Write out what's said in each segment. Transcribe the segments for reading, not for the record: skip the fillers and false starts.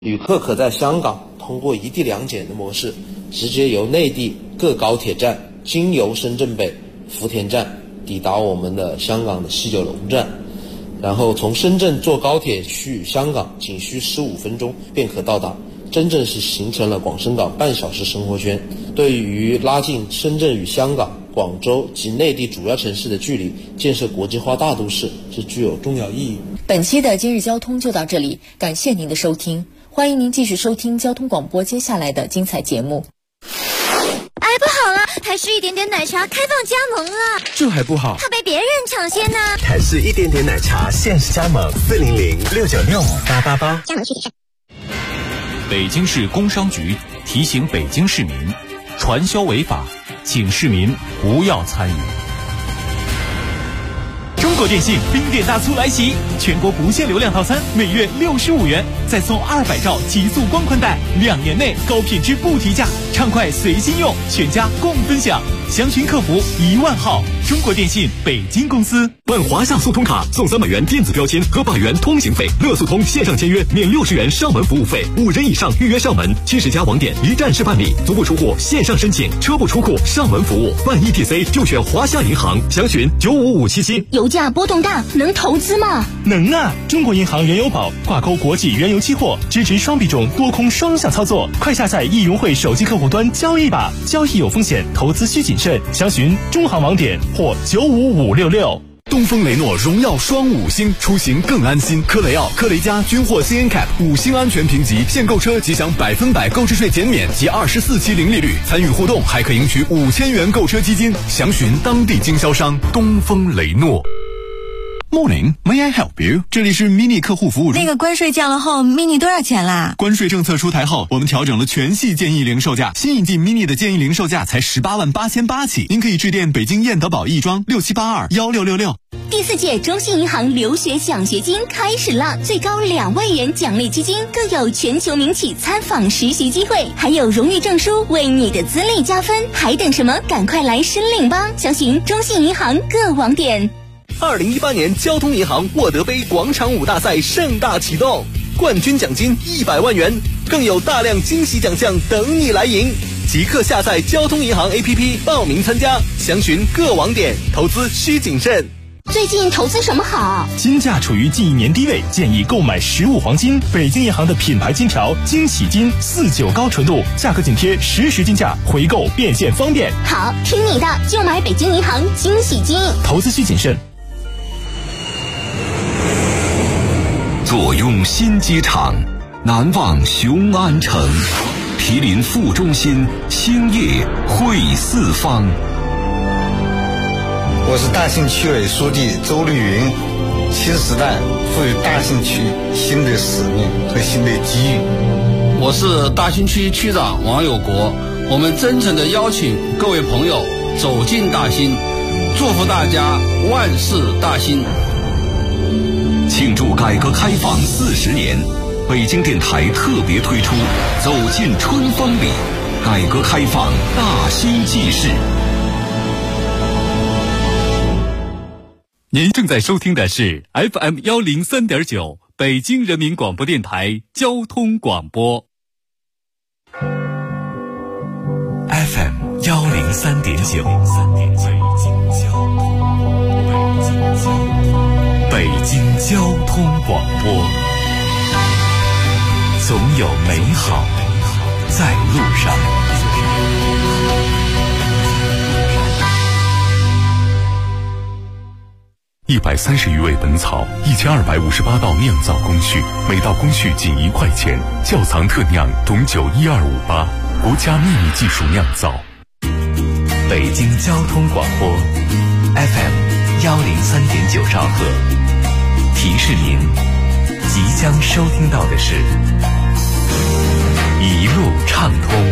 旅客可在香港通过一地两检的模式，直接由内地各高铁站经由深圳北、福田站抵达我们的香港的西九龙站，然后从深圳坐高铁去香港仅需15分钟便可到达，真正是形成了广深港半小时生活圈，对于拉近深圳与香港、广州及内地主要城市的距离，建设国际化大都市是具有重要意义。 本期的今日交通就到这里，感谢您的收听，欢迎您继续收听交通广播接下来的精彩节目。 哎，不好了，台式一点点奶茶开放加盟了， 这还不好， 怕被别人抢先呢。 台式一点点奶茶限时加盟40069658888， 加盟具体上。 北京市工商局提醒北京市民，传销违法，请市民不要参与。中国电信冰点大促来袭，全国不限流量套餐每月65元，再送200兆极速光宽带，2年内高品质不提价，畅快随心用，全家共分享。详询客服10000号。中国电信北京公司。 办华夏速通卡送300元电子标签和100元通行费，乐速通线上签约免60元上门服务费，5人以上预约上门，70家网点一站式办理，足不出户线上申请，车不出库上门服务，办 ETC 就选华夏银行，详询95577。 油价波动大，能投资吗？ 能啊！中国银行原油宝挂钩国际原油期货，支持双币种多空双向操作，快下载易融汇手机客户端交易吧，交易有风险，投资需谨慎，详询中行网点或95566。 东风雷诺荣耀双5星，出行更安心。科雷傲、科雷嘉均获 CNCAP 5星安全评级，现购车即享100%购置税减免及24期零利率，参与互动还可赢取5000元购车基金。详询当地经销商。东风雷诺。 Morning, may I help you？ 这里是 Mini 客户服务中。 那个关税降了后 ，Mini 多少钱啦？ 关税政策出台后，我们调整了全系建议零售价，新引进 Mini 的建议零售价才188800起。您可以致电北京燕德堡亦庄67821666。 第4届中信银行留学奖学金开始了，最高2万元奖励基金，更有全球名企参访实习机会，还有荣誉证书为你的资历加分，还等什么？赶快来申领吧！详询中信银行各网点。 2018年交通银行沃德杯广场舞大赛盛大启动，冠军奖金100万元，更有大量惊喜奖项等你来赢。即刻下载交通银行 APP 报名参加，详询各网点，投资需谨慎。 最近投资什么好？ 金价处于近1年低位，建议购买实物黄金。北京银行的品牌金条惊喜金49高纯度，价格紧贴实时金价，回购变现方便。 好，听你的，就买北京银行惊喜金。 投资需谨慎。 坐拥新机场，难忘雄安城，毗邻副中心，兴业汇四方。 我是大兴区委书记周绿云，新时代赋予大兴区新的使命和新的机遇。 我是大兴区区长王有国，我们真诚地邀请各位朋友走进大兴，祝福大家万事大兴。 庆祝改革开放40年，北京电台特别推出走进春风里，改革开放大兴纪事。 您正在收听的是 FM 103.9北京人民广播电台交通广播。 FM 103.9北京交通广播，总有美好在路上。130余味本草，1258道酿造工序，每道工序仅1块钱。窖藏特酿董酒12588，国家秘密技术酿造。北京交通广播 FM 103.9兆赫。提示您，即将收听到的是一路畅通。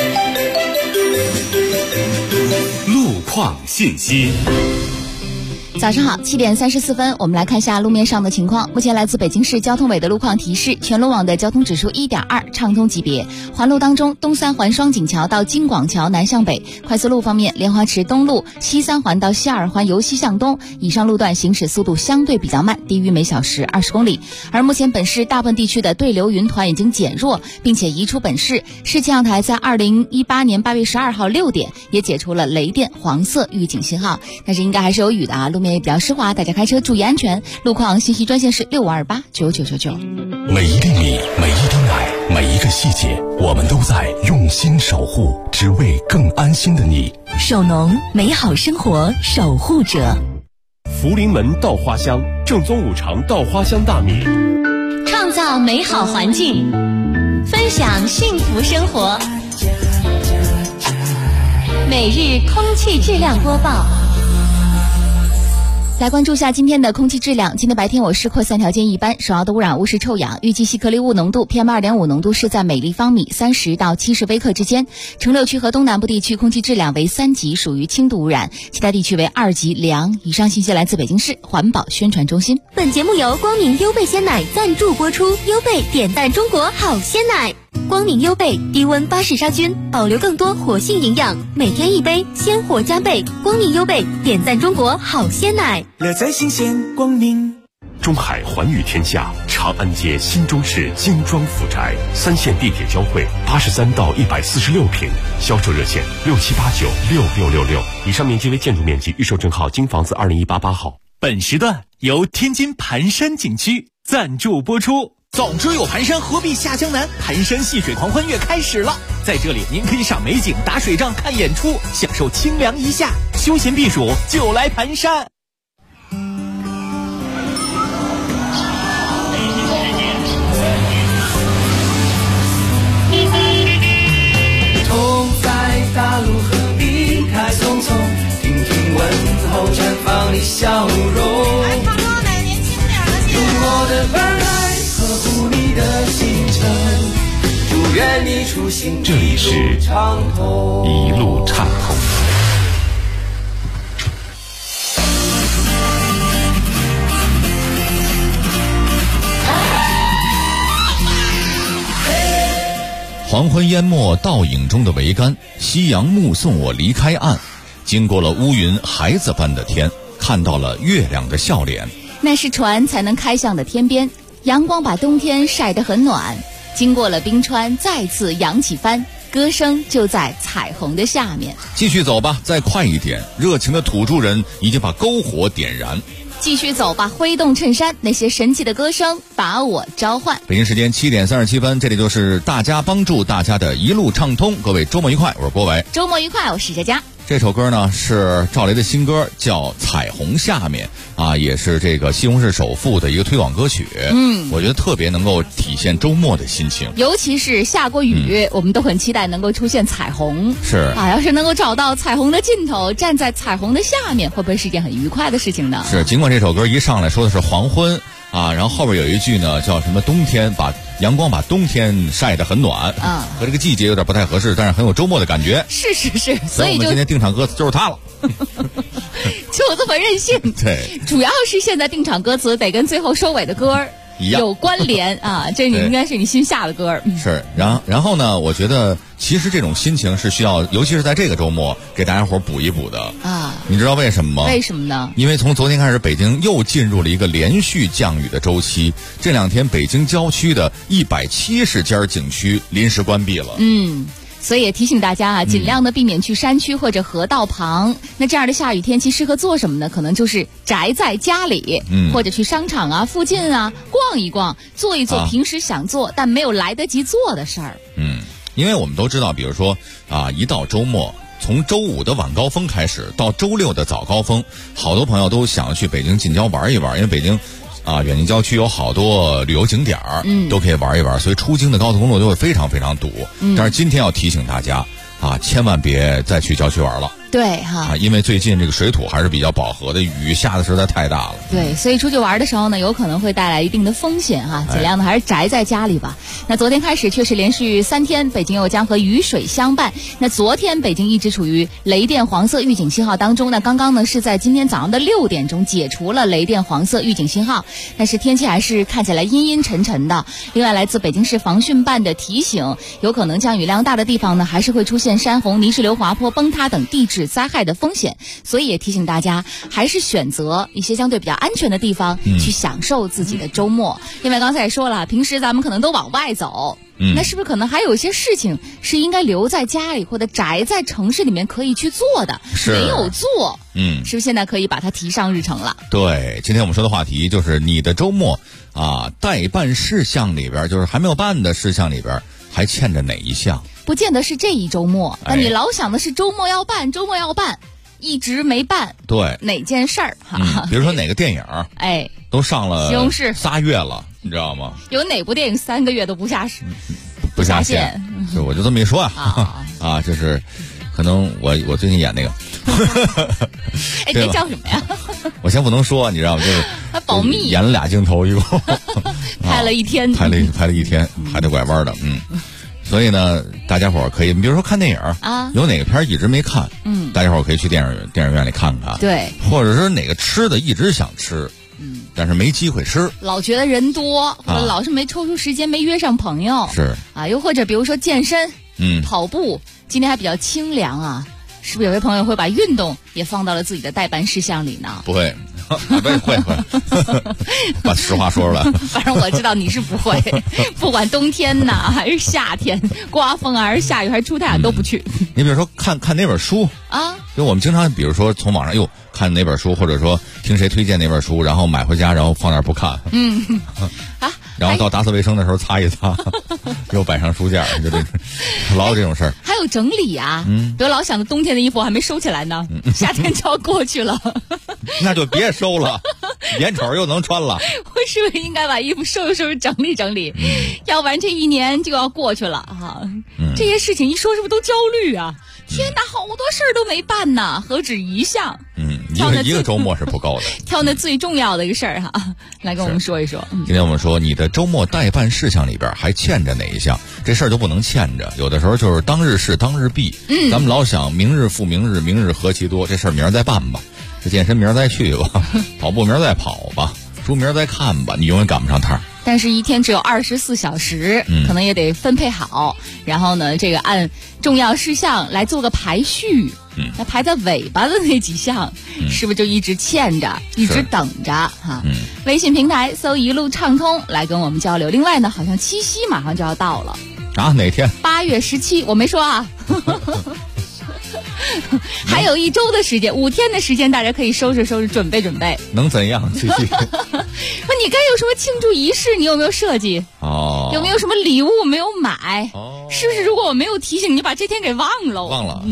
路况信息。 早上好，7点34分，我们来看一下路面上的情况。目前来自北京市交通委的路况提示，全路网的交通指数1.2，畅通级别。环路当中，东三环双井桥到京广桥南向北；快速路方面，莲花池东路西三环到西二环由西向东，以上路段行驶速度相对比较慢，低于每小时20公里。而目前本市大部分地区的对流云团已经减弱，并且移出本市。市气象台在2018年8月12号6点也解除了雷电黄色预警信号，但是应该还是有雨的啊，路面也比较湿滑，大家开车注意安全。路况信息专线是65289999。 每一粒米，每一滴奶，每一个细节，我们都在用心守护，只为更安心的你。 首农，美好生活守护者。 福临门稻花香，正宗五常稻花香大米， 创造美好环境，分享幸福生活。每日空气质量播报。 来关注一下今天的空气质量。今天白天我市扩散条件一般，首要的污染物是臭氧，预计细颗粒物浓度 PM2.5 浓度是在每立方米30到70微克之间。城六区和东南部地区空气质量为3级，属于轻度污染，其他地区为2级良。以上信息来自北京市环保宣传中心。 本节目由光明优贝鲜奶赞助播出，优贝点赞中国好鲜奶。光明优贝低温巴氏杀菌，保留更多活性营养，每天一杯，鲜活加倍。光明优贝点赞中国好鲜奶， 乐在新鲜光明。 中海环宇天下长安街新中式精装府宅，3线地铁交汇，83到146平，销售热线67896666。以上面积为建筑面积，预售证号京房子20188号。 本时段由天津盘山景区赞助播出。总之有盘山，何必下江南？盘山戏水狂欢月开始了，在这里您可以赏美景、打水仗、看演出，享受清凉一夏，休闲避暑就来盘山。 痛在大路何必太匆匆，听听问候绽放的笑容。中国的本来呵护你的行程，祝愿你出行这里是一路畅通。 黄昏淹没倒影中的桅杆，夕阳目送我离开岸，经过了乌云孩子般的天，看到了月亮的笑脸。 那是船才能开向的天边，阳光把冬天晒得很暖，经过了冰川再次扬起帆，歌声就在彩虹的下面。 继续走吧，再快一点，热情的土著人已经把篝火点燃。 继续走吧，挥动衬衫，那些神奇的歌声把我召唤。 北京时间7点37分，这里就是大家帮助大家的一路畅通。各位周末愉快，我是郭伟。 周末愉快，我是佳佳。 这首歌呢是赵雷的新歌，叫《彩虹下面》啊，也是这个西红柿首富的一个推广歌曲。我觉得特别能够体现周末的心情， 尤其是下过雨，我们都很期待能够出现彩虹。 是啊，要是能够找到彩虹的尽头，站在彩虹的下面，会不会是一件很愉快的事情呢？ 是，尽管这首歌一上来说的是黄昏啊，然后后边有一句呢叫什么冬天把阳光把冬天晒得很暖啊，和这个季节有点不太合适，但是很有周末的感觉。 是，所以我们今天定场歌词就是它了。 就这么任性。 对， 主要是现在定场歌词得跟最后收尾的歌有关联啊，这应该是你新下的歌。 是，然后呢，我觉得其实这种心情是需要，尤其是在这个周末给大家伙补一补的啊。你知道为什么吗？ 为什么呢？ 因为从昨天开始，北京又进入了一个连续降雨的周期。这2天，北京郊区的170家景区临时关闭了。 所以也提醒大家啊，尽量的避免去山区或者河道旁。那这样的下雨天气适合做什么呢？可能就是宅在家里，或者去商场啊、附近啊逛一逛，做一做平时想做但没有来得及做的事儿。 因为我们都知道，比如说啊，一到周末，从周5的晚高峰开始到周6的早高峰，好多朋友都想去北京近郊玩一玩，因为北京啊，远近郊区有好多旅游景点都可以玩一玩，所以出京的高速公路就会非常非常堵。但是今天要提醒大家啊，千万别再去郊区玩了对哈， 因为最近这个水土还是比较饱和的，雨下的实在太大了。 对，所以出去玩的时候呢，有可能会带来一定的风险哈，尽量呢还是宅在家里吧。那昨天开始确实连续3天，北京又将和雨水相伴。那昨天北京一直处于雷电黄色预警信号当中，那刚刚呢是在今天早上的6点钟解除了雷电黄色预警信号，但是天气还是看起来阴阴沉沉的。另外，来自北京市防汛办的提醒，有可能降雨量大的地方呢，还是会出现山洪、泥石流滑坡、崩塌等地质灾害的风险，所以也提醒大家还是选择一些相对比较安全的地方去享受自己的周末。因为刚才也说了，平时咱们可能都往外走，那是不是可能还有一些事情是应该留在家里或者宅在城市里面可以去做的，没有做，是不是现在可以把它提上日程了？ 对，今天我们说的话题就是你的周末待办事项里边，就是还没有办的事项里边还欠着哪一项？ 不见得是这一周末，但你老想的是周末要办，一直没办。对，哪件事儿哈？ 比如说哪个电影，都上了西红柿 3月了，你知道吗？ 有哪部电影3个月都不下线？ 就我就这么一说就是可能我最近演那个， 这叫什么呀？ 我先不能说，你知道吗？就是保密， 演了2镜头一共， 拍了一天， 拍了一天，还得拐弯的，所以呢，大家伙可以，比如说看电影有哪个片一直没看，大家伙可以去电影院里看看， 对， 或者是哪个吃的一直想吃，但是没机会吃， 老觉得人多，或者老是没抽出时间，没约上朋友， 是又或者比如说健身，跑步，今天还比较清凉是不是有些朋友会把运动也放到了自己的待办事项里呢？ 不会。会把实话说出来。 反正我知道你是不会，不管冬天还是夏天，刮风还是下雨还是出太阳都不去。 你比如说看哪本书就我们经常比如说从网上看哪本书，或者说听谁推荐哪本书，然后买回家，然后放那儿不看，然后到打扫卫生的时候擦一擦，又摆上书架，就老有这种事儿。 还有整理比如老想着冬天的衣服还没收起来呢，夏天就要过去了， 那就别收了，眼瞅又能穿了。 我是不是应该把衣服收拾收拾，整理整理？要不然这一年就要过去了这些事情一说是不是都焦虑啊？天哪，好多事儿都没办呢，何止一项？ 一个周末是不够的。 挑那最重要的一个事儿来跟我们说一说。 今天我们说你的周末待办事项里边还欠着哪一项？这事儿就不能欠着，有的时候就是当日事当日毕。咱们老想明日复明日，明日何其多，这事儿明儿再办吧，这健身明儿再去吧，跑步明儿再跑吧，书明儿再看吧，你永远赶不上趟。 但是一天只有24小时，可能也得分配好，然后呢，这个按重要事项来做个排序。那排在尾巴的那几项，是不是就一直欠着，一直等着微信平台搜一路畅通来跟我们交流。另外呢，好像七夕马上就要到了哪天 ？8月17，我没说还有1周的时间，5天的时间，大家可以收拾收拾，准备准备。 能怎样？七夕你该有什么庆祝仪式？你有没有设计？有没有什么礼物没有买？是不是如果我没有提醒你，把这天给忘了？ 忘了，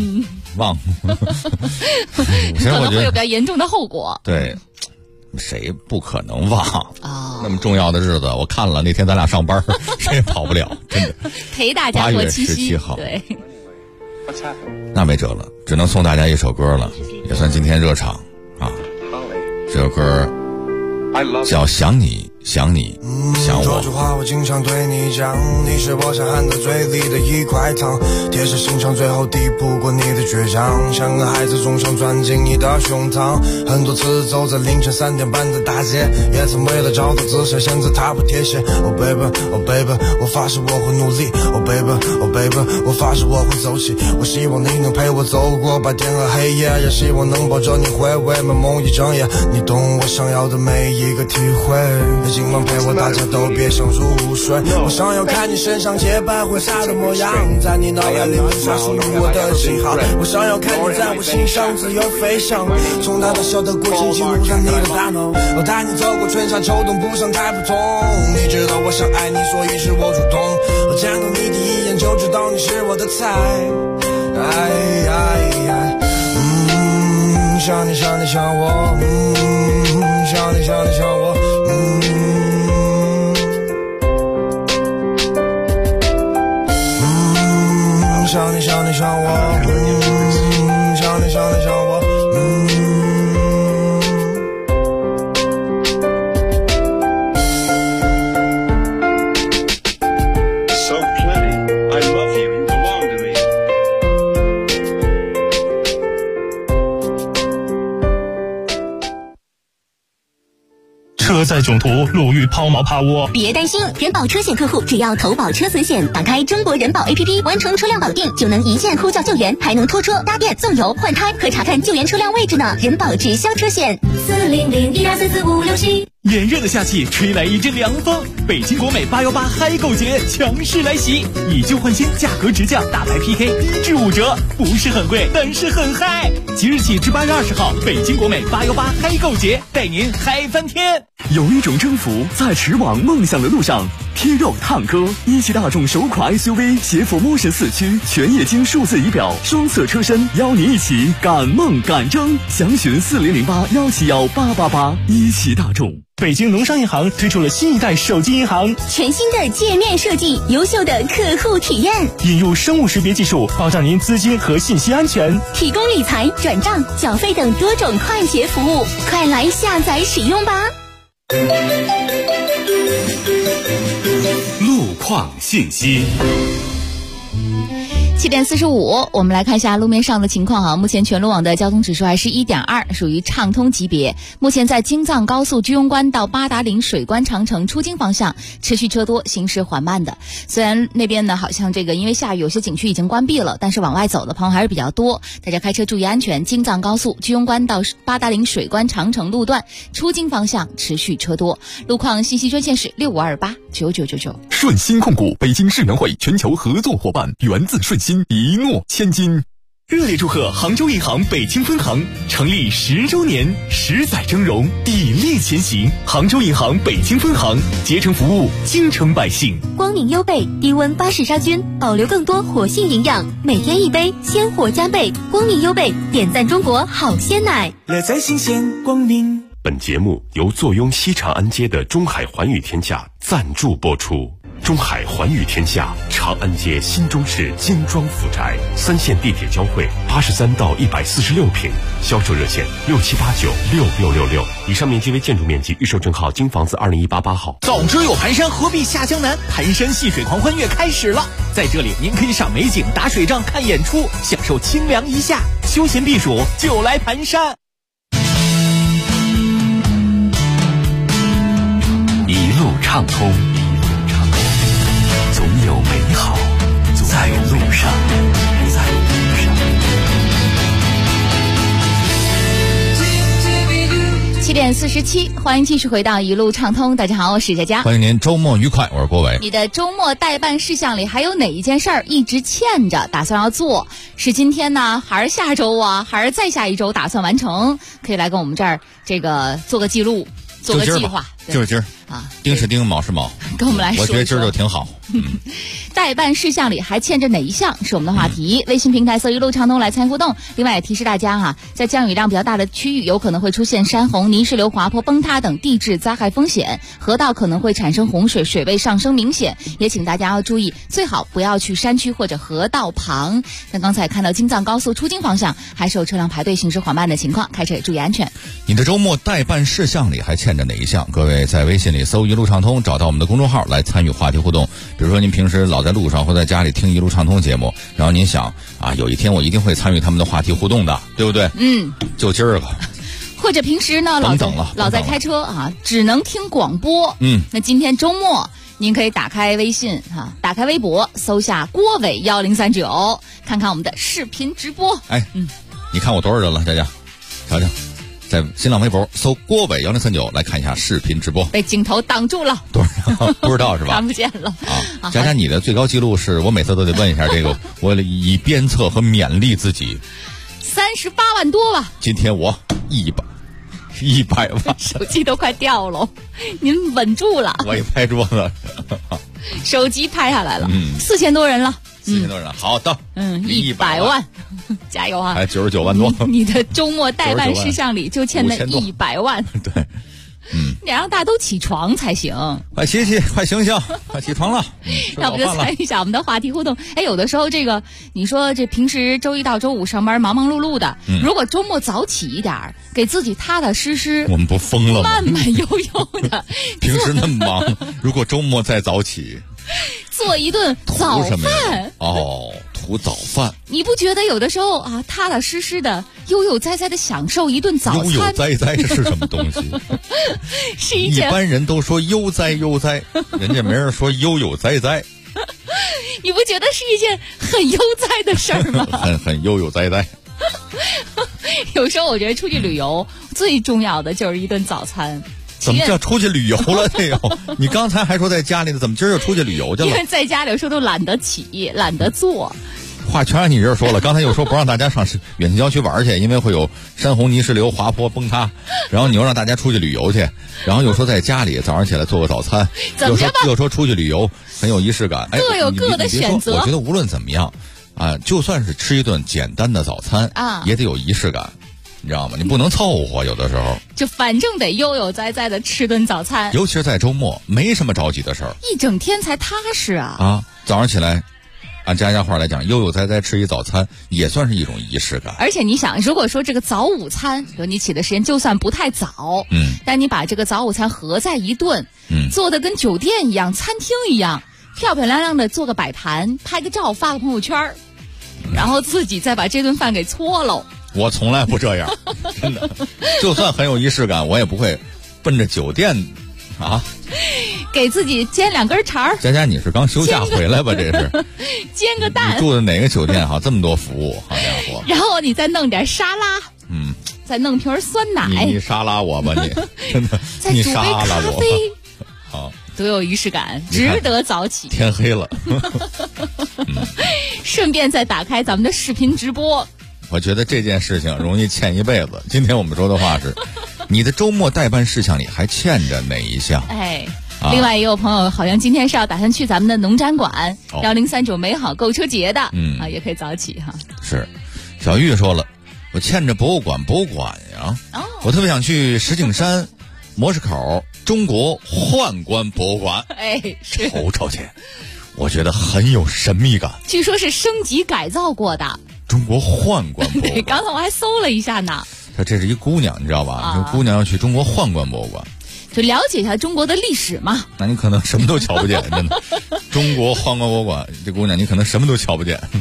可能会有比较严重的后果。 对，谁不可能忘那么重要的日子，我看了那天咱俩上班，谁也跑不了，真的。 陪大家过七夕。 8月17号， 对。 那没辙了，只能送大家一首歌了，也算今天热场这首歌叫《想你想你想我》。 这句话我经常对你讲，你是我想含在嘴里的一块糖，贴着心肠，最后抵不过你的倔强，像个孩子总想钻进你的胸膛。很多次走在凌晨3点半的大街，也曾为了找到姿势选择踏步铁鞋。Oh baby, oh baby， 我发誓我会努力。Oh baby, oh baby， 我发誓我会走起。我希望你能陪我走过白天和黑夜，也希望能抱着你回味美梦一整夜。你懂我想要的每一个体会，今晚陪我大家都别想入睡。我想要看你身上洁白灰纱的模样，在你脑海里留下属于我的信号。我想要看你在我心上自由飞翔，从大到小的过程记录在你的大脑。我带你走过春夏秋冬，不想太不同。你知道我想爱你，所以是我主动。我见到你第一眼就知道你是我的菜。想你想你想我，想你想你想我，想你想你想我，想你想你车载囧途，路遇抛锚趴窝。 别担心，人保车险客户只要投保车损险，打开中国人保 APP， 完成车辆保定，就能一键呼叫救援，还能拖车、搭电、送油、换胎和查看救援车辆位置呢。人保直销车险，400124456 炎热的夏季吹来一阵凉风，北京国美818嗨购节强势来袭，以旧换新，价格直降，大牌 PK 1至5折，不是很贵，但是很嗨。即日起至8月20号，北京国美818嗨购节带您嗨翻天。 有一种征服在驰往梦想的路上。贴肉探歌，一汽大众首款 SUV 携辅Motion 4驱，全液晶数字仪表，双侧车身，邀你一起赶梦赶征。详询4008171888。一汽大众。 北京农商银行推出了新一代手机银行， 全新的界面设计，优秀的客户体验， 引入生物识别技术，保障您资金和信息安全， 提供理财、转账、缴费等多种快捷服务，快来下载使用吧。 路况信息。 7点45，我们来看一下路面上的情况哈。目前全路网的交通指数还是1.2，属于畅通级别。目前在京藏高速居庸关到八达岭水关长城出京方向持续车多，行驶缓慢的。虽然那边呢好像因为下雨，有些景区已经关闭了，但是往外走的朋友还是比较多，大家开车注意安全。京藏高速居庸关到八达岭水关长城路段出京方向持续车多。路况信息专线是65289999。 顺鑫控股，北京世园会全球合作伙伴，源自顺鑫，一诺千金。 热烈祝贺杭州银行北京分行成立10周年，10载峥嵘，砥砺前行。杭州银行北京分行竭诚服务京城百姓。 光明优贝低温巴氏杀菌，保留更多活性营养，每天一杯，鲜活加倍。光明优贝点赞中国好鲜奶， 乐在新鲜光明。 本节目由坐拥西长安街的中海环宇天下赞助播出。中海环宇天下长安街新中式精装府宅，3线地铁交汇，83到146平，销售热线67896666。以上面积为建筑面积，预售证号京房子20188号。 早知有盘山，何必下江南？盘山戏水狂欢月开始了，在这里您可以赏美景、打水仗、看演出，享受清凉一夏，休闲避暑就来盘山。 一路畅通，总有美好在路上。 7点47，欢迎继续回到一路畅通。大家好，我是佳佳， 欢迎您周末愉快，我是郭伟。 你的周末待办事项里还有哪一件事儿一直欠着，打算要做？是今天呢，还是下周啊，还是再下一周打算完成？可以来跟我们这儿做个记录，做个计划。 就是今儿啊，丁是丁，卯是卯， 跟我们来说， 我觉得今儿就挺好。 待办事项里还欠着哪一项是我们的话题？微信平台搜一路畅通来参与互动。另外也提示大家在降雨量比较大的区域，有可能会出现山洪、泥石流、滑坡、崩塌等地质灾害风险，河道可能会产生洪水，水位上升明显。也请大家要注意，最好不要去山区或者河道旁。那刚才看到京藏高速出京方向还是有车辆排队行驶缓慢的情况，开车也注意安全。 你的周末待办事项里还欠着哪一项？各位在微信里搜一路畅通，找到我们的公众号来参与话题互动。比如说您平时老在路上或在家里听一路畅通节目，然后您想有一天我一定会参与他们的话题互动的，对不对？就今儿个。 或者平时呢老在开车只能听广播。那今天周末您可以打开微信打开微博，搜下郭伟1039，看看我们的视频直播。 你看我多少人了，佳佳，瞧瞧。在新浪微博搜郭伟1039来看一下视频直播， 被镜头挡住了， 多少不知道是吧？ 看不见了佳佳，你的最高记录是我每次都得问一下这个，我以鞭策和勉励自己 ，38万多吧。 今天我100万， 手机都快掉了，您稳住了。 我也拍桌子， 手机拍下来了，4000多人了。 4000多人，好的 ，100万，加油啊！ 还99万多， 你的周末待办事项里就欠了100万。 对， 你让大家都起床才行。 快起，快醒醒，快起床了。 要不就参与一下我们的话题互动。有的时候你说这平时周一到周五上班忙忙碌碌的，如果周末早起一点，给自己踏踏实实， 我们不疯了吗？ 慢慢悠悠的。 平时那么忙，如果周末再早起。 做一顿早饭图早饭。 你不觉得有的时候啊，踏踏实实的、悠悠哉哉的享受一顿早餐？ 悠悠哉哉是什么东西？ 是一件一般人都说悠哉悠哉，人家没人说悠悠哉哉。 你不觉得是一件很悠哉的事儿吗？ 很悠悠哉哉。 有时候我觉得出去旅游最重要的就是一顿早餐。 怎么叫出去旅游了？这又你刚才还说在家里呢，怎么今儿又出去旅游去了？ 因为在家里有时候都懒得起，懒得做。 话全让你这儿说了，刚才又说不让大家上远近郊区玩去，因为会有山洪泥石流、滑坡崩塌，然后你又让大家出去旅游去，然后又说在家里早上起来做个早餐，又说出去旅游很有仪式感， 各有各的选择。 我觉得无论怎么样啊，就算是吃一顿简单的早餐啊，也得有仪式感。你知道吗？你不能凑合，有的时候就反正得悠悠哉哉的吃顿早餐， 尤其是在周末，没什么着急的事儿， 一整天才踏实啊！ 啊，早上起来，按家话来讲，悠悠哉哉吃一早餐，也算是一种仪式感。 而且你想，如果说这个早午餐，比如你起的时间就算不太早，但你把这个早午餐合在一顿，做的跟酒店一样、餐厅一样，漂漂亮亮的做个摆盘，拍个照发个朋友圈，然后自己再把这顿饭给搓喽。 我从来不这样，真的，就算很有仪式感，我也不会奔着酒店啊， 给自己煎2根肠。 佳，你是刚休假回来吧？这是煎个蛋。 你住的哪个酒店？哈，这么多服务，好家伙！ 然后你再弄点沙拉，再弄瓶酸奶。 你沙拉我吧，你真的， 再煮杯咖啡， 好， 多有仪式感，值得早起。 天黑了， 顺便再打开咱们的视频直播。 我觉得这件事情容易欠一辈子。今天我们说的话是，你的周末代办事项里还欠着哪一项？ 另外也有朋友好像今天是要打算去咱们的农展馆1039美好购车节的，也可以早起哈。 是，小玉说了，我欠着博物馆呀，我特别想去石景山模式口中国宦官博物馆，瞅去，我觉得很有神秘感。 据说是升级改造过的。 中国宦官博物馆， 对，刚才我还搜了一下呢。 这是一姑娘，你知道吧？这姑娘要去中国宦官博物馆， 就了解一下中国的历史嘛。 那你可能什么都瞧不见，真的。中国宦官博物馆，这姑娘你可能什么都瞧不见，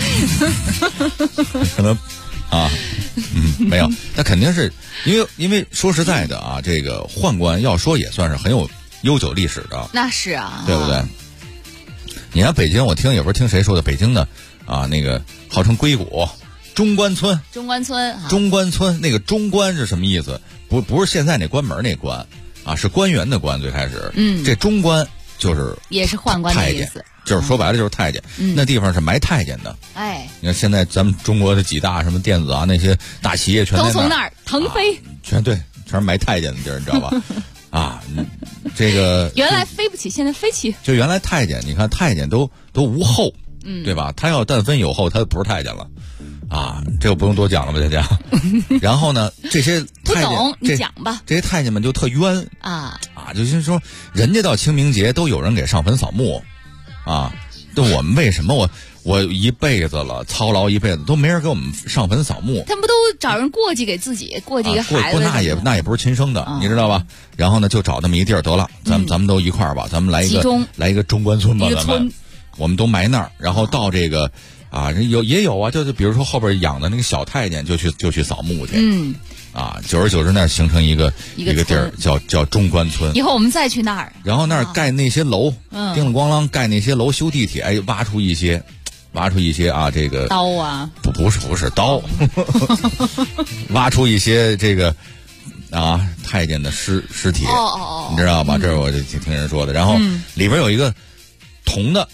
可能啊，没有。那肯定是因为说实在的啊，这个宦官要说也算是很有悠久历史的。 那是啊， 对不对？你看北京，我听也不是听谁说的，北京的。啊，那个号称硅谷中关村那个中关是什么意思？不是现在那关门那关啊，是官员的官。最开始，这中关就是也是宦官的意思， 就是说白了就是太监。那地方是埋太监的。你看现在咱们中国的几大什么电子啊那些大企业全都从那儿腾飞， 全是埋太监的地儿，你知道吧？啊，这个原来飞不起，现在飞起。 就原来太监，你看太监都无后。对吧？他要但凡有后，他就不是太监了，啊，这个不用多讲了吧，大家。然后呢，这些太监， 你讲吧。 这些太监们就特冤就是说，人家到清明节都有人给上坟扫墓，啊，那我们为什么我一辈子了，操劳一辈子都没人给我们上坟扫墓？ 他们不都找人过继给自己，过继给孩子？ 那也不是亲生的，你知道吧？然后呢，就找那么一地儿得了，咱们都一块儿吧，咱们来一个中关村吧，咱们。我们都埋那儿，然后到这个啊，也有啊，就是比如说后边养的那个小太监就去扫墓去，啊，久而久之那儿形成一个地儿叫中关村。 以后我们再去那儿， 然后那儿盖那些楼，叮了咣啷盖那些楼，修地铁，挖出一些啊，这个刀啊， 不是刀，挖出一些这个啊太监的尸体，你知道吧？这是我听人说的。然后里边有一个铜的。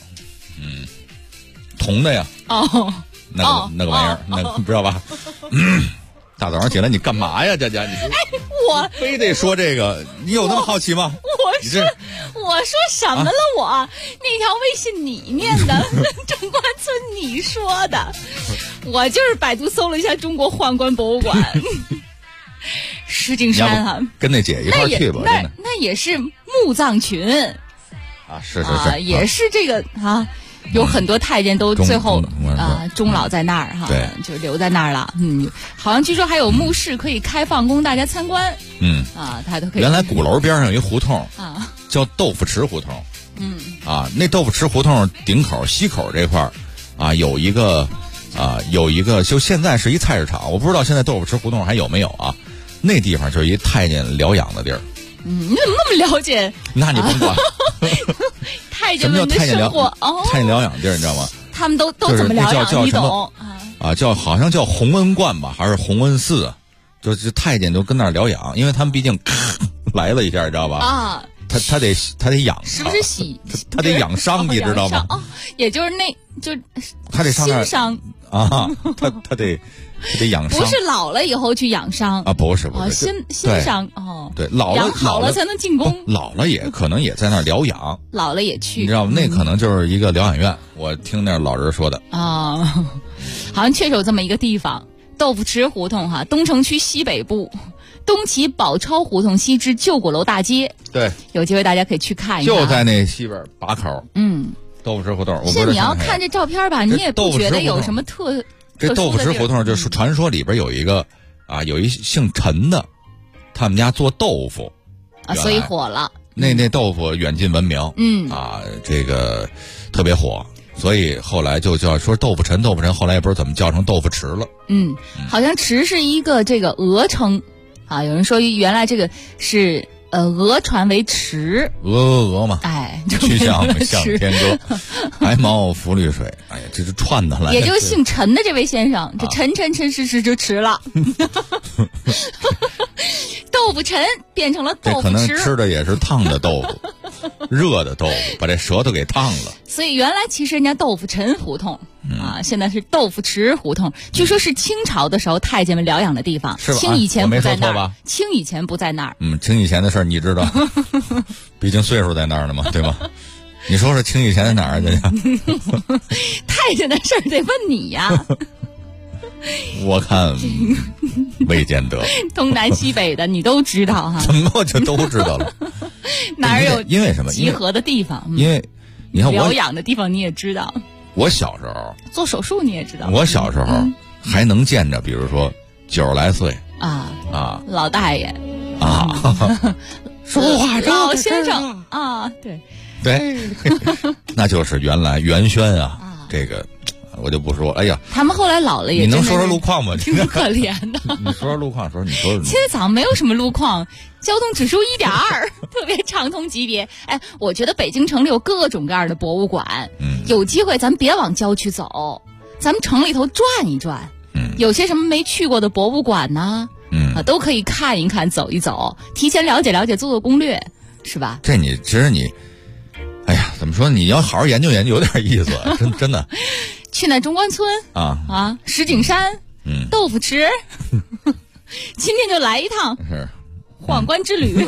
铜的呀，那个玩意儿，那不知道吧？大早上起来你干嘛呀，佳佳？你我非得说这个，你有那么好奇吗？ 我说什么了？我那条微信你念的，中关村你说的，我就是百度搜了一下中国宦官博物馆，石景山啊， 跟那姐一块去吧。 那也是墓葬群啊，是， 也是这个啊。有很多太监都最后终老在那儿哈，就留在那儿了。好像据说还有墓室可以开放供大家参观。他都可以。 原来鼓楼边上有一胡同叫豆腐池胡同。那豆腐池胡同顶口西口这块有一个就现在是一菜市场，我不知道现在豆腐池胡同还有没有啊？那地方就是一太监疗养的地儿。 你怎么那么了解？ 那你甭管。 太监们的生活太监疗养地儿，你知道吗？ 他们都怎么疗养？你懂好像叫弘恩观吧，还是弘恩寺啊？就是太监都跟那儿疗养，因为他们毕竟来了一下，你知道吧？ 啊， 他得养， 是不是洗？ 他得养伤，你知道吗？ 也就是他得上那儿伤啊，他得养伤， 不是老了以后去养伤啊？不是， 心伤对，老了养好了才能进宫， 老了也可能也在那儿疗养， 老了也去， 你知道吗？那可能就是一个疗养院，我听那老人说的啊，好像确实有这么一个地方，豆腐池胡同哈，东城区西北部，东起宝钞胡同西至旧鼓楼大街， 对， 有机会大家可以去看一看， 就在那西边把口，豆腐池胡同。 是你要看这照片吧，你也不觉得有什么特。 这豆腐池胡同就是传说里边有一个有一姓陈的，他们家做豆腐所以火了。 那豆腐远近闻名，这个特别火，所以后来就叫说豆腐陈，后来也不知道怎么叫成豆腐池了。 好像池是一个这个讹称啊，有人说原来这个是讹传为池， 鹅嘛，曲项向天歌，白毛浮绿水，哎呀，这是串的了。 也就是姓陈的这位先生，这陈是就池了，豆腐陈变成了豆腐池， 可能吃的也是烫的豆腐，热的豆腐，把这舌头给烫了。 所以原来其实人家豆腐陈胡同现在是豆腐池胡同，据说是清朝的时候太监们疗养的地方。 是吧？ 清以前不在那儿吧？ 清以前不在那儿。 清以前的事儿你知道，毕竟岁数在那儿呢嘛，对吗？你说说清以前在哪儿去？ 太监的事儿得问你呀。 我看未见得。 东南西北的你都知道哈？ 怎么我就都知道了？ 哪儿有因为什么集合的地方？ 因为你看疗养的地方你也知道。 我小时候做手术你也知道。 我小时候还能见着，比如说90来岁老大爷说话老先生对， 那就是袁轩这个我就不说。哎呀， 他们后来老了也你能说说路况吗？ 挺可怜的。 你说说路况，你说。 今天早上没有什么路况，交通指数1.2，特别畅通级别。我觉得北京城里有各种各样的博物馆，有机会咱别往郊区走，咱们城里头转一转，有些什么没去过的博物馆呢，都可以看一看，走一走，提前了解了解，做做攻略，是吧？ 其实你，哎呀，怎么说？你要好好研究研究，有点意思，真的。 去那中关村石景山，豆腐池，今天就来一趟宦官之旅。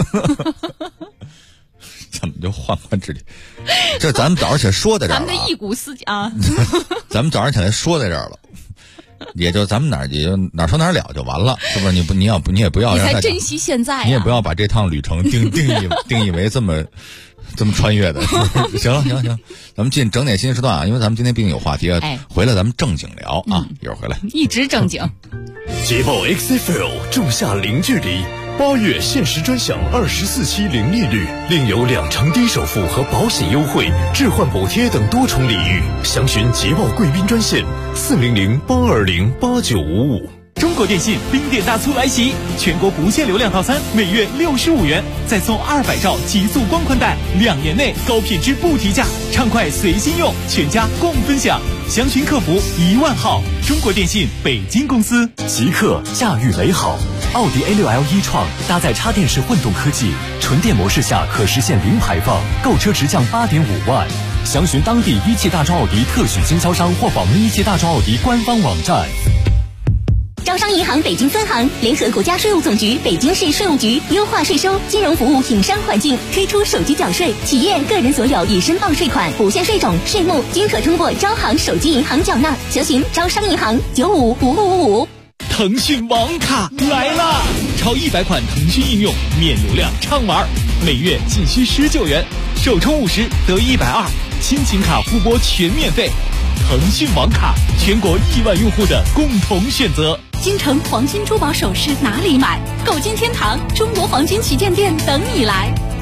怎么就宦官之旅？这咱们早上起来说在这儿了， 咱们的忆古思咱们早上起来说在这儿了，也就咱们哪儿说哪儿了就完了，是不是？你也不要让你才珍惜现在， 你也不要把这趟旅程定义为这么穿越的。行了，咱们进整点新时段啊，因为咱们今天毕竟有话题回来咱们正经聊啊，一会儿回来一直正经。 捷豹 XFL 仲夏零距离，8月限时专享24期零利率，另有2成低首付和保险优惠、置换补贴等多重礼遇。详询捷豹贵宾专线400-820-8955。 中国电信冰点大促来袭，全国不限流量套餐每月65元，再送200兆极速光宽带，2年内高品质不提价，畅快随心用，全家共分享。详询客服10000号。中国电信北京公司。 极客驾驭美好，奥迪A6L e-tron搭载插电式混动科技，纯电模式下可实现零排放，购车直降8.5万。详询当地一汽大众奥迪特许经销商或访问一汽大众奥迪官方网站。 招商银行北京分行联合国家税务总局、北京市税务局优化税收金融服务营商环境，推出手机缴税，企业个人所有已申报税款不限税种税目均可通过招行手机银行缴纳。详询招商银行955555。 腾讯网卡来了，超100款腾讯应用免流量畅玩，每月仅需19元，首充50得120，亲情卡互拨全免费。腾讯网卡，全国1万用户的共同选择。 京城黄金珠宝首饰哪里买？购金天堂中国黄金旗舰店等你来。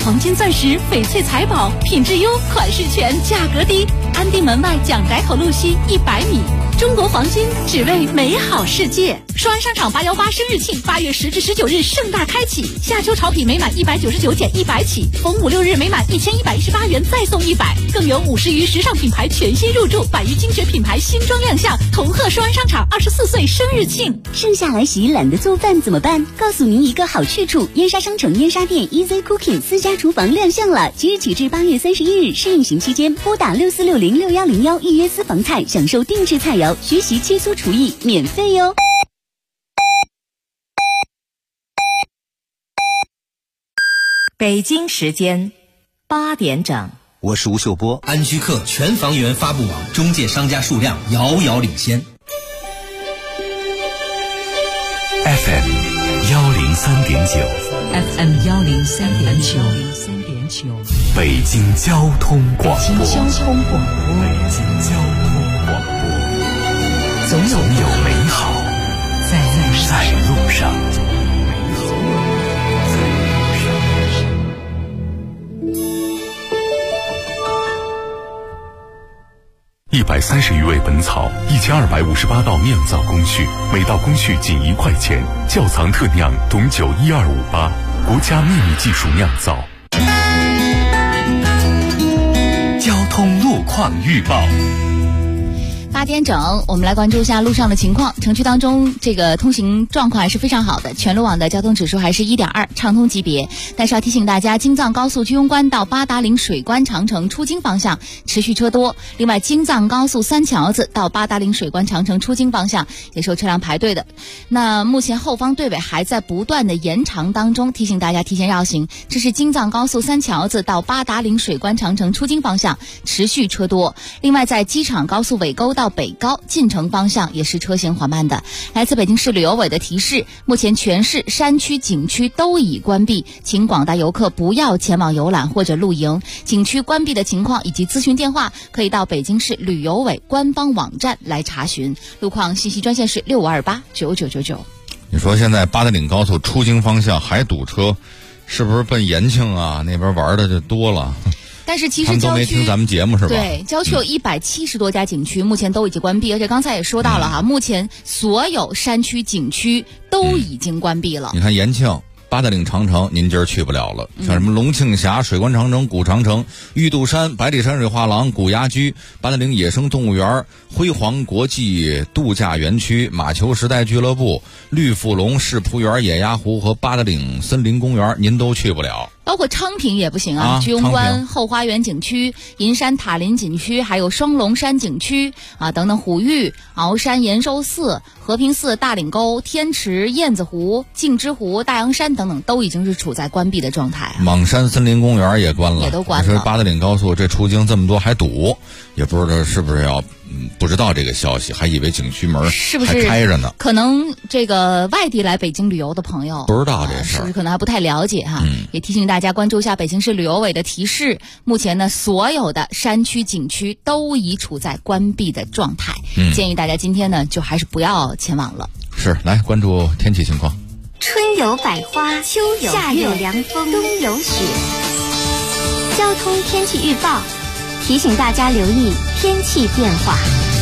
黄金钻石、翡翠财宝，品质优，款式全，价格低。安定门外蒋改口路西100米，中国黄金，只为美好世界。双安商场818生日庆，8月10至19日盛大开启，夏秋潮品每满199减100起，逢5、6日每满1118元再送100，更有50余时尚品牌全新入驻，100余精选品牌新装亮相，同贺双安商场24岁生日庆。 盛夏来袭，懒得做饭怎么办？告诉您一个好去处，燕莎商城燕莎店 Easy Cooking 私家厨房亮相了，即日起至8月31日试运行期间，拨打64606101预约私房菜，享受定制菜肴，学习切磋厨艺，免费哟。 北京时间8点整， 我是吴秀波。安居客全房源发布网中介商家数量遥遥领先。 FM 103.9 FM 103.9， 北京交通广播。 北京交通广播，总有美好在路上。130余味本草，1258道酿造工序，每道工序仅1块钱。窖藏特酿董酒12588，国家秘密技术酿造。交通路况预报。 8点整，我们来关注一下路上的情况。城区当中，这个通行状况还是非常好的，全路网的交通指数还是1.2，畅通级别。但是要提醒大家，京藏高速居庸关到八达岭水关长城出京方向持续车多。另外，京藏高速三桥子到八达岭水关长城出京方向也是有车辆排队的。那目前后方队尾还在不断的延长当中，提醒大家提前绕行。这是京藏高速三桥子到八达岭水关长城出京方向持续车多。另外，在机场高速尾沟到北高进城方向也是车行缓慢的。来自北京市旅游委的提示，目前全市山区景区都已关闭，请广大游客不要前往游览或者露营。景区关闭的情况以及咨询电话可以到北京市旅游委官方网站来查询。路况信息专线是65289999。 你说现在八达岭高速出京方向还堵车，是不是奔延庆啊那边玩的就多了？ 但是其实他们都没听咱们节目是吧？ 对，郊区有170多家景区，目前都已经关闭，而且刚才也说到了哈，目前所有山区景区都已经关闭了。 你看延庆、八达岭长城，您今儿去不了了。像什么龙庆峡、水关长城、古长城、玉渡山、百里山水画廊、古崖居、八达岭野生动物园、辉煌国际度假园区、马球时代俱乐部、绿富龙世仆园、野鸭湖和八达岭森林公园，您都去不了。 包括昌平也不行啊，居庸关后花园景区、银山塔林景区，还有双龙山景区啊等等，虎峪、鳌山延寿寺、和平寺、大岭沟、天池、燕子湖、镜之湖、大洋山等等，都已经是处在关闭的状态。 莽山森林公园也关了， 也都关了。 说八达岭高速这出京这么多还堵，也不知道是不是要不知道这个消息，还以为景区门是不是还开着呢？ 可能这个外地来北京旅游的朋友不知道这事儿， 是不是可能还不太了解哈？也提醒大家关注一下北京市旅游委的提示。目前呢，所有的山区景区都已处在关闭的状态，建议大家今天呢就还是不要前往了。 是，来关注天气情况。 春有百花，秋有夏有凉风，冬有雪。交通天气预报提醒大家留意天气变化。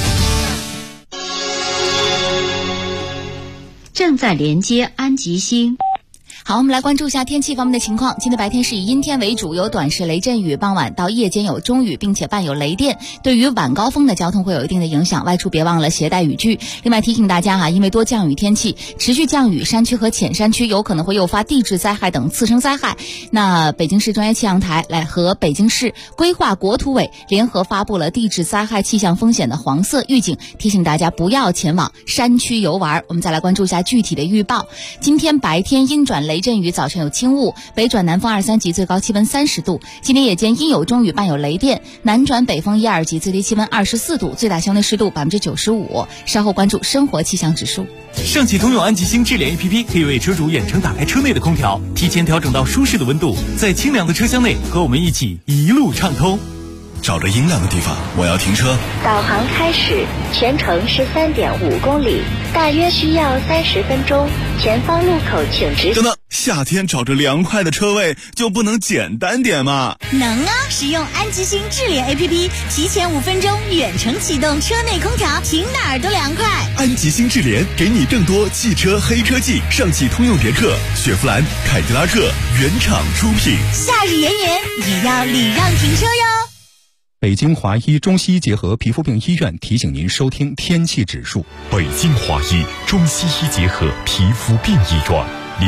正在连接安吉星。 好，我们来关注一下天气方面的情况。今天白天是以阴天为主，有短时雷阵雨，傍晚到夜间有中雨，并且伴有雷电，对于晚高峰的交通会有一定的影响，外出别忘了携带雨具。另外提醒大家因为多降雨天气，持续降雨，山区和浅山区有可能会诱发地质灾害等次生灾害。那北京市专业气象台来和北京市规划国土委联合发布了地质灾害气象风险的黄色预警，提醒大家不要前往山区游玩。我们再来关注一下具体的预报。今天白天阴转雷阵雨，早晨有轻雾，北转南风2、3级，最高气温30度。今天夜间阴有中雨，伴有雷电，南转北风1、2级，最低气温24度，最大相对湿度95%。稍后关注生活气象指数。 上汽通用安吉星智联 APP 可以为车主远程打开车内的空调，提前调整到舒适的温度，在清凉的车厢内和我们一起一路畅通。 找着阴凉的地方，我要停车。 导航开始，全程是3.5公里，大约需要30分钟。前方路口请直。 等等，夏天找着凉快的车位就不能简单点吗？ 能啊！使用安吉星智联 APP， 提前5分钟远程启动车内空调，停哪儿都凉快。 安吉星智联给你更多汽车黑科技，上汽通用别克、雪佛兰、凯迪拉克原厂出品。 夏日炎炎也要礼让停车哟。 北京华医中西医结合皮肤病医院提醒您收听天气指数。 北京华医中西医结合皮肤病医院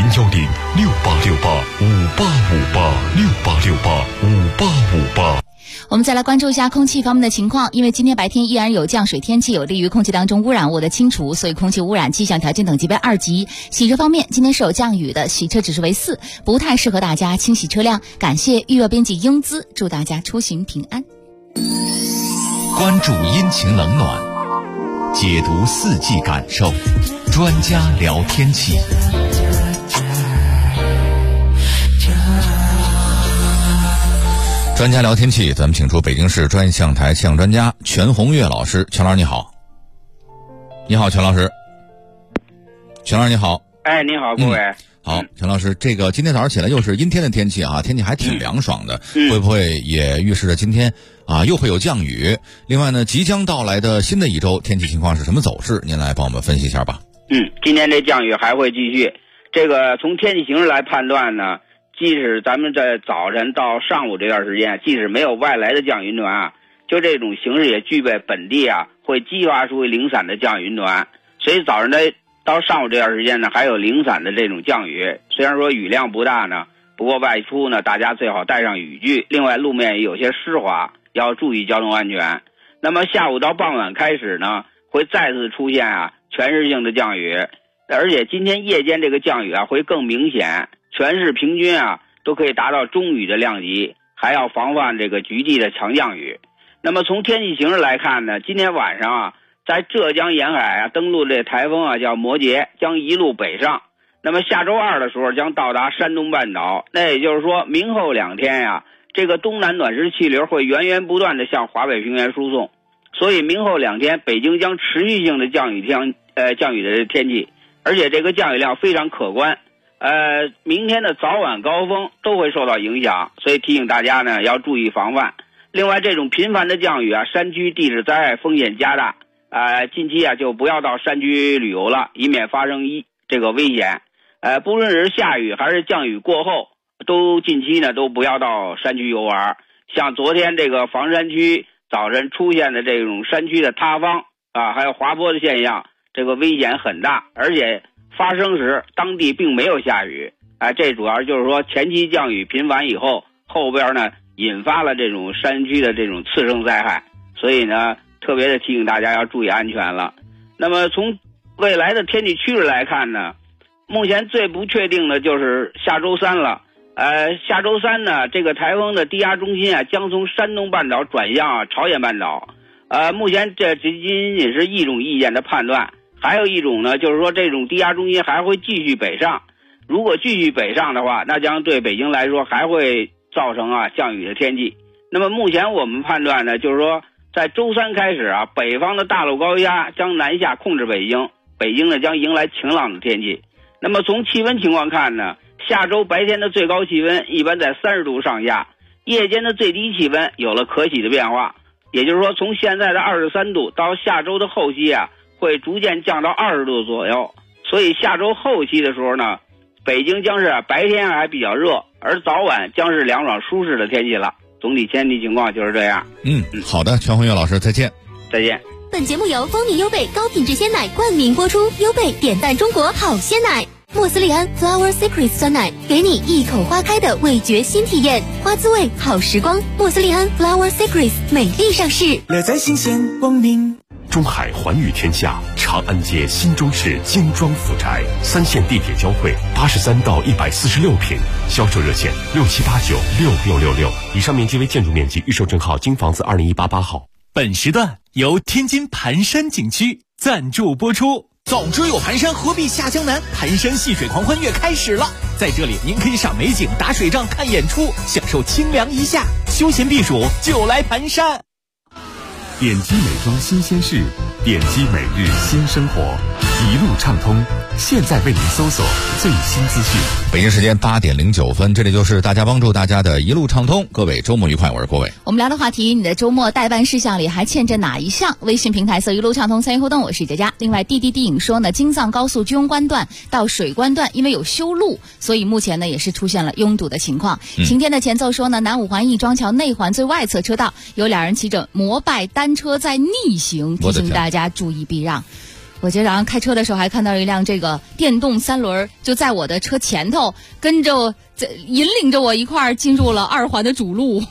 ，0106868585858 我们再来关注一下空气方面的情况，因为今天白天依然有降水天气，有利于空气当中污染物的清除，所以空气污染气象条件等级为2级。洗车方面，今天是有降雨的，洗车指数为4，不太适合大家清洗车辆。感谢预热编辑英姿，祝大家出行平安。 关注阴晴冷暖，解读四季感受，专家聊天气。专家聊天气，咱们请出北京市专业气象台气象专家全红月老师。全老师你好。你好，全老师。全老师你好。 哎，你好，各位。 好，全老师，这个今天早上起来又是阴天的天气啊，天气还挺凉爽的，会不会也预示着今天又会有降雨？另外呢，即将到来的新的一周天气情况是什么走势？您来帮我们分析一下吧。 今天这降雨还会继续。这个从天气形势来判断呢，即使咱们在早晨到上午这段时间，即使没有外来的降雨云团就这种形势也具备本地会激发出零散的降雨云团，所以早上到上午这段时间呢，还有零散的这种降雨。虽然说雨量不大呢，不过外出呢，大家最好带上雨具。另外，路面也有些湿滑，要注意交通安全。那么下午到傍晚开始呢，会再次出现全市性的降雨，而且今天夜间这个降雨会更明显，全市平均都可以达到中雨的量级，还要防范这个局地的强降雨。那么从天气形势来看呢，今天晚上在浙江沿海登陆这台风叫摩羯，将一路北上。那么下周2的时候将到达山东半岛，那也就是说明后2天这个东南暖湿气流会源源不断的向华北平原输送，所以明后2天北京将持续性的降雨的天气，而且这个降雨量非常可观。明天的早晚高峰都会受到影响，所以提醒大家呢要注意防范。另外，这种频繁的降雨山区地质灾害风险加大。近期就不要到山区旅游了，以免发生这个危险。不论是下雨还是降雨过后，近期呢都不要到山区游玩。像昨天这个房山区早晨出现的这种山区的塌方还有滑坡的现象，这个危险很大，而且发生时当地并没有下雨。这主要就是说前期降雨频繁以后，后边呢引发了这种山区的这种次生灾害，所以呢特别的提醒大家要注意安全了。那么从未来的天气趋势来看呢，目前最不确定的就是下周3了。下周3呢，这个台风的低压中心将从山东半岛转向朝鲜半岛。目前这仅仅是一种意见的判断，还有一种呢，就是说这种低压中心还会继续北上。如果继续北上的话，那将对北京来说还会造成降雨的天气。那么目前我们判断呢，就是说在周3开始北方的大陆高压将南下控制北京，北京呢将迎来晴朗的天气。那么从气温情况看呢，下周白天的最高气温一般在30度上下，夜间的最低气温有了可喜的变化，也就是说从现在的23度到下周的后期会逐渐降到20度左右。所以下周后期的时候呢，北京将是白天还比较热，而早晚将是凉爽舒适的天气了。总体天气情况就是这样。 好的，全红月老师，再见。 再见。 本节目由丰宁优贝高品质鲜奶冠名播出，优贝点赞中国好鲜奶。莫斯利安 Flower Secrets 酸奶，给你一口花开的味觉新体验，花滋味好时光。莫斯利安 Flower Secrets 美丽上市， 乐在新鲜光明。 中海环宇天下长安街新中式精装府宅，3线地铁交汇，83到146平，销售热线67896666。以上面积为建筑面积，预售证号京房子20188号。 本时段由天津盘山景区赞助播出。早知有盘山，何必下江南？盘山戏水狂欢月开始了，在这里您可以赏美景、打水仗、看演出，享受清凉一夏。 休闲避暑就来盘山。 点击美妆新鲜事，点击每日新生活，一路畅通。现在为您搜索最新资讯。 北京时间8点09分，这里就是大家帮助大家的一路畅通。各位周末愉快，我是郭伟。 我们聊的话题，你的周末代办事项里还欠着哪一项？微信平台搜一路畅通参与互动，我是佳佳。另外，滴滴滴影说呢，京藏高速居庸关段到水关段因为有修路，所以目前呢也是出现了拥堵的情况。晴天的前奏说呢，南五环亦庄桥内环最外侧车道有2人骑着摩拜单车在逆行，提醒大家注意避让。我今天早上开车的时候还看到一辆这个电动3轮就在我的车前头跟着引领着我一块儿进入了2环的主路。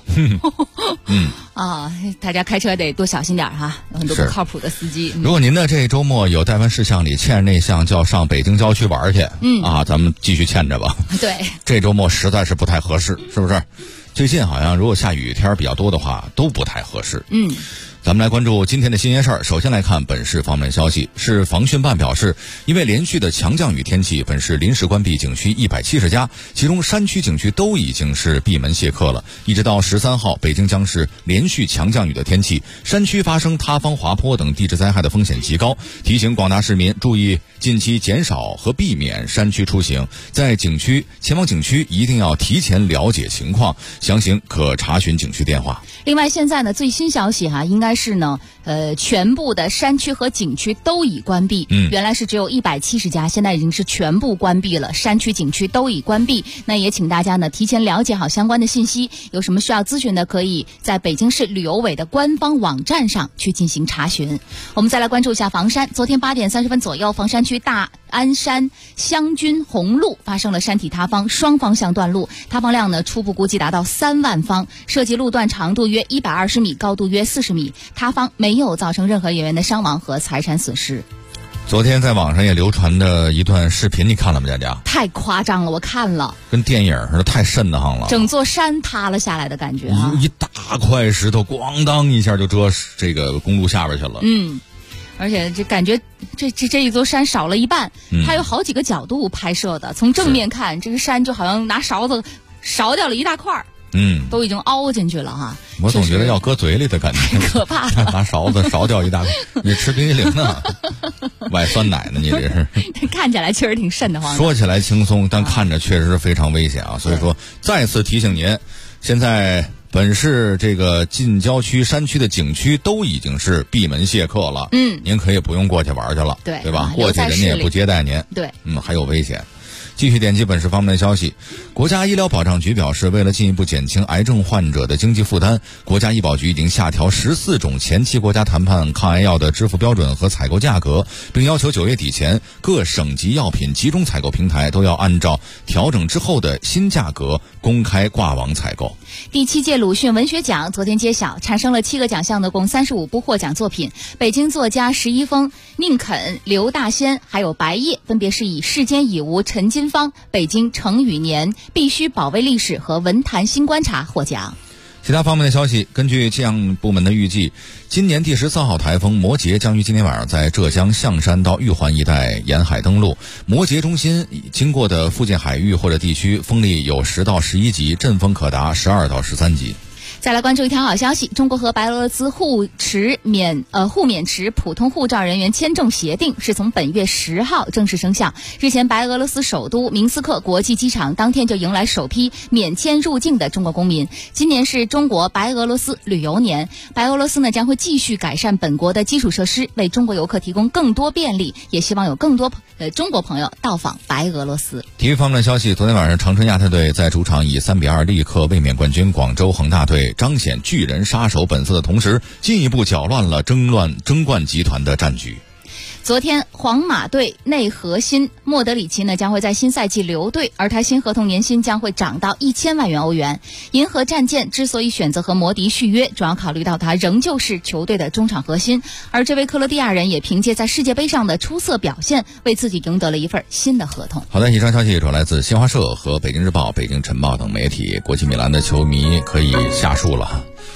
大家开车得多小心点哈，有很多不靠谱的司机。 如果您的这周末有代办事项里欠着那项，就要上北京郊区玩去。咱们继续欠着吧。 对， 这周末实在是不太合适，是不是？最近好像如果下雨天比较多的话，都不太合适。咱们来关注今天的新鲜事儿。首先来看本市方面消息，市防汛办表示，因为连续的强降雨天气，本市临时关闭景区170家，其中山区景区都已经是闭门谢客了。一直到13号，北京将是连续强降雨的天气，山区发生塌方、滑坡等地质灾害的风险极高，提醒广大市民注意近期减少和避免山区出行，在前往景区一定要提前了解情况，详情可查询景区电话。 另外，现在呢最新消息应该是呢全部的山区和景区都已关闭。原来是只有170家，现在已经是全部关闭了，山区景区都已关闭。那也请大家呢提前了解好相关的信息，有什么需要咨询的可以在北京市旅游委的官方网站上去进行查询。我们再来关注一下房山。昨天8点30分左右，房山区大安山湘军红路发生了山体塌方，双方向断路，塌方量呢初步估计达到3万方，涉及路段长度约120米，高度约40米，塌方没有造成任何人员的伤亡和财产损失。 昨天在网上也流传的一段视频，你看了吗，佳佳？ 太夸张了，我看了， 跟电影似的，太瘆得慌了。 整座山塌了下来的感觉一大块石头咣当一下就遮这个公路下边去了。 而且这感觉这一座山少了一半，它有好几个角度拍摄的。从正面看，这个山就好像拿勺子勺掉了一大块儿。都已经凹进去了哈。 我总觉得要搁嘴里的感觉， 太可怕了。 拿勺子勺掉一大块，你吃冰激凌呢？外酸奶呢？你这是？ 看起来确实挺瘆得慌。 说起来轻松，但看着确实是非常危险啊！所以说，再次提醒您，现在本市这个近郊区、山区的景区都已经是闭门谢客了。您可以不用过去玩去了，对吧？过去人家也不接待您。 对， 还有危险。继续点击本市方面的消息，国家医疗保障局表示，为了进一步减轻癌症患者的经济负担，国家医保局已经下调14种前期国家谈判抗癌药的支付标准和采购价格，并要求9月底前各省级药品集中采购平台都要按照调整之后的新价格公开挂网采购。 第7届鲁迅文学奖昨天揭晓，产生了7个奖项的共35部获奖作品，北京作家石一峰、宁肯、刘大仙还有白夜分别是以世间已无陈金芳、北京成语年、必须保卫历史和文坛新观察获奖。 其他方面的消息，根据气象部门的预计，今年第14号台风摩羯将于今天晚上在浙江象山到玉环一带沿海登陆。摩羯中心经过的附近海域或者地区风力有10到11级，阵风可达12到13级。 再来关注一条好消息，中国和白俄罗斯互免持普通护照人员签证协定是从本月10号正式生效。日前，白俄罗斯首都明斯克国际机场当天就迎来首批免签入境的中国公民。今年是中国白俄罗斯旅游年，白俄罗斯呢将会继续改善本国的基础设施，为中国游客提供更多便利，也希望有更多中国朋友到访白俄罗斯。 体育方面的消息，昨天晚上长春亚泰队在主场以3比2力克卫冕冠军广州恒大队，彰显巨人杀手本色的同时，进一步搅乱了争冠集团的战局。 昨天，皇马队内核心莫德里奇呢将会在新赛季留队，而他新合同年薪将会涨到1000万元欧元。银河战舰之所以选择和摩迪续约，主要考虑到他仍旧是球队的中场核心，而这位克罗地亚人也凭借在世界杯上的出色表现，为自己赢得了一份新的合同。 好的，以上消息主要来自新华社和北京日报、北京晨报等媒体。国际米兰的球迷可以下树了。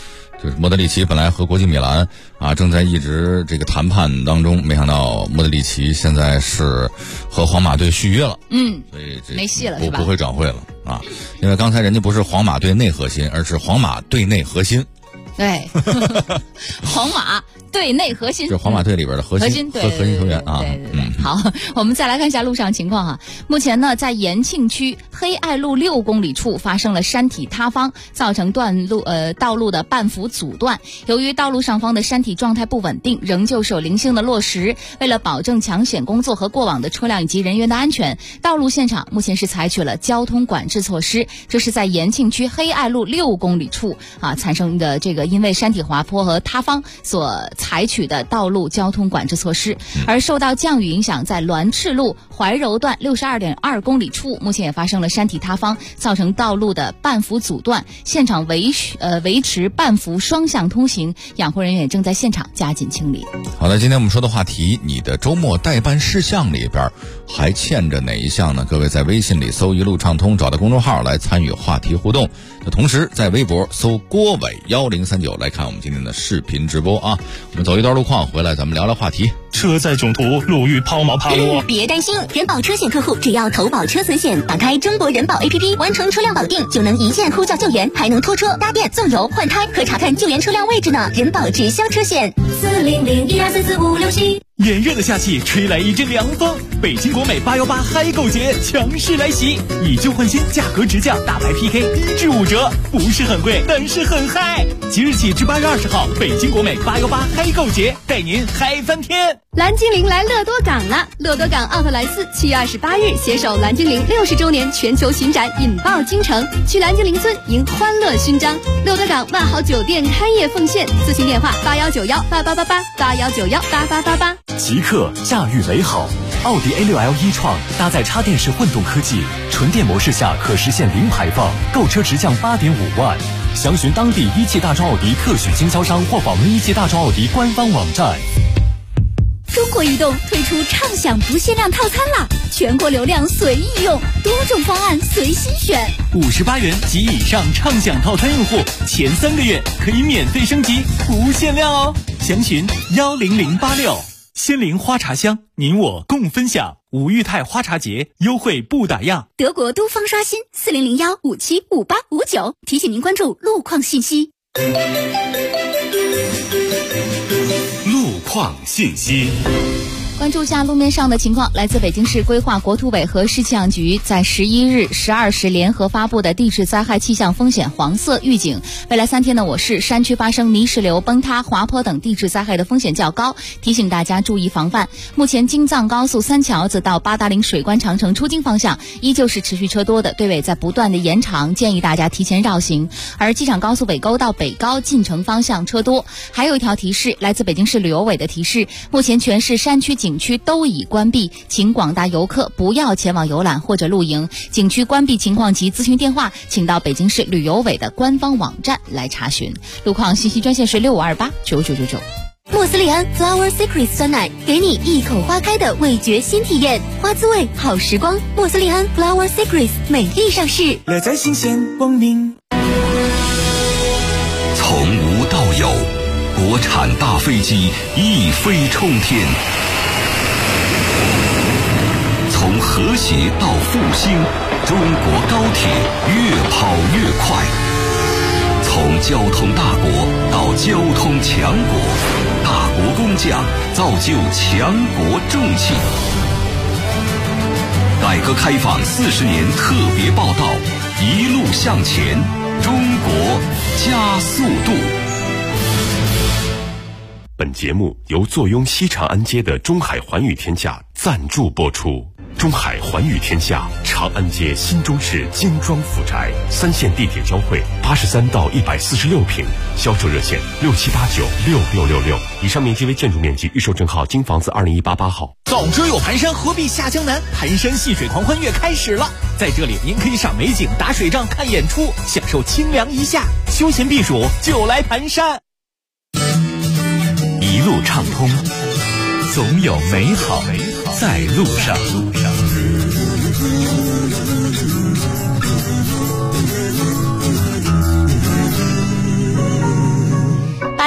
就是莫德里奇本来和国际米兰正在一直这个谈判当中，没想到莫德里奇现在是和皇马队续约了，所以这没戏了是吧？ 不会转会了因为刚才人家不是皇马队内核心，而是皇马队内核心。 对，皇马队内核心， 就皇马队里边的核心对核心球员好，我们再来看一下路上情况目前呢，在延庆区黑爱路6公里处发生了山体塌方，造成道路的半幅阻断。由于道路上方的山体状态不稳定，仍旧是有零星的落石。为了保证抢险工作和过往的车辆以及人员的安全，道路现场目前是采取了交通管制措施。这是在延庆区黑爱路6公里处产生的这个因为山体滑坡和塌方所采取的道路交通管制措施。而受到降雨影响，在栾赤路怀柔段62.2公里处目前也发生了山体塌方，造成道路的半幅阻断，现场维持半幅双向通行，养护人员也正在现场加紧清理。 好的，今天我们说的话题，你的周末代办事项里边还欠着哪一项呢？各位在微信里搜一路畅通，找到公众号来参与话题互动。同时在微博搜郭伟1039来看我们今天的视频直播我们走一段路况回来，咱们聊聊话题。 车载囧途，路遇抛锚趴落。 别担心，人保车险客户只要投保车损险，打开中国人保 APP， 完成车辆保定，就能一键呼叫救援，还能拖车、搭电、送油、换胎和查看救援车辆位置呢。人保直销车险，40012444567。 炎热的夏季吹来一阵凉风，北京国美818嗨购节强势来袭，以旧换新，价格直降，大牌 PK 1至5折，不是很贵，但是很嗨。即日起至8月20号，北京国美818嗨购节带您嗨翻天。 蓝精灵来乐多港了！乐多港奥特莱斯7月28日携手蓝精灵60周年全球巡展引爆京城，去蓝精灵村迎欢乐勋章。乐多港万豪酒店开业奉献，咨询电话8191888881918888。 极客驾驭美好，奥迪 A6L e-tron搭载插电式混动科技，纯电模式下可实现零排放，购车直降8.5万。详询当地一汽大众奥迪特许经销商或访问一汽大众奥迪官方网站。 中国移动推出畅享不限量套餐啦，全国流量随意用，多种方案随心选。 58元及以上畅享套餐用户，前3个月可以免费升级，不限量哦。详询10086。仙灵花茶香，您我共分享。五裕泰花茶节优惠不打烊。 德国都方刷新4001575859，提醒您关注路况信息。 路况信息。 关注下路面上的情况，来自北京市规划国土委和市气象局在11日12时联合发布的地质灾害气象风险黄色预警。未来3天呢，我市山区发生泥石流、崩塌、滑坡等地质灾害的风险较高，提醒大家注意防范。目前京藏高速三桥子到八达岭水关长城出京方向依旧是持续车多的，队尾在不断的延长，建议大家提前绕行。而机场高速北沟到北高进城方向车多。还有一条提示，来自北京市旅游委的提示，目前全市山区景区都已关闭，请广大游客不要前往游览或者露营。景区关闭情况及咨询电话，请到北京市旅游委的官方网站来查询。路况信息专线是65289999。 莫斯利安 Flower Secrets 酸奶，给你一口花开的味觉新体验，花滋味好时光。莫斯利安 Flower Secrets 美丽上市， 乐在新鲜光明。 从无到有，国产大飞机一飞冲天。从和谐到复兴，中国高铁越跑越快。从交通大国到交通强国，大国工匠造就强国重器。改革开放40年特别报道，一路向前，中国加速度。本节目由坐拥西长安街的中海环宇天下赞助播出。中海环宇天下，长安街新中式精装复宅，3线地铁交汇，83到146平，销售热线67896666。以上面积为建筑面积，预售证号京房子20188号。 早知有盘山，何必下江南？盘山戏水狂欢月开始了，在这里您可以赏美景、打水仗、看演出，享受清凉一夏，休闲避暑就来盘山。 一路畅通，总有美好在路上。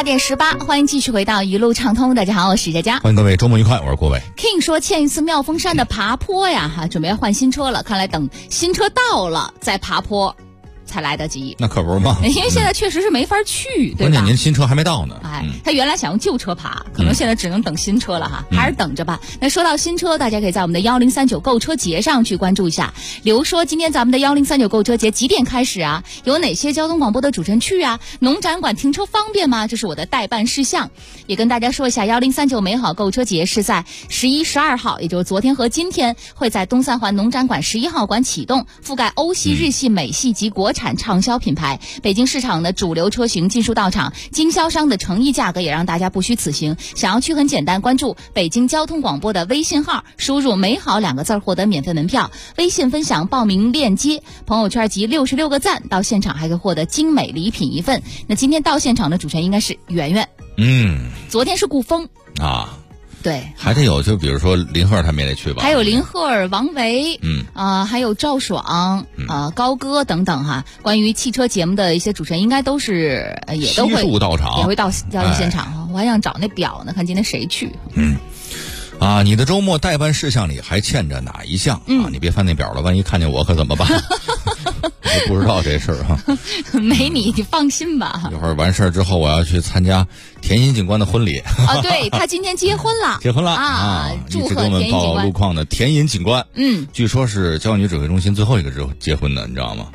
点18，欢迎继续回到一路畅通。大家好，我是佳佳， 欢迎各位，周末愉快，我是郭伟。 King 说欠一次妙峰山的爬坡呀，准备要换新车了，看来等新车到了再爬坡才来得及。 那可不是嘛， 因为现在确实是没法去，对吧？ 关键您新车还没到呢。 他原来想用旧车爬，可能现在只能等新车了哈，还是等着吧。那说到新车，大家可以在我们的1039购车节上去关注一下。比如说今天咱们的1039购车节几点开始啊？有哪些交通广播的主持人去啊？农展馆停车方便吗？这是我的代办事项。也跟大家说一下，1039美好购车节是在11、12号，也就是昨天和今天，会在东三环农展馆11号馆启动，覆盖欧系、日系、美系及国产畅销品牌。北京市场的主流车型尽数到场，经销商的诚意价格也让大家不虚此行。想要去很简单，关注北京交通广播的微信号，输入美好2个字获得免费门票，微信分享报名链接，朋友圈集66个赞，到现场还可以获得精美礼品1份。那今天到现场的主持人应该是圆圆，昨天是顾峰啊， 对， 还得有，就比如说林赫他们也得去吧， 还有林赫、王维，还有赵爽，高歌等等哈。关于汽车节目的一些主持人，应该都是也都会到场， 也会到现场哈。我还想找那表呢，看今天谁去。 你的周末代办事项里还欠着哪一项你别翻那表了，万一看见我可怎么办？我不知道这事儿哈。 没你放心吧。 一会儿完事儿之后，我要去参加田心警官的婚礼。 对，他今天结婚了， 结婚了啊！ 祝贺田心警官。报路况的田心警官，据说是交女指挥中心最后一个结婚的，你知道吗？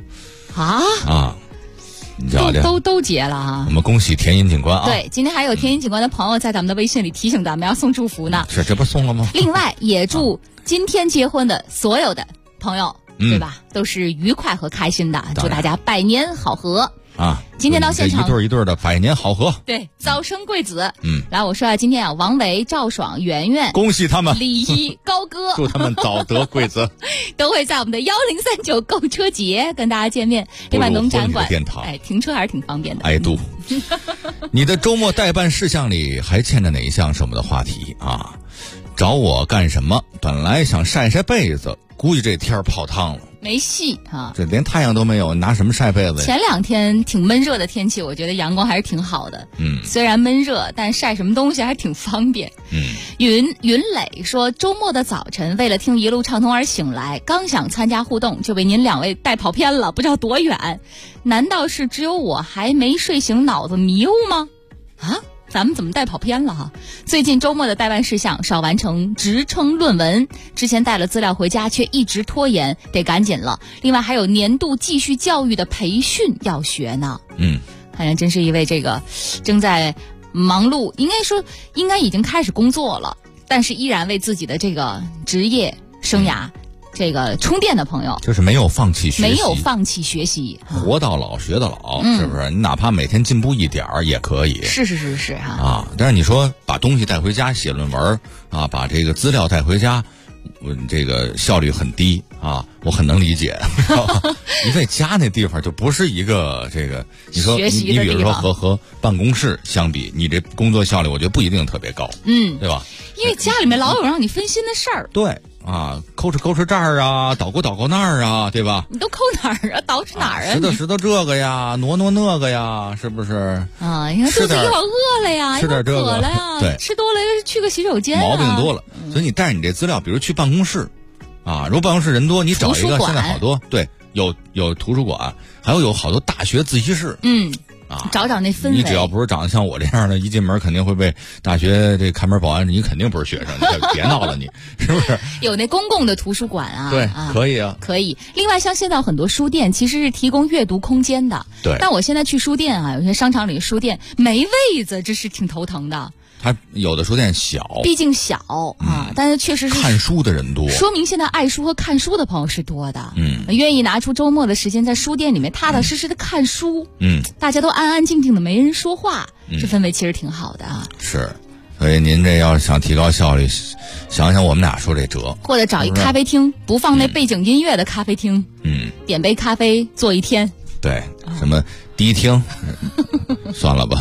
你知道都结了啊！ 我们恭喜田心警官啊！ 对，今天还有田心警官的朋友在咱们的微信里提醒咱们要送祝福呢。 是，这不是送了吗？ 另外，也祝今天结婚的所有的朋友，对吧？都是愉快和开心的，祝大家百年好合。今天到现场一对一对的百年好合， 对，早生贵子。来，我说下今天王维、赵爽、圆圆， 恭喜他们， 李一、高歌， 祝他们早得贵子， 都会在我们的1039购车节跟大家见面。另外，农展馆停车还是挺方便的。 度，你的周末代办事项里还欠着哪一项是我们的话题啊？找我干什么？本来想晒晒被子，估计这天泡烫了。 没戏啊！ 这连太阳都没有，拿什么晒被子呀？ 前2天挺闷热的天气，我觉得阳光还是挺好的。虽然闷热，但晒什么东西还挺方便。云磊说，周末的早晨为了听一路畅通而醒来，刚想参加互动，就被您2位带跑偏了，不知道多远。难道是只有我还没睡醒，脑子迷糊吗？咱们怎么带跑偏了哈？最近周末的代办事项少完成职称论文，之前带了资料回家却一直拖延，得赶紧了。另外还有年度继续教育的培训要学呢。看来真是一位这个正在忙碌，应该已经开始工作了，但是依然为自己的这个职业生涯这个充电的朋友， 就是没有放弃学习，活到老学到老，是不是？你哪怕每天进步一点儿也可以。 是但是你说把东西带回家写论文把这个资料带回家，这个效率很低我很能理解。你在家那地方就不是一个这个，你说你比如说和办公室相比，你这工作效率我觉得不一定特别高，对吧？ 因为家里面老有让你分心的事儿。 对。抠哧这儿捣鼓那儿对吧？ 你都抠哪儿啊？捣饬哪儿啊？ 拾掇这个呀，挪那个呀，是不是？ 你看肚子一会儿饿了呀， 吃点这个渴了呀， 对， 吃多了去个洗手间毛病多了。所以你带着你这资料，比如去办公室如果办公室人多，你找一个现在好多对，有图书馆，还有好多大学自习室。 找那氛围。 你只要不是长得像我这样的，一进门肯定会被大学这看门保安，你肯定不是学生，你别闹了，你是不是？ 有那公共的图书馆对，可以啊， 可以。另外，像现在很多书店其实是提供阅读空间的， 对。 但我现在去书店有些商场里的书店没位子，这是挺头疼的。 它有的书店小， 毕竟小但是确实是看书的人多， 说明现在爱书和看书的朋友是多的。愿意拿出周末的时间在书店里面踏踏实实的看书。大家都安安静静的，没人说话，这氛围其实挺好的是，所以您这要想提高效率，想想我们俩说这辙， 或者找一咖啡厅，不放那背景音乐的咖啡厅，点杯咖啡坐一天。 对，什么迪厅，算了吧。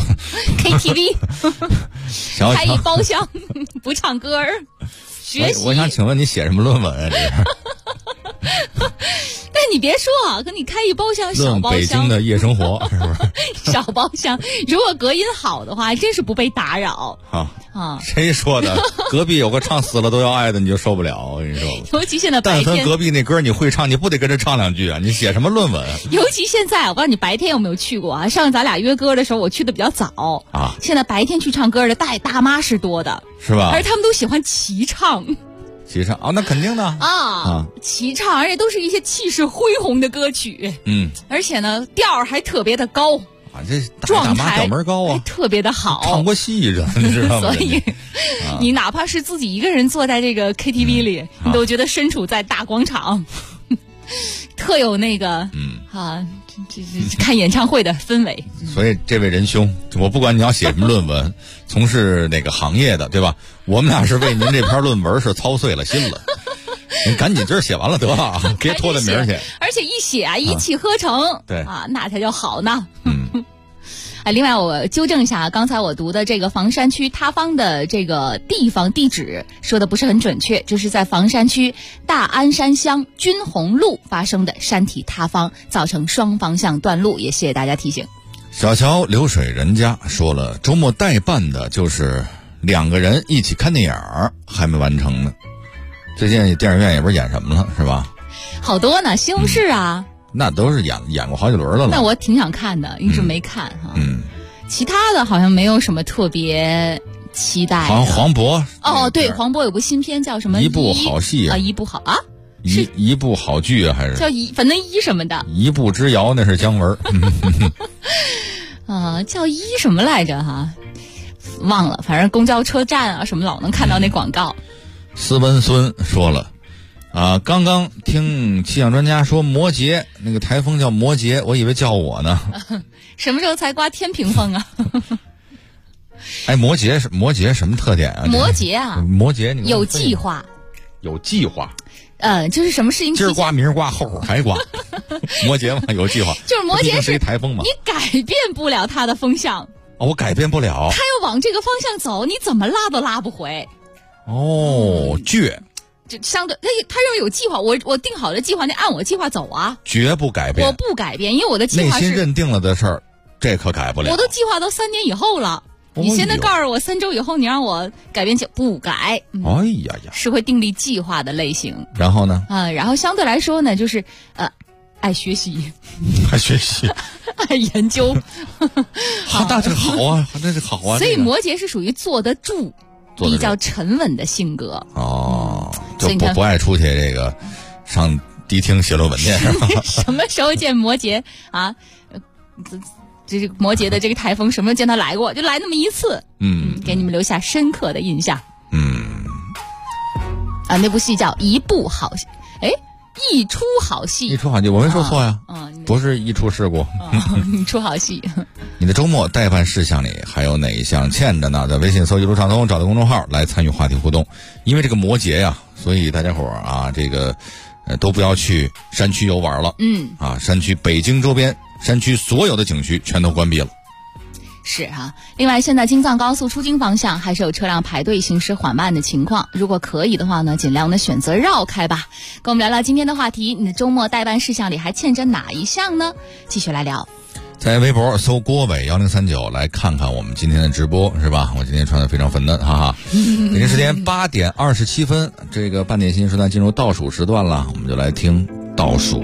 KTV， 开一包厢，不唱歌儿，学习。 我想请问你写什么论文啊？这是。 但你别说，跟你开一包厢小包厢， 北京的夜生活是不是？小包厢，如果隔音好的话，真是不被打扰。啊， 谁说的？隔壁有个唱死了都要爱的，你就受不了。我跟你说， 尤其现在白天， 但凡隔壁那歌你会唱，你不得跟着唱两句啊？你写什么论文？ 尤其现在，我不知道你白天有没有去过啊？上次咱俩约歌的时候，我去的比较早啊。 现在白天去唱歌的大妈是多的， 是吧？ 而他们都喜欢齐唱。 齐唱啊，那肯定的啊，齐唱，而且都是一些气势恢宏的歌曲。而且呢，调还特别的高。 啊，这大妈调门高啊， 特别的好， 唱过戏这你知道吗？ 所以，你哪怕是自己一个人坐在这个 KTV 里，你都觉得身处在大广场，特有那个这看演唱会的氛围。 所以这位仁兄，我不管你要写什么论文，从事哪个行业的，对吧？我们俩是为您这篇论文是操碎了心了。你赶紧今儿写完了得了，别拖着名儿去。 而且一写啊，一气呵成， 对啊，那才叫好呢。另外我纠正一下，刚才我读的这个房山区塌方的这个地方地址说的不是很准确，就是在房山区大安山乡军红路发生的山体塌方，造成双方向断路，也谢谢大家提醒。 小乔流水人家说了，周末代办的就是2个人一起看电影，还没完成呢。最近电影院也不是演什么了，是吧？ 好多呢，西红柿啊。 那都是演过好几轮的了。 那我挺想看的，一直没看哈。其他的好像没有什么特别期待。 好像黄渤对，黄渤有部新片叫什么？ 一部好戏啊，一部好啊， 一部好剧啊，还是叫反正什么的。 一步之遥那是姜文。 叫什么来着哈？忘了，反正公交车站啊什么老能看到那广告。 斯文孙说了。刚刚听气象专家说摩羯那个台风叫摩羯，我以为叫我呢。 什么时候才刮天平风啊？ 哎，摩羯什么特点啊？ 摩羯啊， 摩羯你有计划， 有计划。 就是什么事情今儿刮明儿刮后儿还刮。摩羯嘛，有计划。 就是摩羯是台风嘛， 你改变不了它的风向。 我改变不了。 它要往这个方向走，你怎么拉都拉不回。 倔。 就相对，他认为有计划，我定好的计划，那按我计划走啊， 绝不改变。 我不改变，因为我的计划是内心认定了的事儿，这可改不了。 我都计划到3年以后了，你现在告诉我3周以后你让我改变不改。 哎呀呀， 是会订立计划的类型。 然后呢？ 然后相对来说呢，就是爱学习， 爱学习， 爱研究。 那这个好啊，那是好啊。 所以摩羯是属于坐得住。比较沉稳的性格就不爱出去这个上迪厅写论文去是吧？ 什么时候见摩羯啊？这个摩羯的这个台风什么时候见他来过？就来那么一次，给你们留下深刻的印象。那部戏叫《一部好戏》，一出好戏， 一出好戏，我没说错呀，不是一出事故， 一出好戏。 你的周末代办事项里还有哪一项欠着呢？在微信搜一路畅通，找到公众号来参与话题互动。因为这个摩羯呀，所以大家伙啊，这个都不要去山区游玩了。山区北京周边山区所有的景区全都关闭了。 是啊，另外现在京藏高速出京方向还是有车辆排队行驶缓慢的情况，如果可以的话呢，尽量的选择绕开吧。跟我们聊聊今天的话题，你的周末代办事项里还欠着哪一项呢？继续来聊。 在微博搜郭伟1039来看看我们今天的直播，是吧？我今天穿的非常粉嫩，哈哈。北京时间8点27分，这个半点新时段进入倒数时段了，我们就来听倒数。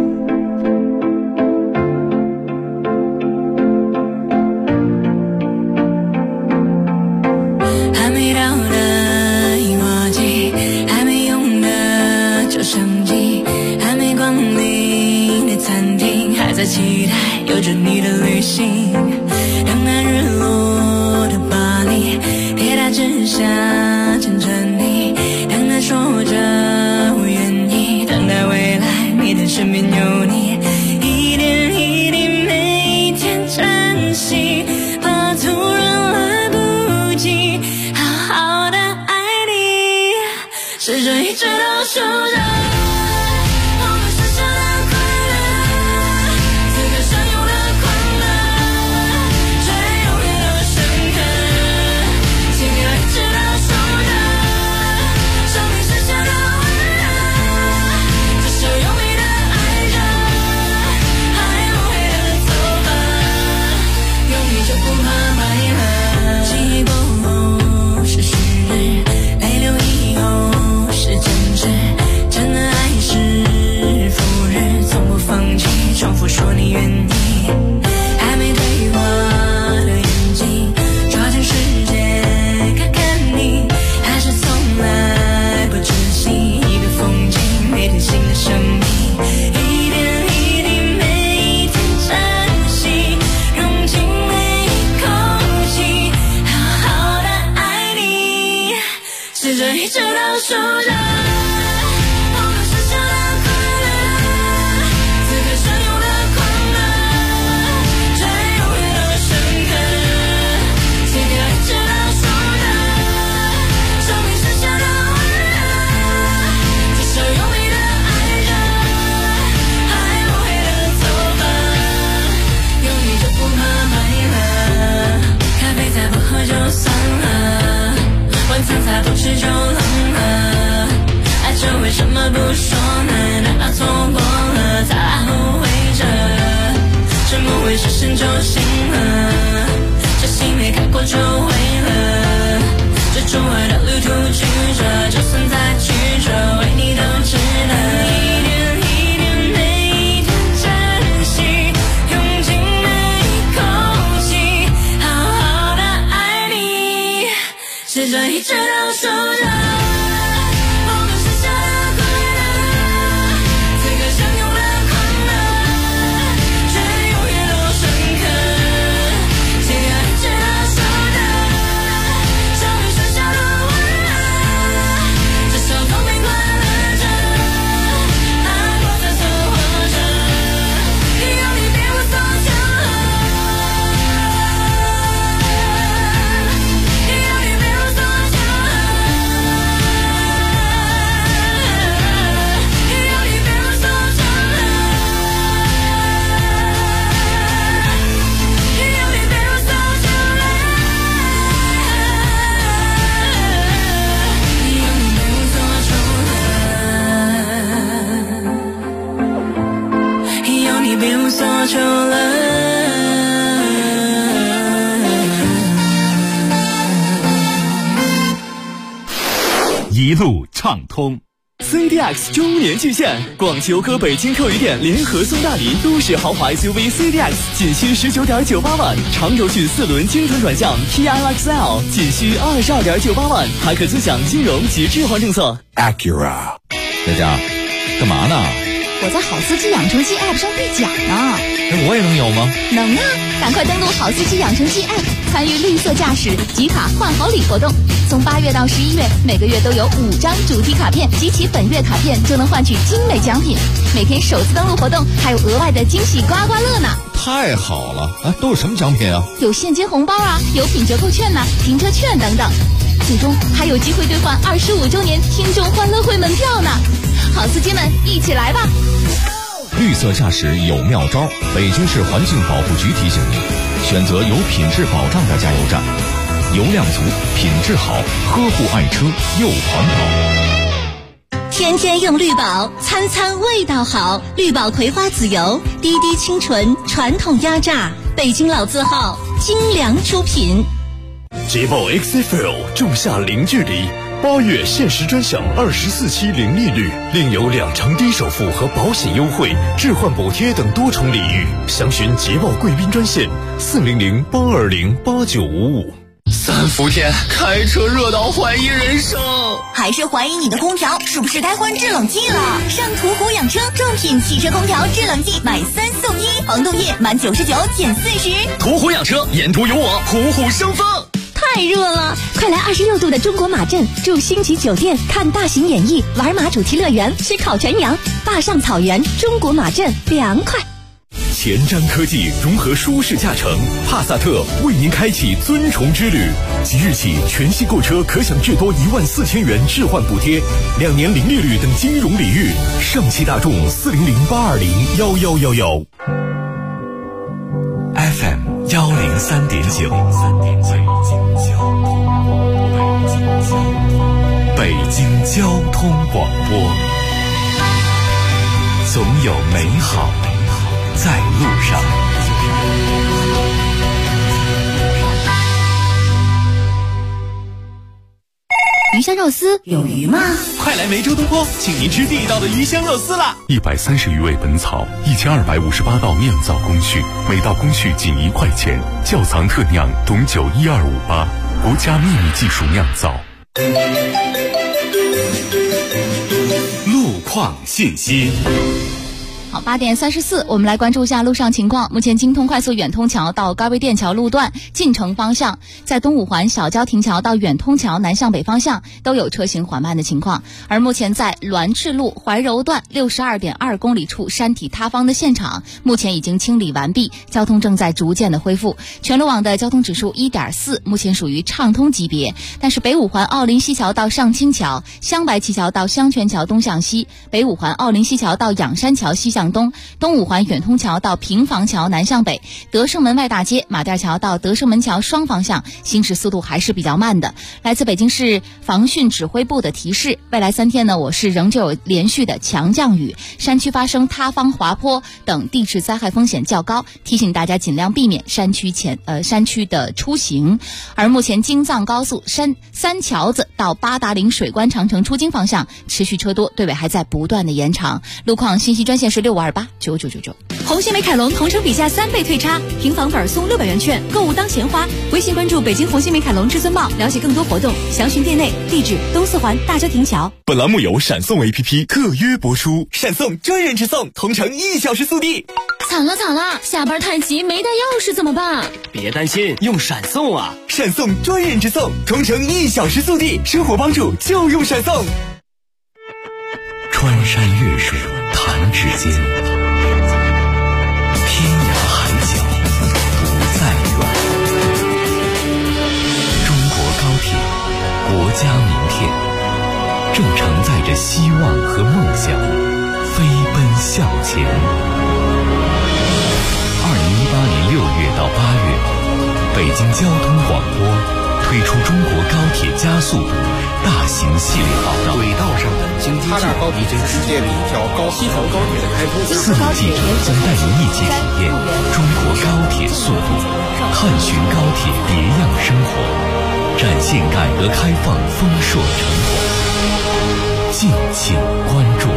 还没到的樱花季，还没用的旧相机，还没光临的餐厅，还在期待有着你的旅行。等待日落的巴黎，铁塔之下牵着你，等待说着我愿意，等待未来你的身边有你，一点一滴每一天珍惜，怕突然来不及好好的爱你，试着一直都守着手的，我们剩下的快乐，此刻相拥的狂热，却永远都深刻。写给爱知道说的，生命剩下的温热，接受用力的爱着，还不会的走吧，有你就不怕没了，咖啡再不喝就算了，晚餐再不吃就冷了，爱着为什么不说呢？难道错过了才后悔着？沉默会失声就醒了，这心没开过就毁了，这中外的旅途曲折，就算再曲折，为你都值得。一点一点每一天珍惜，用尽每一口气，好好的爱你，是这一直都说着，我们剩下的快乐，此刻相拥的狂热，却永远都深刻。写给爱知道说的，生命剩下的温热，至少痛并快乐着，爱过才算活着，有你别无所求了，有你别无所求了，有你别无所求了，有你别无所求了，有你别无所求了，有你别无所求了。 一路畅通。 CDX 周年巨献，广汽讴歌北京客余店联合送大礼，都市豪华 SUV CDX 仅需19.98万，长轴距4轮精准转向 TIXL 仅需22.98万，还可尊享金融及置换政策。 Acura， 佳佳，干嘛呢？ 我在好司机养成记 App 上兑奖呢。 我也能有吗？ 能啊！赶快登录好司机养成记 App， 参与绿色驾驶集卡换好礼活动。从8月到11月，每个月都有5张主题卡片，集齐本月卡片就能换取精美奖品。每天首次登录活动还有额外的惊喜刮刮乐呢！ 太好了！啊，都有什么奖品啊？有现金红包啊，有品折扣券呐、停车券等等。最终还有机会兑换25周年听众欢乐会门票呢！好司机们，一起来吧！ 绿色驾驶有妙招，北京市环境保护局提醒您，选择有品质保障的加油站，油量足，品质好，呵护爱车又环保。 天天用绿宝，餐餐味道好。绿宝葵花籽油，滴滴清纯，传统压榨，北京老字号，精良出品。 捷豹 XFL 仲夏零距离，8月限时专享24期零利率，另有2成低首付和保险优惠、置换补贴等多重礼遇。详询捷豹贵宾专线400-820-8955。 3伏天开车热到怀疑人生， 还是怀疑你的空调是不是该换制冷剂了？上途虎养车正品汽车空调制冷剂，买3送1，防冻液满99减40。 途虎养车，沿途有我，虎虎生风。 太热了，快来26度的中国马镇，住星级酒店，看大型演艺，玩马主题乐园，吃烤全羊，坝上草原，中国马镇凉快。 前瞻科技融合舒适驾乘，帕萨特为您开启尊崇之旅。即日起，全系购车可享至多14000元置换补贴，2年零利率等金融礼遇。上汽大众400-820-1111。FM 103.9，北京交通广播，总有美好在路上。 鱼香肉丝有鱼吗？ 快来梅州东坡，请您吃地道的鱼香肉丝啦 ！130余味本草，1258道酿造工序，每道工序仅1块钱，窖藏特酿，董酒12588，国家秘密技术酿造。 路况信息。 好，8点34，我们来关注一下路上情况。目前京通快速远通桥到高碑店桥路段进城方向，在东五环小郊亭桥到远通桥南向北方向都有车行缓慢的情况。而目前在栾赤路怀柔段62.2公里处山体塌方的现场，目前已经清理完毕，交通正在逐渐的恢复。全路网的交通指数1.4，目前属于畅通级别。但是北五环奥林西桥到上清桥、香白旗桥到香泉桥东向西，北五环奥林西桥到仰山桥西向东，东五环远通桥到平房桥南向北，德胜门外大街马甸桥到德胜门桥双方向行驶速度还是比较慢的。来自北京市防汛指挥部的提示，未来3天呢，我市仍旧有连续的强降雨，山区发生塌方、滑坡等地质灾害风险较高，提醒大家尽量避免山区的出行。而目前京藏高速三桥子到八达岭水关长城出京方向持续车多，队尾还在不断的延长。路况信息专线是65289999。 红星美凯龙同城比价3倍退差，平房本送600元券，购物当钱花。微信关注北京红星美凯龙至尊茂，了解更多活动，详询店内。地址东四环大郊亭桥。 本栏目由闪送 APP 特约播出，闪送专人直送，同城1小时速递。 惨了，下班太急没带钥匙怎么办？ 别担心，用闪送啊！ 闪送专人直送，同城1小时速递，生活帮助就用闪送。 穿山越水弹指间，天涯海角不再远。中国高铁，国家名片，正承载着希望和梦想，飞奔向前。2018年6月到8月，北京交通广播推出中国高铁加速度大型系列报道， 轨道上的京津冀已经世界第1条西条高铁的开通。 4路记者将带您一起体验中国高铁速度，探寻高铁别样生活，展现改革开放丰硕成果。敬请关注。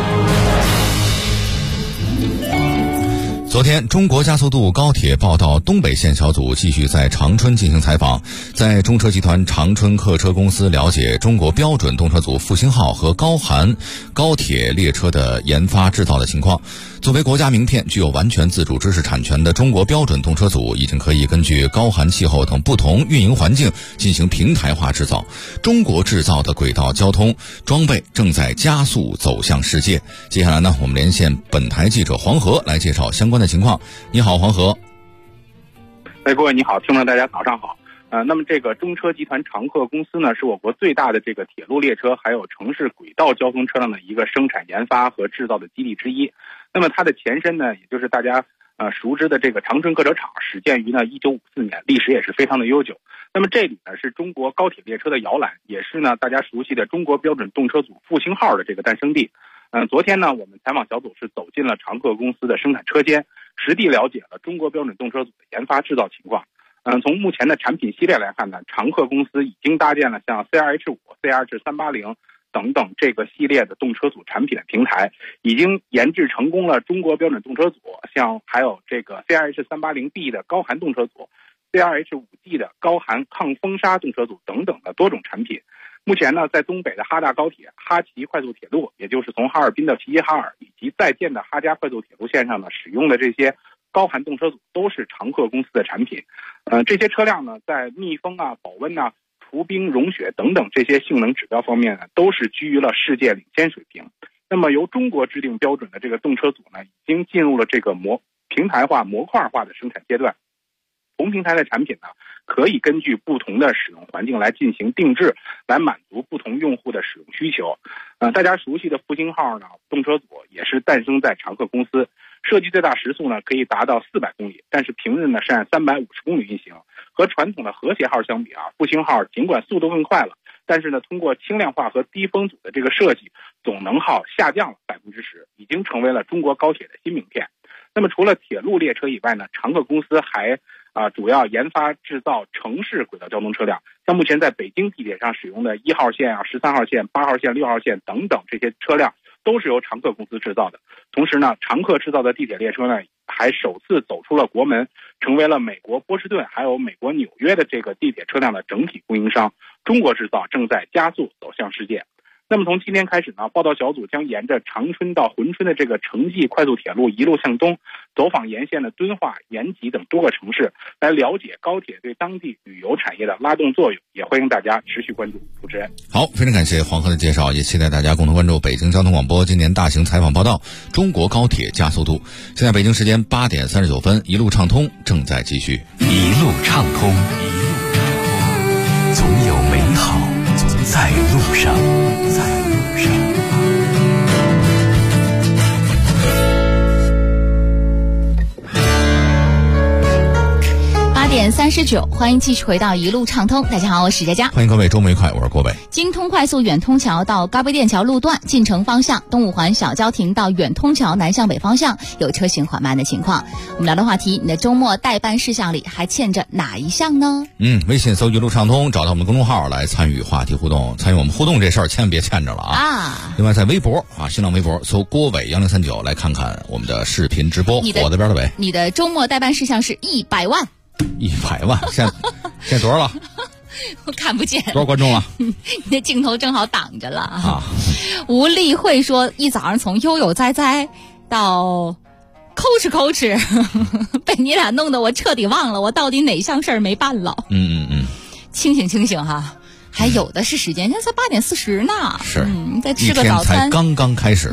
昨天，中国加速度高铁报道东北线小组继续在长春进行采访，在中车集团长春客车公司了解中国标准动车组复兴号和高寒高铁列车的研发制造的情况。作为国家名片、具有完全自主知识产权的中国标准动车组，已经可以根据高寒气候等不同运营环境进行平台化制造。中国制造的轨道交通装备正在加速走向世界。接下来呢，我们连线本台记者黄河来介绍相关的情况。你好，黄河。 各位你好，听众大家早上好。那么这个中车集团长客公司呢，是我国最大的这个铁路列车还有城市轨道交通车辆的一个生产研发和制造的基地之一。那么它的前身呢，也就是大家熟知的这个长春客车厂，始建于呢1954年，历史也是非常的悠久。那么这里呢是中国高铁列车的摇篮，也是呢大家熟悉的中国标准动车组复兴号的这个诞生地。昨天呢，我们采访小组是走进了长客公司的生产车间，实地了解了中国标准动车组的研发制造情况。从目前的产品系列来看呢，长客公司已经搭建了像 CRH5、CRH380等等这个系列的动车组产品的平台，已经研制成功了中国标准动车组，像还有这个 CRH380B 的高寒动车组、CRH5G 的高寒抗风沙动车组等等的多种产品。目前呢，在东北的哈大高铁、哈齐快速铁路，也就是从哈尔滨到齐齐哈尔，以及在建的哈佳快速铁路线上呢，使用的这些高寒动车组都是长客公司的产品。这些车辆呢，在密封啊、保温啊、除冰融雪等等这些性能指标方面呢，都是居于了世界领先水平。那么由中国制定标准的这个动车组呢，已经进入了这个平台化、模块化的生产阶段。同平台的产品呢，可以根据不同的使用环境来进行定制，来满足不同用户的使用需求。大家熟悉的复兴号呢，动车组也是诞生在长客公司，设计最大时速呢可以达到400公里，但是平日呢是按350公里运行。和传统的和谐号相比啊，复兴号尽管速度更快了，但是呢，通过轻量化和低风阻的这个设计，总能耗下降了10%，已经成为了中国高铁的新名片。那么除了铁路列车以外呢，长客公司还主要研发制造城市轨道交通车辆，像目前在北京地铁上使用的1号线啊、13号线、8号线、6号线等等这些车辆，都是由长客公司制造的。同时呢，长客制造的地铁列车呢，还首次走出了国门，成为了美国波士顿还有美国纽约的这个地铁车辆的整体供应商。中国制造正在加速走向世界。 那么从今天开始呢，报道小组将沿着长春到珲春的这个城际快速铁路一路向东，走访沿线的敦化、延吉等多个城市，来了解高铁对当地旅游产业的拉动作用，也欢迎大家持续关注。主持人， 好，非常感谢黄河的介绍，也期待大家共同关注北京交通广播今年大型采访报道《中国高铁加速度》。现在北京时间8点39分，一路畅通正在继续。 一路畅通，一路畅通，总有美好在路上，在路上。 8点39，欢迎继续回到一路畅通。大家好，我是佳佳， 欢迎各位周末愉快，我是郭伟。 京通快速远通桥到高碑店桥路段进城方向，东五环小交亭到远通桥南向北方向有车行缓慢的情况。我们聊的话题，你的周末代办事项里还欠着哪一项呢？ 微信搜一路畅通，找到我们公众号来参与话题互动，参与我们互动这事儿千万别欠着了啊！另外在微博新浪微博搜郭伟1039来看看我们的视频直播。我这边的伟， 你的周末代办事项是100万。 100万，现在多少了？ 我看不见。 多少观众了？ 你的镜头正好挡着了啊！吴丽慧说，一早上从悠悠哉哉到抠哧，被你俩弄得我彻底忘了我到底哪项事儿没办了。清醒哈，还有的是时间，现在才8点40呢。 是， 再吃个早餐， 才刚刚开始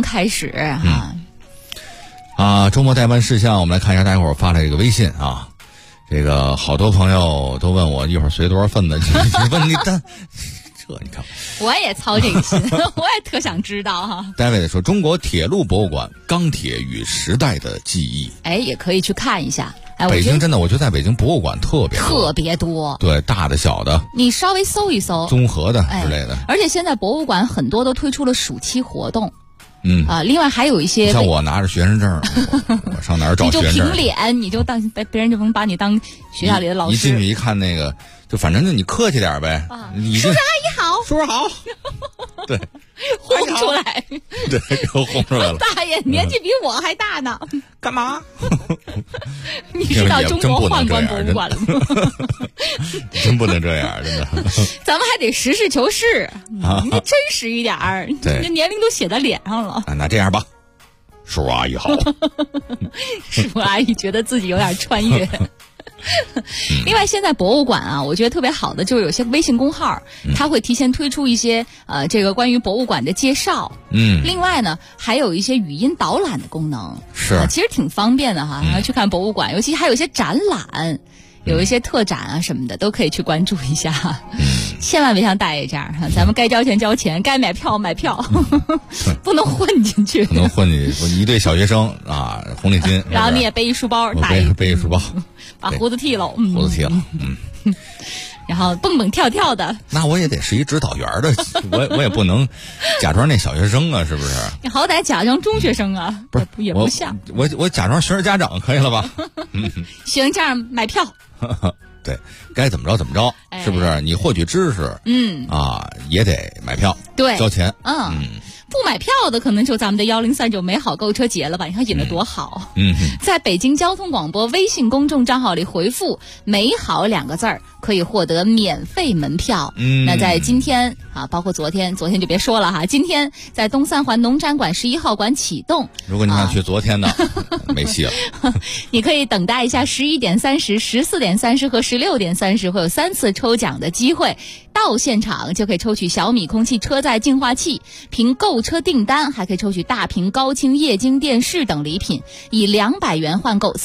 周末代办事项，我们来看一下大伙儿发来这个微信啊。这个好多朋友都问我一会儿随多少份的，你问你但这你看， 我也操这个心，我也特想知道哈。 David 说，中国铁路博物馆钢铁与时代的记忆， 也可以去看一下。 北京真的，我觉得在北京博物馆特别多，对，大的小的， 你稍微搜一搜， 综合的之类的。 而且现在博物馆很多都推出了暑期活动。另外还有一些， 像我拿着学生证，我上哪儿找学生证？ 你就凭脸，你就当别人就能把你当学校里的老师。 一进去一看那个，就反正你客气点呗。 叔叔阿姨好， 叔叔好，对， 轰出来， 对，给我轰出来了。 大爷年纪比我还大呢， 干嘛？ 你是到中国宦官博物馆了吗？ 真不能这样，真的。 咱们还得实事求是你得真实一点儿。 对， 这年龄都写在脸上了。 那这样吧，叔叔阿姨好。 叔叔阿姨觉得自己有点穿越。另外，现在博物馆我觉得特别好的就是有些微信公号，它会提前推出一些这个关于博物馆的介绍。另外呢，还有一些语音导览的功能， 是其实挺方便的哈。然后去看博物馆，尤其还有一些展览，有一些特展什么的，都可以去关注一下。千万别像大爷这样，咱们该交钱交钱，该买票买票，不能混进去。 不能混进去，一对小学生红领巾， 然后你也背一书包， 背一书包， 把胡子剃了， 胡子剃了， 然后蹦蹦跳跳的。 那我也得是一指导员的，我也不能假装那小学生啊，是不是？ 你好歹假装中学生啊， 不是也不像。 我假装学生家长可以了吧？ 学生家长买票。 对，该怎么着怎么着，是不是？你获取知识，也得买票， 对， 交钱， 不买票的可能就咱们的1039美好购车节了吧？你看引得多好。在北京交通广播微信公众账号里回复“美好”2个字儿，可以获得免费门票。那在今天包括昨天就别说了哈。今天在东三环农展馆11号馆启动。 如果你想去昨天的，没戏了。 你可以等待一下11点30、14点30和16点30，会有3次抽奖的机会。到现场就可以抽取小米空气车载净化器，凭购车订单还可以抽取大屏高清液晶电视等礼品，以200元换购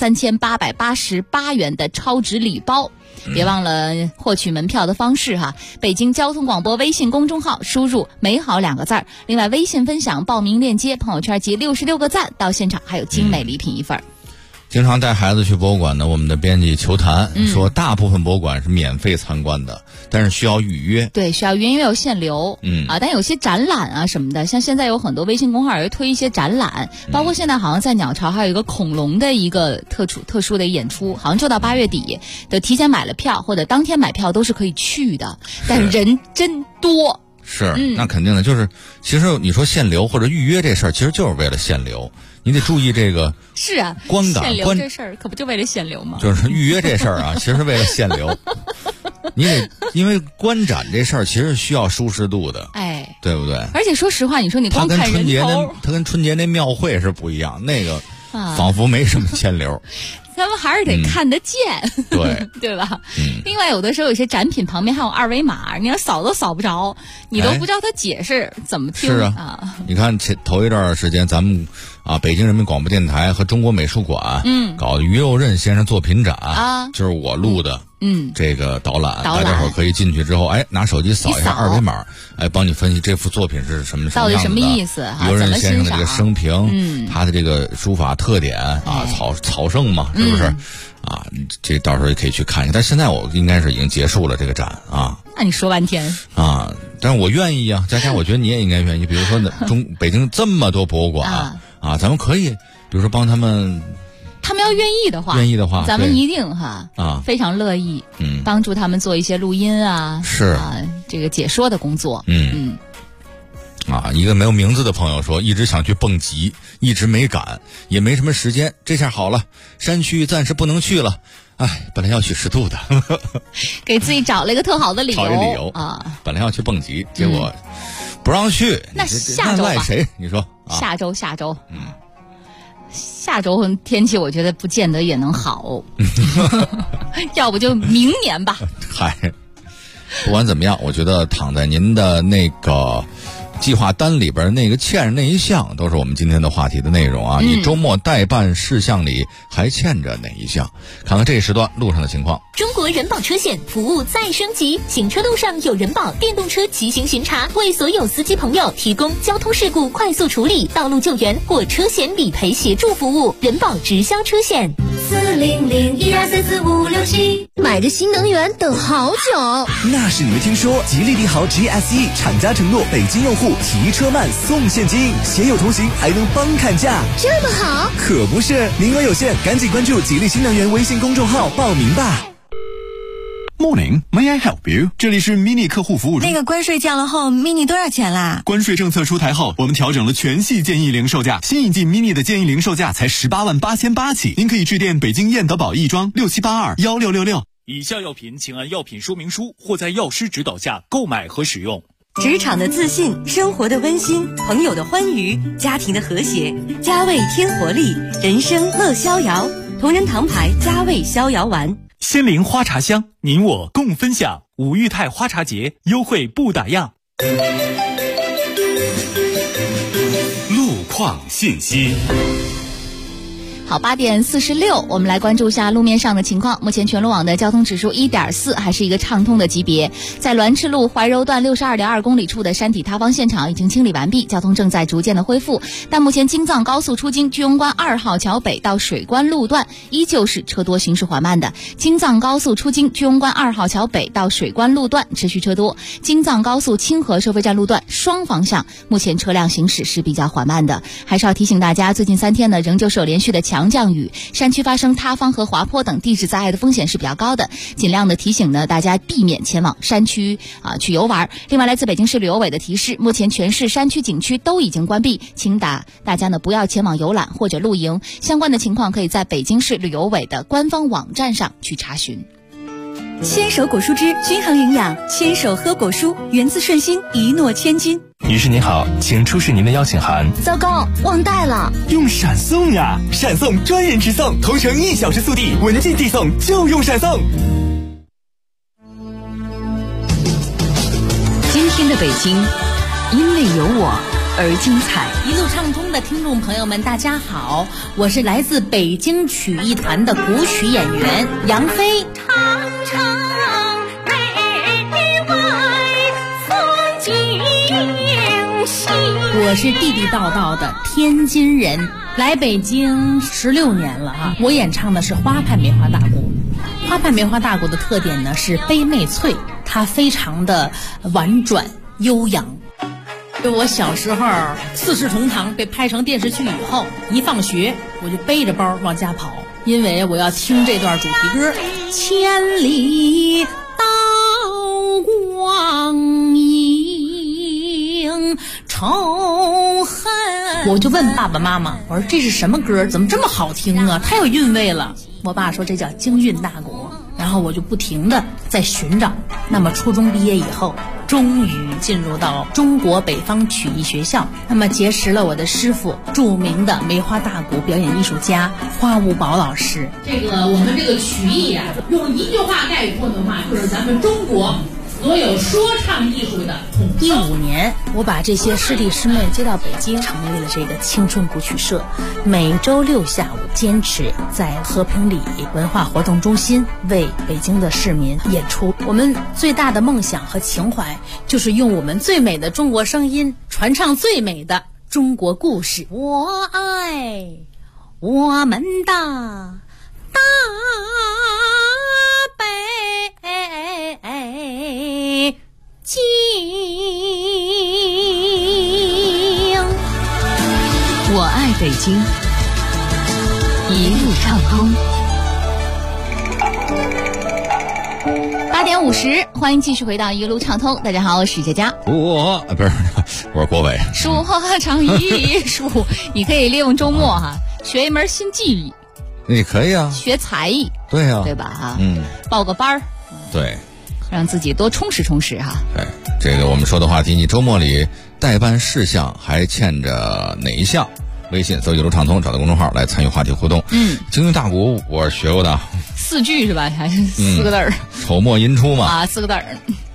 3888元的超值礼包。别忘了获取门票的方式哈，北京交通广播微信公众号输入“美好”2个字儿，另外微信分享报名链接，朋友圈集66个赞，到现场还有精美礼品1份。 经常带孩子去博物馆的我们的编辑求谈说，大部分博物馆是免费参观的，但是需要预约。对， 需要预约，因为有限流。但有些展览什么的，像现在有很多微信公号也推一些展览，包括现在好像在鸟巢还有一个恐龙的一个特殊的演出，好像就到8月底的，提前买了票或者当天买票都是可以去的，但人真多。 是，那肯定的，就是其实你说限流或者预约这事儿，其实就是为了限流。你得注意这个是啊， 观感限流这事儿可不就为了限流吗？ 就是预约这事儿其实是为了限流。你得因为观展这事儿其实需要舒适度的。 对不对？ 而且说实话，你说你光看人头， 他跟春节那庙会是不一样，那个仿佛没什么钱流。 咱们还是得看得见， 对对吧？另外，有的时候有些展品旁边还有二维码，你要扫都扫不着，你都不知道他解释怎么听。 是啊，你看头一段时间，咱们北京人民广播电台和中国美术馆搞于右任先生作品展就是我录的。这个导览，大家伙可以进去之后，拿手机扫一下二维码，帮你分析这幅作品是什么到底什么意思， 于右任先生的这个生平，他的这个书法特点草圣嘛，是不是？这到时候也可以去看一下。但现在我应该是已经结束了这个展啊。 那你说半天但是我愿意啊，佳佳，我觉得你也应该愿意。比如说北京这么多博物馆咱们可以，比如说帮他们要愿意的话，咱们一定非常乐意帮助他们做一些录音这个解说的工作。 一个没有名字的朋友说，一直想去蹦极，一直没敢，也没什么时间。这下好了，山区暂时不能去了。本来要去10度的， 给自己找了一个特好的理由本来要去蹦极，结果不让去。 那下周吧， 赖谁？你说下周。下周天气我觉得不见得也能好，要不就明年吧。 不管怎么样，我觉得躺在您的那个计划单里边那个欠着那一项，都是我们今天的话题的内容你周末待办事项里还欠着哪一项？看看这一时段路上的情况。 中国人保车险服务再升级，行车路上有人保电动车骑行巡查，为所有司机朋友提供交通事故快速处理、道路救援或车险理赔协助服务。人保直销车险40012344567。 买个新能源等好久， 那是你没听说，吉利帝豪 GSE 厂家承诺北京用户提车慢送现金，携友同行还能帮砍价， 这么好？ 可不是，名额有限，赶紧关注吉利新能源微信公众号报名吧。 Morning, may I help you？ 这里是 Mini 客户服务中。 那个关税降了后 ，Mini 多少钱啦？ 关税政策出台后，我们调整了全系建议零售价，新引进 Mini 的建议零售价才18.888起。您可以致电北京燕德宝亦庄6782166666。 以下药品请按药品说明书或在药师指导下购买和使用。 职场的自信，生活的温馨，朋友的欢愉，家庭的和谐，佳味添活力，人生乐逍遥。同仁堂牌佳味逍遥丸。 仙灵花茶香，您我共分享。五裕泰花茶节优惠不打烊。 路况信息。 好，8点46，我们来关注一下路面上的情况。目前全路网的交通指数1.4，还是一个畅通的级别。在栾池路怀柔段62.2公里处的山体塌方现场已经清理完毕，交通正在逐渐的恢复。但目前京藏高速出京居庸关2号桥北到水关路段依旧是车多，行驶缓慢的。京藏高速出京居庸关2号桥北到水关路段持续车多。京藏高速清河收费站路段双方向目前车辆行驶是比较缓慢的。还是要提醒大家，最近3天呢仍旧是有连续的强降雨，山区发生塌方和滑坡等地质灾害的风险是比较高的，尽量的提醒呢大家避免前往山区去游玩。另外，来自北京市旅游委的提示，目前全市山区景区都已经关闭，请大家呢不要前往游览或者露营。相关的情况可以在北京市旅游委的官方网站上去查询。 牵手果蔬汁均衡营养，牵手喝果蔬，源自顺心，一诺千金。 女士您好，请出示您的邀请函。 糟糕，忘带了。 用闪送呀，闪送专人直送，同城1小时速递，文件寄送就用闪送。 今天的北京，因为有我而精彩。 一路畅通的听众朋友们，大家好，我是来自北京曲艺团的古曲演员杨飞。长城内外风景新，我是地地道道的天津人，来北京16年了哈。我演唱的是花畔梅花大鼓。花畔梅花大鼓的特点呢是悲媚脆，它非常的婉转悠扬。我小时候四世同堂被拍成电视剧以后，一放学我就背着包往家跑，因为我要听这段主题歌。千里刀光影，仇恨。我就问爸爸妈妈，我说这是什么歌？怎么这么好听啊？太有韵味了。我爸说这叫京韵大鼓。 然后我就不停地在寻找。那么初中毕业以后，终于进入到中国北方曲艺学校，那么结识了我的师傅，著名的梅花大鼓表演艺术家花无宝老师。 我们这个曲艺啊，用一句话概括的话，就是咱们中国所有说唱艺术的统称。 15年，我把这些师弟师妹接到北京，成立了这个青春古曲社，每周6下午坚持在和平里文化活动中心为北京的市民演出。我们最大的梦想和情怀，就是用我们最美的中国声音，传唱最美的中国故事。我爱我们的大北京。 我爱北京，一路畅通。 8点50，欢迎继续回到一路畅通。大家好，我是佳佳。 我是国伟。 说唱艺术，你可以利用周末学一门新技艺。 你可以啊， 学才艺。 对啊， 对吧？报个班儿。 对， 让自己多充实充实哈。 对，这个我们说的话题，你周末里代办事项还欠着哪一项？微信搜一路畅通，找到公众号来参与话题互动。京韵大鼓我是学过的 ，4句是吧？还是4个字儿？ 丑墨寅初嘛。 4个字儿。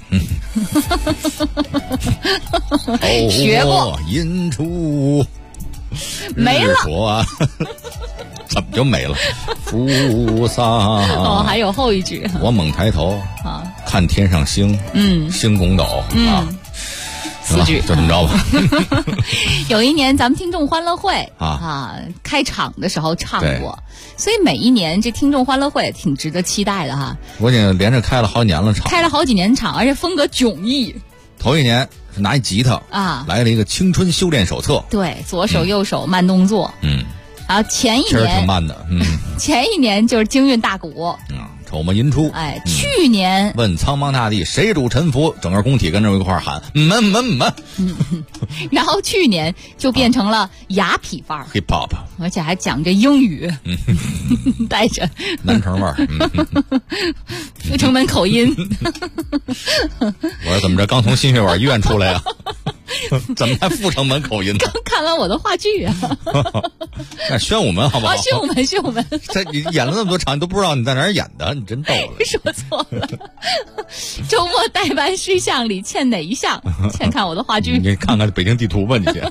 学过。 寅初没了。 怎么就没了？菩萨。 还有后一句。 我猛抬头看天上星，星拱斗 4句就这么着吧。 有一年咱们听众欢乐会开场的时候唱过，所以每一年这听众欢乐会挺值得期待的哈。 我已经连着开了好几年了， 开了好几年场，而且风格迥异。 头一年是拿一吉他来了一个青春修炼手册， 对，左手右手慢动作，然后前一年其实挺慢的， 前一年就是京韵大鼓， 丑墨寅初。 去年问苍茫大地谁主沉浮，整个工体跟着一块儿喊们。 然后去年就变成了雅痞范儿 hip hop， 而且还讲这英语，带着南城味儿， 阜成门口音。 我说怎么着，刚从心血管医院出来呀？怎么还阜成门口音呢？ 刚看完我的话剧啊。 那宣武门好不好？ 宣武门。 这你演了那么多场，你都不知道你在哪儿演的，你真逗了。 说错了。周末代办事项里欠哪一项？欠看我的话剧。 你看看北京地图吧，你先。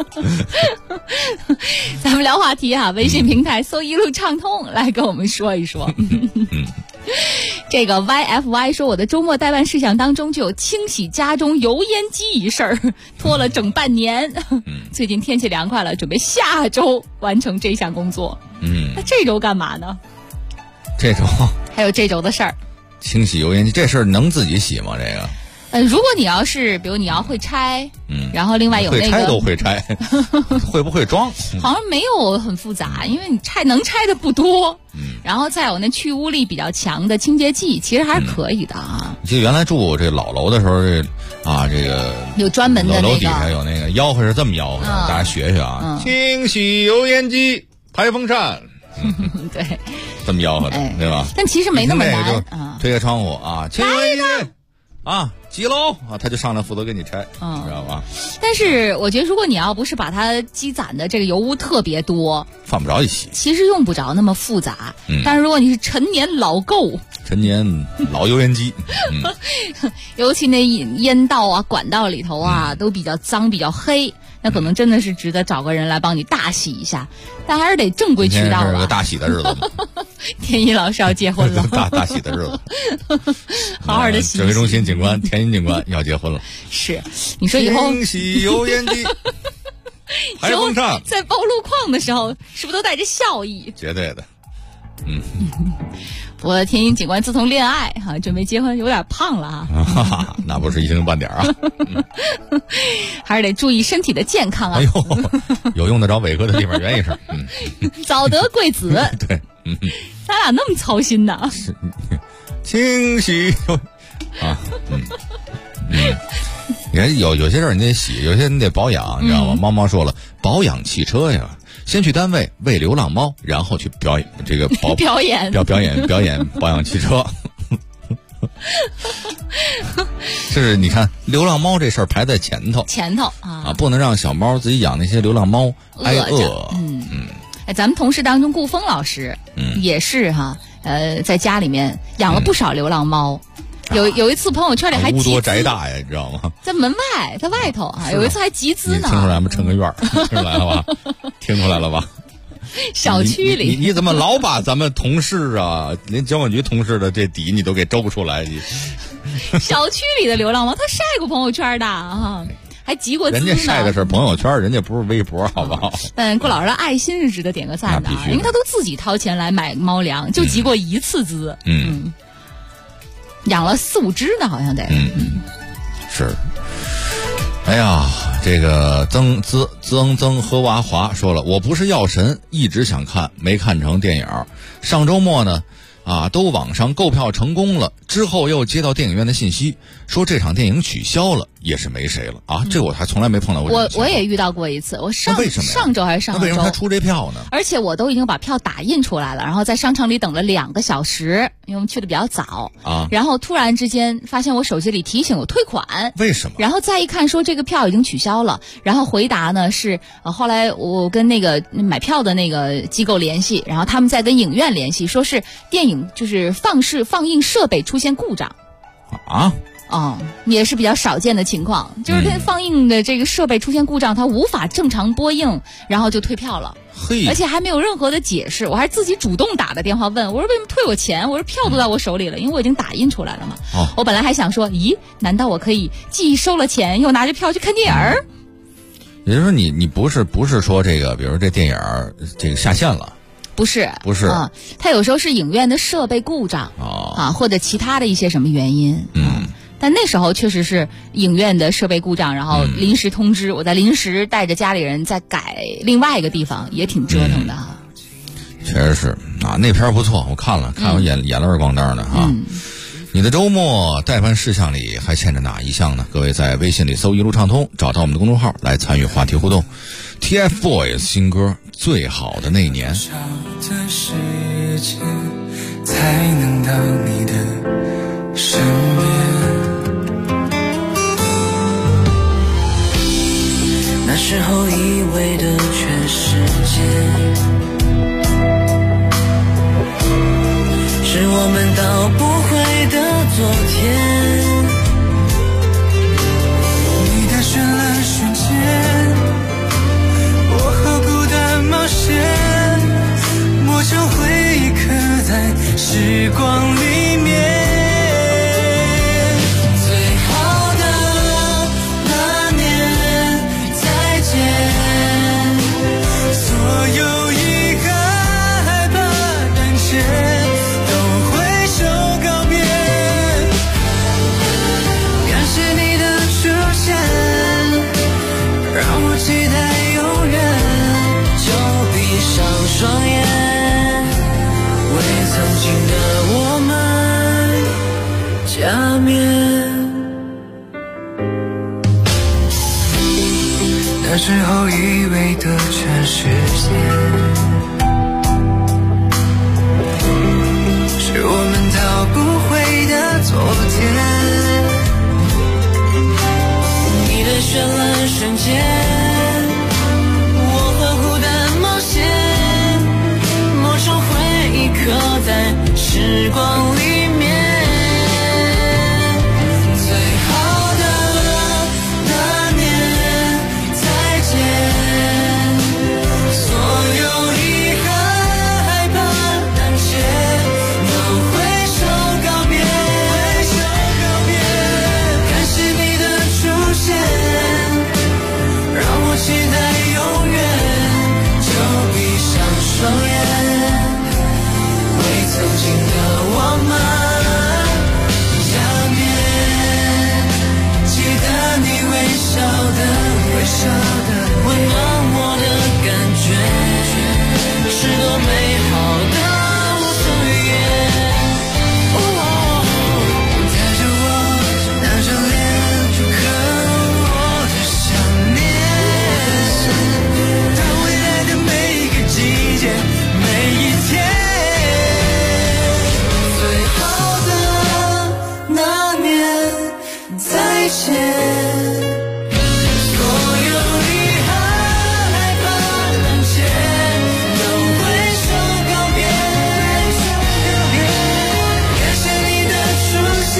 咱们聊话题微信平台搜一路畅通，来跟我们说一说。这个 YFY 说，我的周末代办事项当中就有清洗家中油烟机一事儿，拖了整半年。最近天气凉快了，准备下周完成这项工作。那这周干嘛呢？ 这周还有这周的事儿， 清洗油烟机这事儿能自己洗吗？这个？ 如果你要是，比如你要会拆，然后另外有那个会拆都会拆，会不会装？ 好像没有很复杂，因为你能拆的不多。然后再有那去污力比较强的清洁剂，其实还是可以的啊。 记得原来住这老楼的时候，这个有专门的那个楼底下有那个吆喝是这么吆喝的，大家学学啊。清洗油烟机，排风扇。 对， 这么吆喝的，对吧？ 但其实没那么难。 推开窗户清油烟机。几楼他就上来负责给你拆，知道吧？ 但是我觉得，如果你要不是把它积攒的这个油污特别多， 犯不着一起， 其实用不着那么复杂。但是如果你是陈年老垢、 陈年老油烟机， 尤其那烟道管道里头都比较脏、比较黑，那可能真的是值得找个人来帮你大洗一下，但还是得正规渠道。 今天是个大洗的日子。 天一老师要结婚了， 大喜的日子， 好好的洗。 指挥中心警官田一警官要结婚了。 是，你说以后清洗油烟机，排风扇， 在报路况的时候，是不是都带着笑意？ 绝对的。 不过天一警官自从恋爱准备结婚，有点胖了那不是一星半点还是得注意身体的健康啊。 哎呦，有用得着伟哥的地方圆一声。 早得贵子。 对。 咱俩那么操心呢？ 清洗你看有些事儿你得洗，有些你得保养，你知道吗？猫猫说了，保养汽车呀， 先去单位喂流浪猫，然后去表演这个表演保养汽车。这是你看流浪猫这事儿排在前头啊，不能让小猫自己养那些流浪猫挨饿。 咱们同事当中顾峰老师，也是哈，在家里面养了不少流浪猫。有一次朋友圈里还集资， 屋多宅大呀，你知道吗？ 在门外，在外头啊，有一次还集资呢。 听出来吗？撑个院儿，听出来了吧？听出来了吧？ 小区里， 你怎么老把咱们同事啊，连交管局同事的这底你都给周不出来？ 小区里的流浪猫，他晒过朋友圈的啊，还集过资呢。 人家晒的是朋友圈，人家不是微博，好不好？ 但顾老师的爱心是值得点个赞的，因为他都自己掏钱来买猫粮，就集过一次资。养了4、5只呢，好像得。 是。哎呀，这个曾和娃华说了，我不是药神，一直想看，没看成电影。上周末呢，都网上购票成功了，之后又接到电影院的信息，说这场电影取消了，也是没谁了啊！这我还从来没碰到过。 我也遇到过一次，我上周还是上周， 那为什么他出这票呢？ 而且我都已经把票打印出来了，然后在商场里等了2个小时，因为我们去的比较早啊。然后突然之间发现我手机里提醒我退款， 为什么？ 然后再一看说这个票已经取消了，然后回答呢是后来我跟那个买票的那个机构联系，然后他们再跟影院联系，说是电影就是放映设备出现故障啊。 也是比较少见的情况，就是它放映的这个设备出现故障，它无法正常播映，然后就退票了。而且还没有任何的解释，我还自己主动打的电话问，我说为什么退我钱？我说票都在我手里了，因为我已经打印出来了嘛。我本来还想说，咦，难道我可以既收了钱，又拿着票去看电影儿？ 也就是说你不是说这个，比如这电影这个下线了。不是它有时候是影院的设备故障或者其他的一些什么原因。但那时候确实是影院的设备故障，然后临时通知，我再临时带着家里人再改另外一个地方，也挺折腾的哈。 确实是那片不错，我看了我眼了耳光灯的哈。你的周末待办事项里还欠着哪一项呢？各位在微信里搜一路畅通，找到我们的公众号来参与话题互动。TFBOYS 新歌最好的那年。 少的时间才能到你的身边，那时候以为的全世界是我们到不回的昨天，你的绚烂瞬间，我和孤单冒险，磨成回忆刻在时光里面。双眼为曾经的我们加冕，那时候以为的全世界是我们逃不回的昨天，你的绚烂瞬间，刻在时光里面。最好的那年再见，所有危险，所有遗憾害怕胆怯都会说告别，感谢你的出现，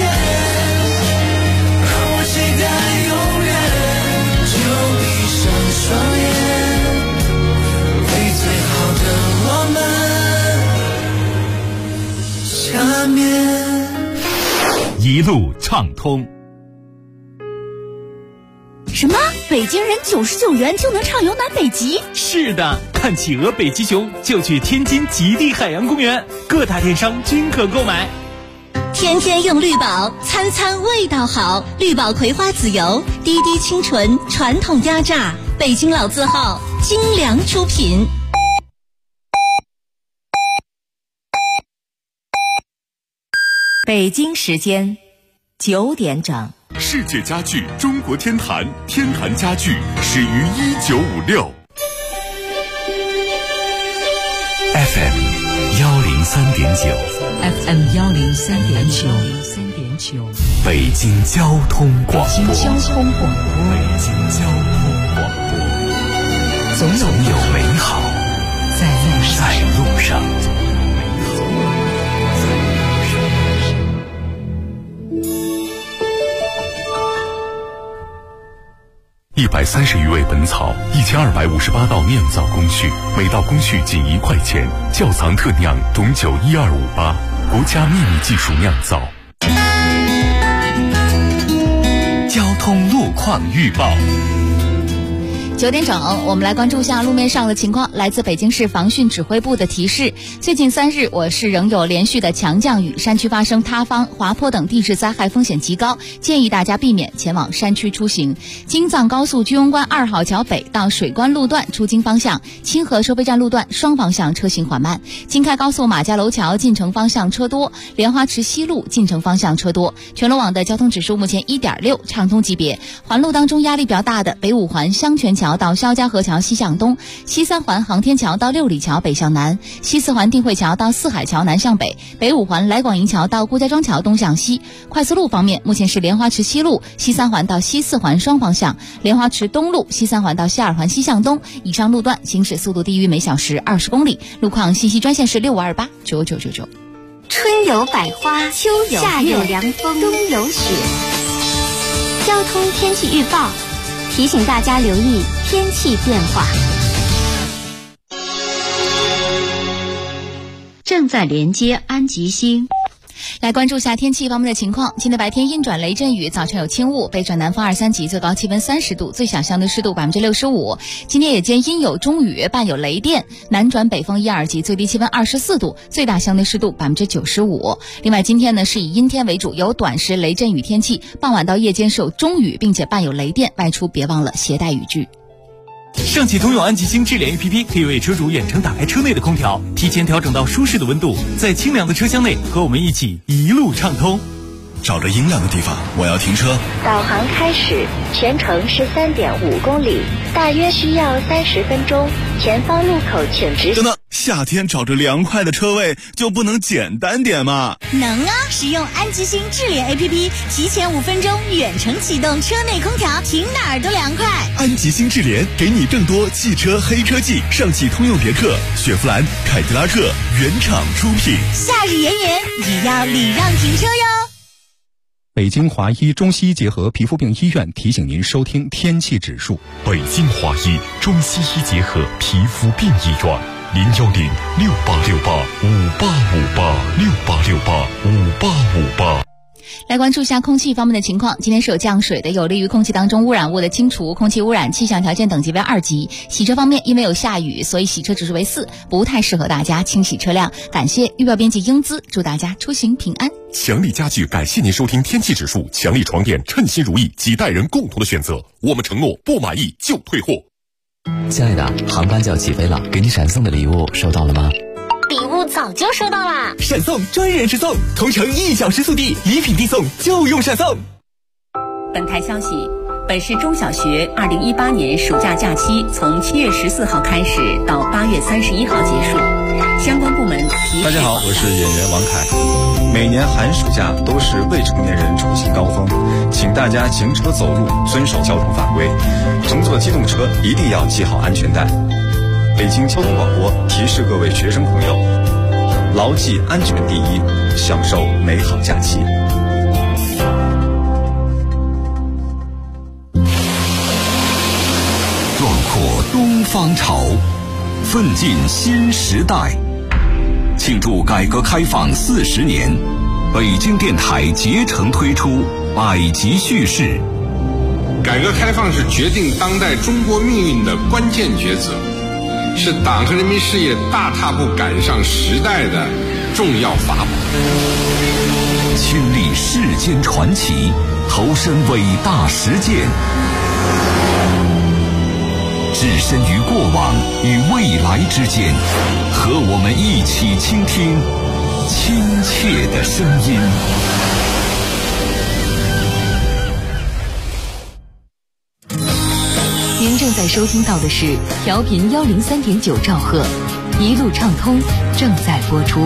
让我期待永远，就闭上双眼，为最好的我们下面一路畅通。 什么？北京人99元就能畅游南北极？ 是的，看企鹅、北极熊就去天津极地海洋公园，各大电商均可购买。 天天用绿宝，餐餐味道好。绿宝葵花籽油，滴滴清纯，传统压榨，北京老字号，精良出品。 北京时间9点整。 世界家具中国天坛，天坛家具始于1956。FM 103.9 FM 103.9， 北京交通广播。 北京交通广播，总有美好在路上。 130余味本草，1258道酿造工序，每道工序仅1块钱。窖藏特酿董酒12588，国家秘密技术酿造。 交通路况预报。 9点整，我们来关注一下路面上的情况。来自北京市防汛指挥部的提示，最近3日我市仍有连续的强降雨，山区发生塌方、滑坡等地质灾害风险极高，建议大家避免前往山区出行。京藏高速居庸关2号桥北到水关路段出京方向，清河收费站路段双方向车行缓慢。京开高速马家楼桥进城方向车多，莲花池西路进城方向车多。全罗网的交通指数目前1.6，畅通级别。环路当中压力比较大的北五环香泉桥到肖家河桥西向东，西3环航天桥到六里桥北向南，西4环定慧桥到四海桥南向北，北5环来广营桥到顾家庄桥东向西。快速路方面，目前是莲花池西路西3环到西4环双方向，莲花池东路西3环到西2环西向东，以上路段行驶速度低于每小时20公里。路况信息专线是65289999。 春有百花，秋有夏有凉风，冬有雪。交通天气预报提醒大家留意天气变化。 正在连接安吉星。 来关注一下天气方面的情况。今天白天阴转雷阵雨，早晨有轻雾，北转南风2、3级，最高气温30度，最小相对湿度65%。今天夜间阴有中雨，伴有雷电，南转北风1、2级，最低气温24度，最大相对湿度95%。另外，今天呢是以阴天为主，有短时雷阵雨天气，傍晚到夜间是有中雨，并且伴有雷电，外出别忘了携带雨具。 上汽通用安吉星智联 APP 可以为车主远程打开车内的空调，提前调整到舒适的温度，在清凉的车厢内和我们一起一路畅通。 找着阴凉的地方，我要停车。 导航开始，全程13.5公里，大约需要30分钟。前方路口请直行。 等等，夏天找着凉快的车位就不能简单点吗？ 能啊！使用安吉星智联 APP， 提前5分钟远程启动车内空调，停哪儿都凉快。 安吉星智联给你更多汽车黑科技，上汽通用别克、雪佛兰、凯迪拉克原厂出品。 夏日炎炎，也要礼让停车哟。 北京华医中西医结合皮肤病医院提醒您收听天气指数。 北京华医中西医结合皮肤病医院，010-6868-5858，6868-5858。 来关注一下空气方面的情况。今天是有降水的，有利于空气当中污染物的清除，空气污染气象条件等级为2级。洗车方面，因为有下雨，所以洗车指数为4，不太适合大家清洗车辆。感谢预报编辑英姿，祝大家出行平安。 强力家具感谢您收听天气指数，强力床垫称心如意，几代人共同的选择。我们承诺不满意就退货。 亲爱的，航班就要起飞了，给你闪送的礼物收到了吗？ 礼物早就收到啦！ 闪送专人直送，同城1小时速递，礼品递送就用闪送。 本台消息，本市中小学2018年暑假假期从7月14号开始到8月31号结束，相关部门提示。 大家好，我是演员王凯。 每年寒暑假都是未成年人出行高峰，请大家行车走路遵守交通法规，乘坐机动车一定要系好安全带。北京交通广播提示各位学生朋友，牢记安全第一，享受美好假期。 壮阔东方潮，奋进新时代。庆祝改革开放40年，北京电台竭诚推出百集叙事。 改革开放是决定当代中国命运的关键抉择，是党和人民事业大踏步赶上时代的重要法宝。 亲历世间传奇，投身伟大实践，置身于过往与未来之间，和我们一起倾听亲切的声音。 您正在收听到的是调频103.9兆赫，一路畅通正在播出。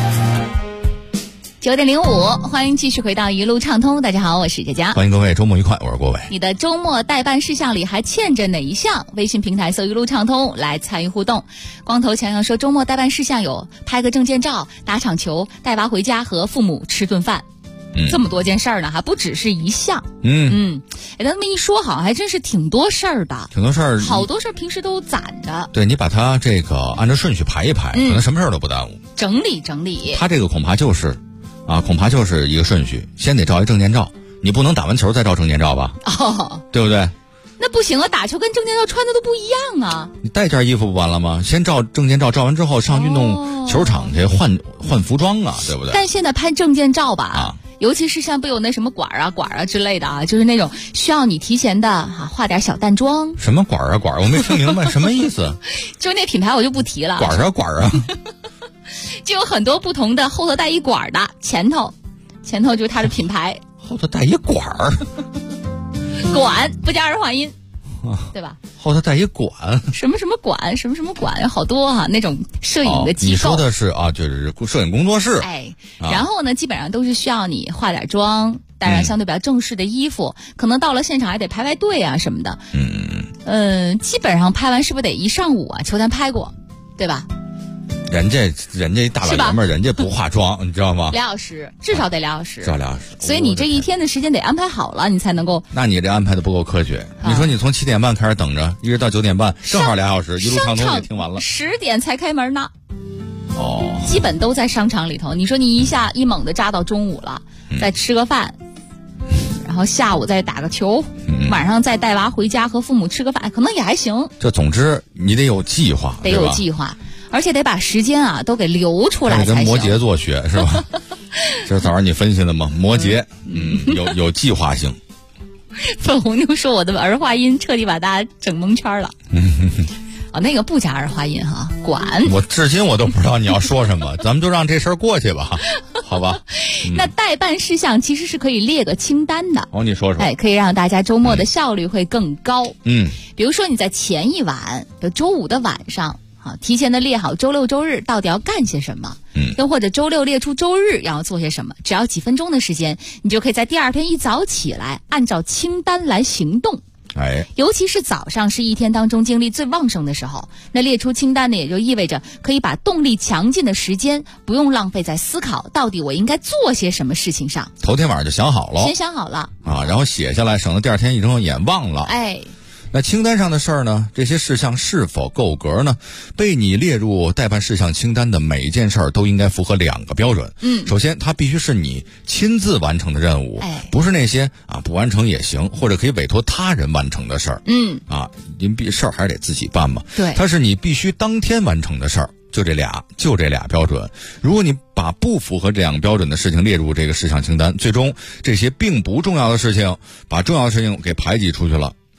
9点05，欢迎继续回到一路畅通。大家好，我是佳佳， 欢迎各位周末愉快，我是郭伟。 你的周末代办事项里还欠着哪一项？微信平台搜一路畅通来参与互动。光头强强说，周末代办事项有拍个证件照、打场球、带娃回家和父母吃顿饭。这么多件事儿呢，还不只是一项。他这么一说，好像还真是挺多事儿的。 挺多事儿， 好多事儿平时都攒着。 对，你把它这个按照顺序排一排，可能什么事儿都不耽误。 整理整理。 他这个恐怕就是一个顺序，先得照一证件照，你不能打完球再照证件照吧？对不对？ 那不行啊，打球跟证件照穿的都不一样啊。 你带件衣服不完了吗？先照证件照，照完之后上运动球场去换服装啊，对不对？ 但现在拍证件照吧，尤其是像不有那什么管啊之类的啊，就是那种需要你提前的化点小淡妆。 什么管啊，我没听明白什么意思。 就那品牌我就不提了。 管啊。 就有很多不同的，后头带一管的，前头就是它的品牌。 后头带一管儿。 管不加儿化音，对吧？ 后头带一管， 什么管，什么管，有好多那种摄影的机构。 你说的是就是摄影工作室。 然后呢，基本上都是需要你化点妆，带上相对比较正式的衣服，可能到了现场还得排队啊什么的。基本上拍完是不是得一上午啊？球坛拍过，对吧？ 人家大老爷们儿，人家不化妆，你知道吗？2 小时，至少得2小时。 至少2小时。 所以你这一天的时间得安排好了，你才能够。 那你这安排的不够科学。你说你从7点半开始等着，一直到9点半，正好2小时，一路畅通也听完了。 10点才开门呢。基本都在商场里头。你说你一猛的扎到中午了，再吃个饭，然后下午再打个球，晚上再带娃回家和父母吃个饭，可能也还行。 这总之你得有计划， 得有计划。而且得把时间都给留出来才行。 跟摩羯座学是吧？这是早上你分析的吗？摩羯，有计划性。 粉红妞说我的儿化音彻底把大家整蒙圈了。那个不加儿化音哈，管。 我至今我都不知道你要说什么，咱们就让这事儿过去吧，好吧？ 那代办事项其实是可以列个清单的。 你说说。 可以让大家周末的效率会更高。 比如说你在前一晚，就周5的晚上。提前的列好周6周日到底要干些什么，又或者周6列出周日要做些什么，只要几分钟的时间，你就可以在第二天一早起来，按照清单来行动。尤其是早上是一天当中精力最旺盛的时候，那列出清单呢，也就意味着可以把动力强劲的时间不用浪费在思考到底我应该做些什么事情上。 头天晚上就想好了， 先想好了然后写下来，省得第二天一睁眼忘了。那清单上的事儿呢？这些事项是否够格呢？被你列入代办事项清单的每一件事儿都应该符合2个标准。首先，它必须是你亲自完成的任务，不是那些不完成也行，或者可以委托他人完成的事儿。您事儿还是得自己办嘛。 对， 它是你必须当天完成的事儿。就这俩标准。如果你把不符合这2个标准的事情列入这个事项清单，最终这些并不重要的事情，把重要的事情给排挤出去了。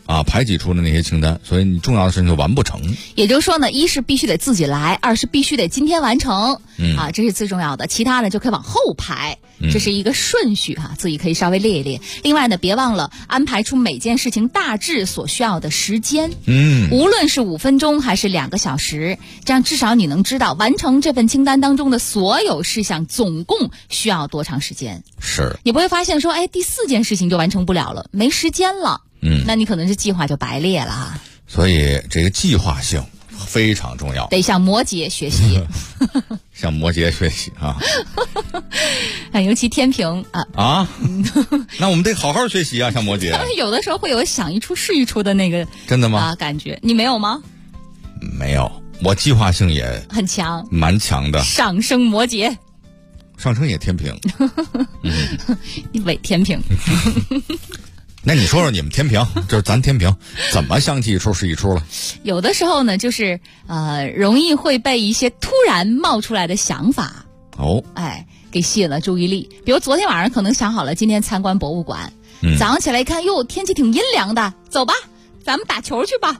排挤出的那些清单，所以你重要的事情就完不成。 也就是说呢，一是必须得自己来，二是必须得今天完成，这是最重要的。其他呢就可以往后排，这是一个顺序自己可以稍微列一列。另外呢，别忘了安排出每件事情大致所需要的时间，无论是5分钟还是2个小时，这样至少你能知道完成这份清单当中的所有事项总共需要多长时间。 是， 你不会发现说，第4件事情就完成不了了，没时间了。那你可能这计划就白列了所以这个计划性非常重要， 得向摩羯学习向摩羯学习尤其天平那我们得好好学习向摩羯有的时候会有想一出是一出的那个真的吗感觉，你没有吗？ 没有，我计划性也很强， 蛮强的。 上升摩羯， 上升也天平伪天平那你说说你们天平，就是咱天平怎么想起一出是一出了？ 有的时候呢，就是容易会被一些突然冒出来的想法给吸引了注意力。比如昨天晚上可能想好了今天参观博物馆，早上起来一看，哟，天气挺阴凉的，走吧，咱们打球去吧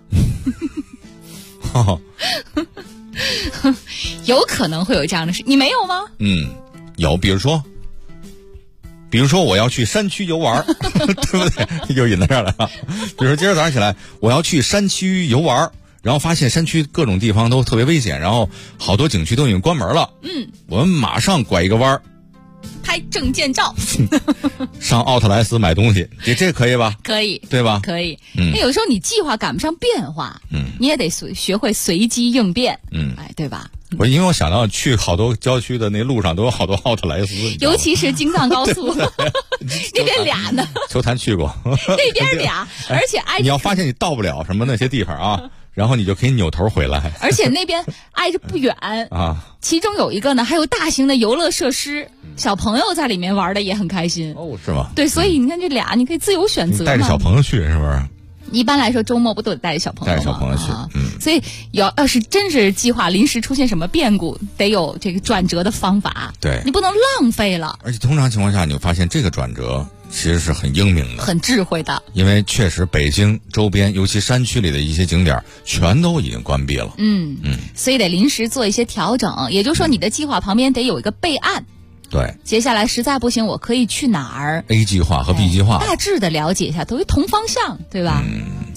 有可能会有这样的事，你没有吗？ 有，比如说我要去山区游玩对不对？又引到这儿来了。比如说今儿早上起来我要去山区游玩，然后发现山区各种地方都特别危险，然后好多景区都已经关门了，我们马上拐一个弯拍证件照上奥特莱斯买东西，这可以吧？ 可以， 对吧？ 可以。那有时候你计划赶不上变化，你也得学会随机应变，对吧？ 因为我想到去好多郊区的那路上都有好多奥特莱斯， 尤其是京藏高速那边俩呢。 球坛去过那边俩，而且挨着你要发现你到不了什么那些地方然后你就可以扭头回来， 而且那边挨着不远其中有一个呢还有大型的游乐设施，小朋友在里面玩的也很开心是吗？ 对，所以你看这俩你可以自由选择， 带着小朋友去是不是？ 一般来说周末不都得带着小朋友吗？ 带着小朋友去所以要是真是计划临时出现什么变故，得有这个转折的方法， 对， 你不能浪费了。 而且通常情况下你会发现这个转折其实是很英明的， 很智慧的， 因为确实北京周边尤其山区里的一些景点全都已经关闭了， 所以得临时做一些调整，也就是说你的计划旁边得有一个备案， 对， 接下来实在不行我可以去哪儿 A 计划和 B 计划大致的了解一下，都是同方向，对吧？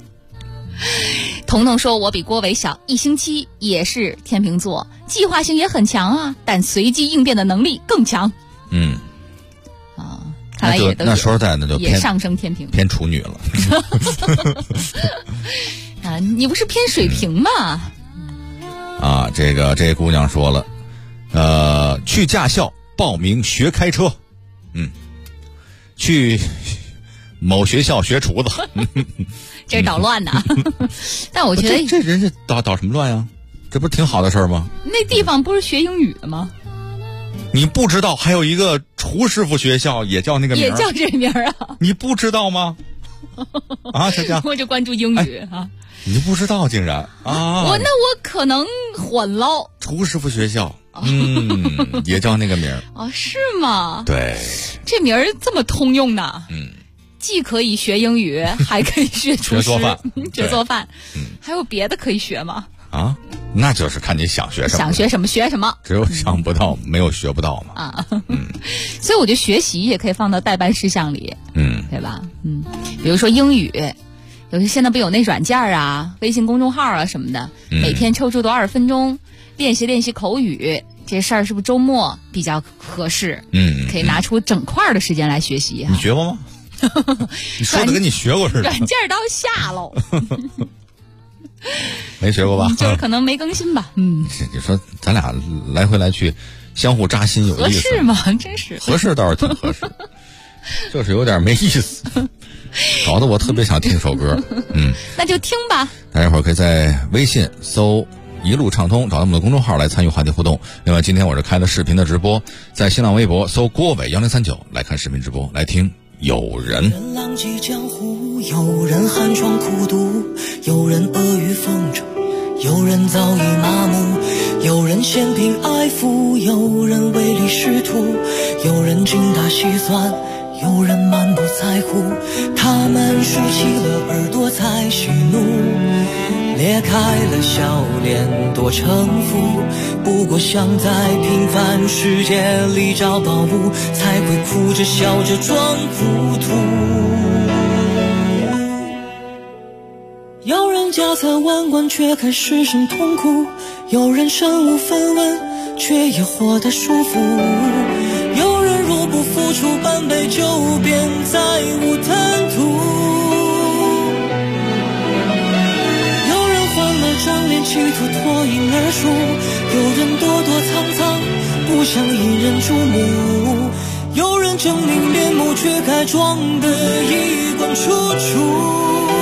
彤彤说我比郭伟小1星期，也是天秤座，计划性也很强但随机应变的能力更强。看来也都那说实在的就也上升天平， 偏处女了你不是偏水瓶吗？ 这个姑娘说了，去驾校报名学开车，去某学校学厨子这是捣乱呢但我觉得这人家捣什么乱呀？这不是挺好的事儿吗？ 那地方不是学英语的吗？ 你不知道还有一个厨师傅学校也叫那个名， 也叫这名你不知道吗？小江， 我就关注英语你不知道竟然那我可能混喽。 厨师傅学校也叫那个名是吗？ 对， 这名这么通用呢？既可以学英语还可以学厨师学做饭还有别的可以学吗？ 那就是看你想学什么， 想学什么学什么， 只有想不到没有学不到嘛所以我觉得学习也可以放到代办事项里对吧？比如说英语，有些现在不有那软件微信公众号什么的，每天抽出多少分钟练习口语，这事儿是不是周末比较合适？可以拿出整块的时间来学习。 你学过吗？你说的跟你学过似的。 软件都下喽没学过吧？ 就是可能没更新吧。 你说咱俩来回来去相互扎心有意思合适吗？真是合适，倒是挺合适就是有点没意思搞得我特别想听首歌那就听吧。 大家伙可以在微信搜一路畅通，找到我们的公众号来参与话题互动。另外今天我是开了视频的直播，在新浪微博搜郭伟1039来看视频直播，来听有人。 人浪迹江湖，有人寒窗苦读，有人阿谀奉承，有人早已麻木，有人嫌贫爱富，有人唯利是图，有人精打细算， 有人满不在乎，他们竖起了耳朵在喜怒，裂开了笑脸多城府，不过想在平凡世界里找宝物，才会哭着笑着装糊涂。有人家财万贯却还失声痛哭，有人身无分文却也活得舒服，有人若不付出半杯酒便再无贪图，有人换了张脸企图脱颖而出，有人躲躲藏藏不想引人注目，有人狰狞面目却该装得衣冠楚楚。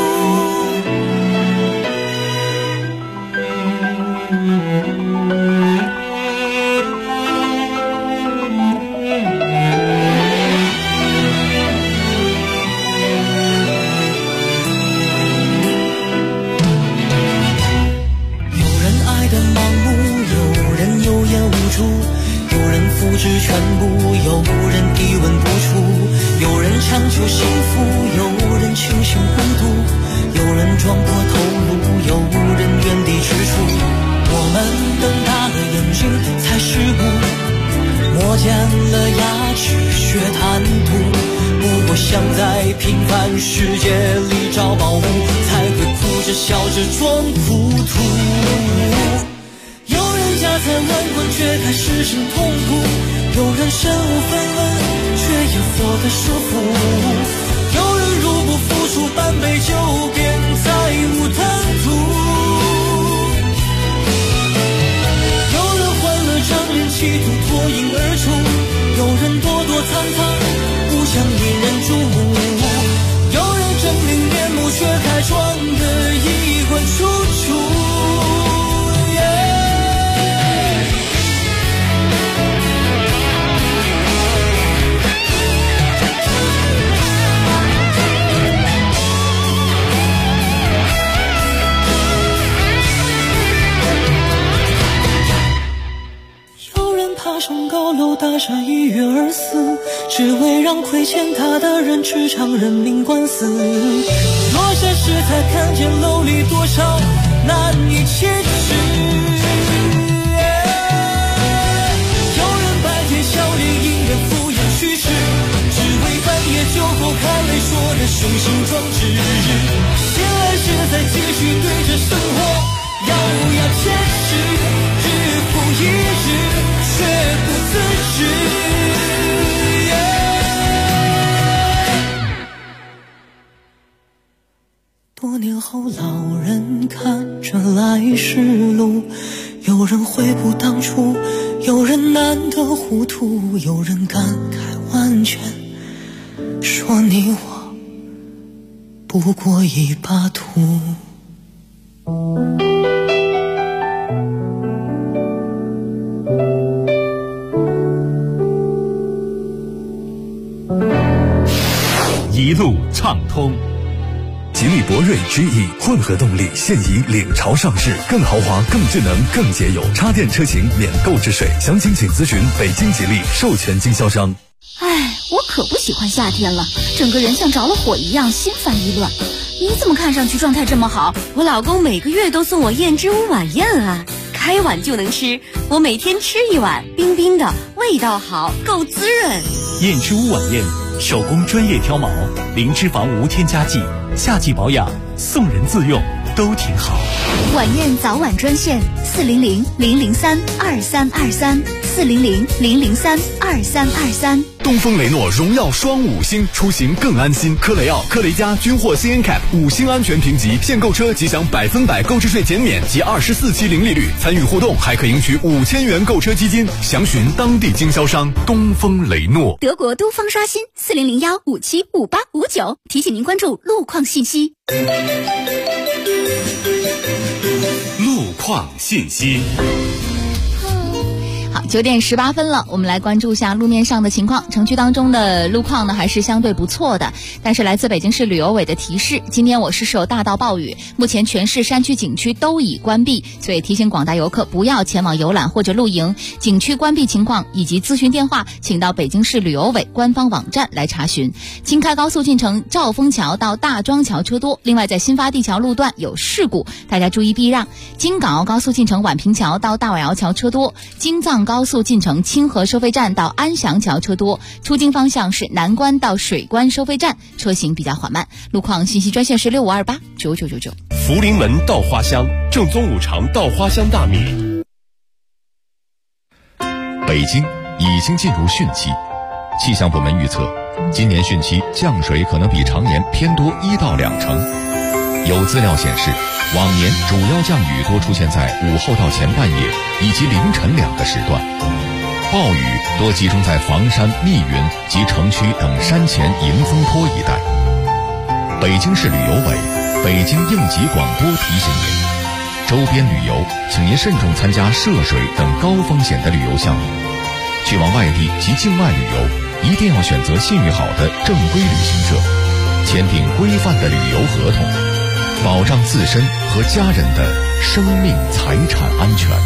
全部有人一文不出，有人强求幸福，有人清醒孤独，有人撞破头颅，有人原地踟蹰。我们瞪大了眼睛才识悟，磨尖了牙齿学贪图，不过想在平凡世界里找宝物，才会哭着笑着装糊涂。有人家财万贯却还失声痛哭，有人身无分文却也活得舒服，有人如不付出半杯酒便再无贪图，有人换了张脸企图脱颖而出，有人躲躲藏藏不想引人注目，有人狰狞面目却还装得衣冠楚楚。爬上高楼大厦一跃而死，只为让亏欠他的人吃场人命官司。落下时才看见楼里多少难以启齿，有人白天笑脸迎人敷衍去世，只为半夜酒后看泪说的雄心壮志。醒来时再继续对着生活咬牙切齿，日复一日却不自知。多年后老人看着来时路，有人悔不当初，有人难得糊涂，有人感慨万千，说你我不过一把土。 一路畅通。 吉利博瑞 GE 混合动力现已领潮上市，更豪华、更智能、更节油，插电车型免购置税。详情请咨询北京吉利授权经销商。 哎，我可不喜欢夏天了，整个人像着了火一样，心烦意乱。你怎么看上去状态这么好？ 我老公每个月都送我燕之屋晚宴啊，开碗就能吃，我每天吃一碗，冰冰的，味道好，够滋润。 燕之屋晚宴，手工专业挑毛，零脂肪无添加剂，夏季保养，送人自用都挺好。 晚宴早晚专线400-003-2323，400-003-2323。 东风雷诺荣耀双5星，出行更安心。科雷傲、科雷嘉均获 CNCAP 5星安全评级，现购车即享100%购置税减免及24期零利率，参与互动还可赢取5000元购车基金。详询当地经销商东风雷诺。 德国都方刷新4001575859，提醒您关注路况信息。 路况信息。 好，9点18分了，我们来关注一下路面上的情况。城区当中的路况呢还是相对不错的，但是来自北京市旅游委的提示，今天我市是有大到暴雨，目前全市山区景区都已关闭，所以提醒广大游客不要前往游览或者露营。景区关闭情况以及咨询电话，请到北京市旅游委官方网站来查询。京开高速进城兆丰桥到大庄桥车多，另外在新发地桥路段有事故，大家注意避让。京港澳高速进城宛平桥到大瓦窑桥车多，京藏高速进城清河收费站到安祥桥车多，出京方向是南关到水关收费站，车行比较缓慢。路况信息专线是65289999。 福临门稻花香，正宗五常稻花香大米。 北京已经进入汛期，气象部门预测，今年汛期降水可能比常年偏多1到2成。有资料显示，往年主要降雨多出现在午后到前半夜以及凌晨2个时段，暴雨多集中在房山、密云及城区等山前迎风坡一带。北京市旅游委、北京应急广播提醒您，周边旅游请您慎重参加涉水等高风险的旅游项目，去往外地及境外旅游一定要选择信誉好的正规旅行社，签订规范的旅游合同，保障自身和家人的生命财产安全。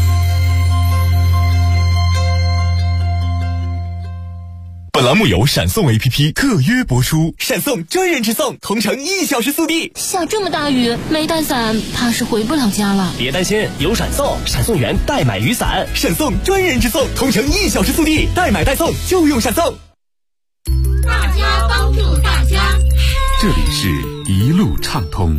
本栏目由闪送 APP 特约播出，闪送专人直送，同城1小时速递。 下这么大雨，没带伞，怕是回不了家了。 别担心，有闪送，闪送员代买雨伞。 闪送专人直送，同城1小时速递，代买代送就用闪送。 大家帮助大家， 这里是一路畅通。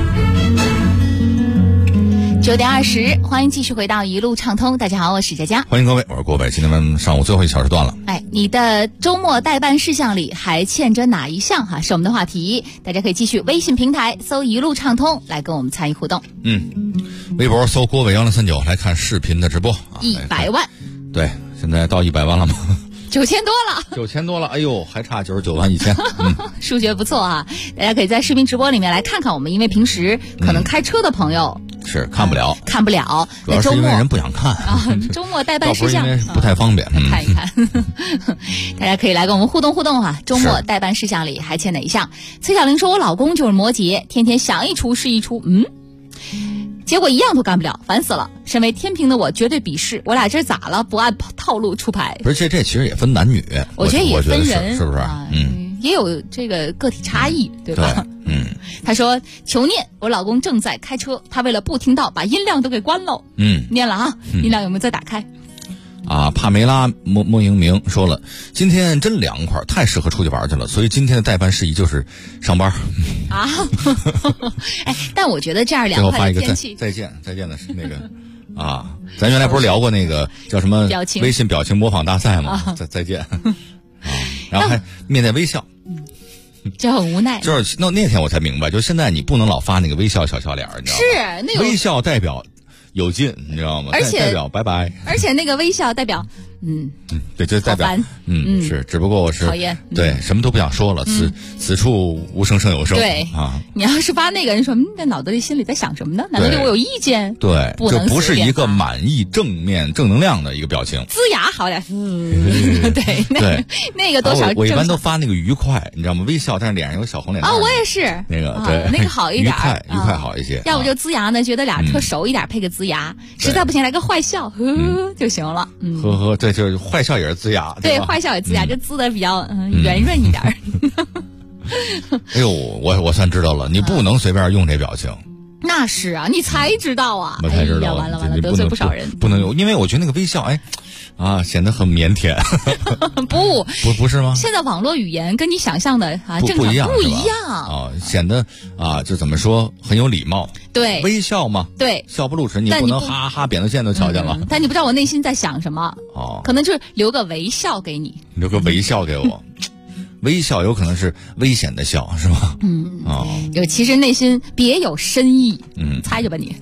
9点20，欢迎继续回到一路畅通。大家好，我是佳佳， 欢迎各位，我是郭伟。今天上午最后1小时段了。 你的周末代办事项里还欠着哪一项哈？是我们的话题，大家可以继续微信平台搜一路畅通来跟我们参与互动。 微博搜郭伟1039来看视频的直播 100万， 对，现在到100万了吗 ？9000多了 ，9000多了，哎呦，还差99万1000。 数学不错啊！大家可以在视频直播里面来看看我们，因为平时可能开车的朋友是看不了， 主要是因为人不想看啊。周末代办事项不太方便， 看一看。大家可以来跟我们互动啊！周末代办事项里还欠哪一项？崔小玲说：“我老公就是摩羯，天天想一出是一出，结果一样都干不了，烦死了。身为天平的我绝对鄙视，我俩这咋了？不按套路出牌。” 不是，这其实也分男女， 我觉得也分人， 是不是？ 也有这个个体差异，对吧？他说：“求念，我老公正在开车，他为了不听到，把音量都给关了。”念了啊，音量有没有再打开？ 帕梅拉莫英明说了，今天真凉快，太适合出去玩去了，所以今天的代办事宜就是上班啊。但我觉得这样凉快的天气， 再见的是那个咱原来不是聊过那个叫什么微信表情模仿大赛吗？再见然后还面带微笑， 这很无奈。 就是那天我才明白，就现在你不能老发那个微笑小笑脸，你知道吗？ 是那个微笑代表有劲，你知道吗？而且代表拜拜， 而且那个微笑代表对，就代表是，只不过我是讨厌， 对，什么都不想说了。此处无声胜有声。 对你要是发那个人说，在脑子里心里在想什么呢？难道对我有意见？ 对，就不是一个满意、正面、正能量的一个表情。 龇牙好点，对，那个多少我一般都发那个愉快，你知道吗？微笑，但是脸上有小红脸我也是那个，对， 那个好一点， 愉快好一些。 要不就龇牙呢，觉得俩特熟一点，配个龇牙，实在不行来个坏笑，就行了。 对。就是坏笑也是龇牙， 对，坏笑也龇牙，就龇的比较圆润一点。 哎呦，我算知道了，你不能随便用这表情。 那是啊，你才知道啊！ 我才知道， 完了，得罪不少人。 不能用，因为我觉得那个微笑，显得很腼腆。不是吗？ 现在网络语言跟你想象的正常不一样显得就怎么说很有礼貌。 对， 微笑嘛， 对， 笑不露齿，你不能哈哈扁桃腺都瞧见了。 但你不知道我内心在想什么可能就是留个微笑给你， 留个微笑给我。微笑有可能是危险的笑，是吧？ 其实内心别有深意。猜着吧你。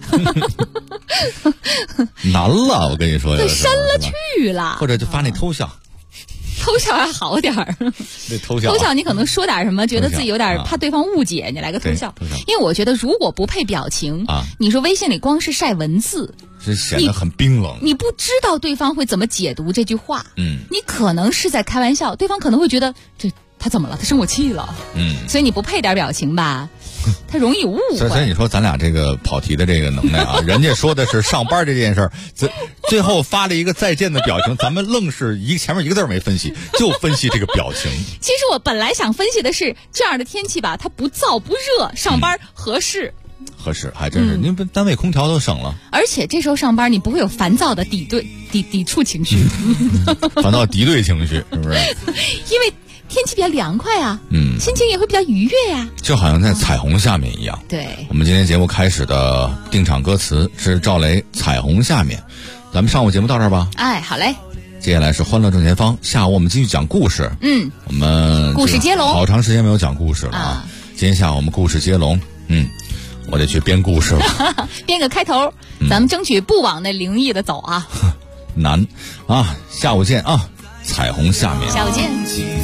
难了，我跟你说， 深了去了。 或者就发那偷笑。 偷笑还好点儿， 那偷笑你可能说点什么，觉得自己有点怕对方误解，你来个偷笑。因为我觉得如果不配表情你说微信里光是晒文字， 是显得很冰冷。 你不知道对方会怎么解读这句话，你可能是在开玩笑，对方可能会觉得他怎么了？他生我气了，所以你不配点表情吧，他容易误会。 所以你说咱俩这个跑题的这个能耐啊，人家说的是上班这件事儿，最后发了一个再见的表情，咱们愣是前面一个字没分析，就分析这个表情。 其实我本来想分析的是这样的天气吧，它不燥不热，上班合适。 合适，还真是，您单位空调都省了。 而且这时候上班，你不会有烦躁的抵触情绪， 烦躁敌对情绪，是不是？ 因为天气比较凉快啊，心情也会比较愉悦呀， 就好像在彩虹下面一样。 对， 我们今天节目开始的定场歌词是赵雷《彩虹下面》，咱们上午节目到这儿吧。 哎，好嘞。 接下来是欢乐正前方，下午我们继续讲故事。我们故事接龙， 好长时间没有讲故事了啊！今天下午我们故事接龙，我得去编故事了， 编个开头，咱们争取不往那灵异的走啊。 难啊！下午见啊！彩虹下面， 下午见。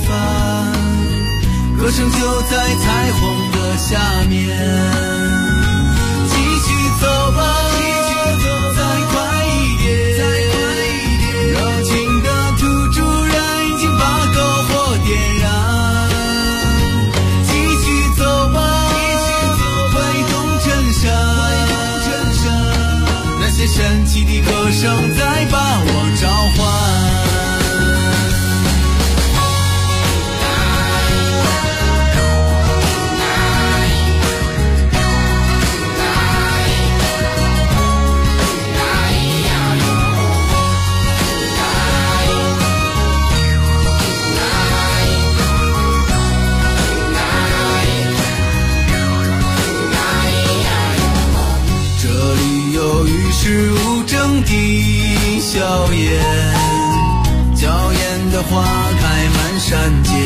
歌声就在彩虹的下面，继续走吧，再快一点，热情的土著人已经把篝火点燃，继续走吧，挥动衬衫，那些神奇的歌声在把我召唤。是无争的硝烟，娇艳的花开满山间，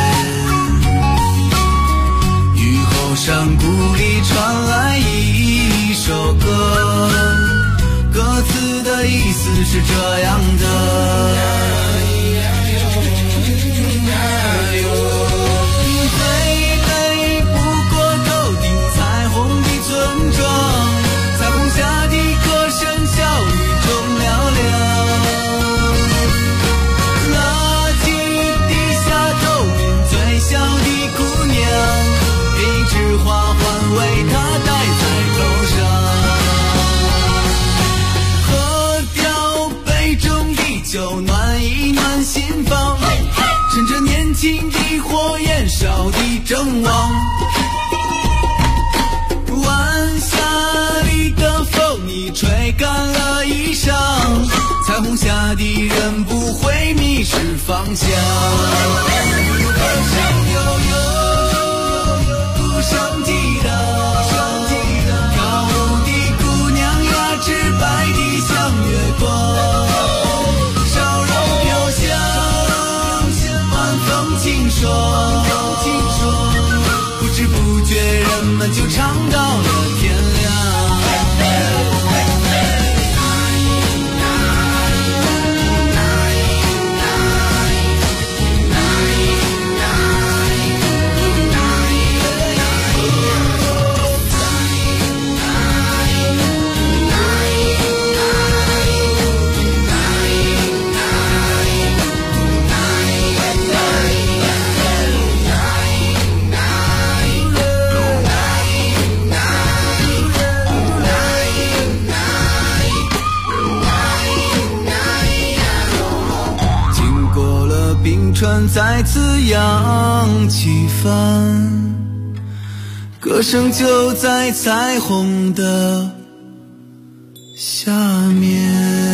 雨后山谷里传来一首歌，歌词的意思是这样的，最美不过头顶彩虹的村庄，彩虹下的歌声笑语中嘹亮，垃圾地下透明最小的姑娘，一枝花环为她戴在头上，喝掉杯中的酒暖一暖心房，趁着年轻的火焰烧的正旺，晚霞里的风你吹干了衣裳，彩虹下的人不会迷失方向，歌声悠悠，鼓声激荡，跳舞的姑娘呀，直白的像月光，烧肉飘香，晚风清爽，不知不觉人们就唱到了天亮。船再次扬起帆，歌声就在彩虹的下面。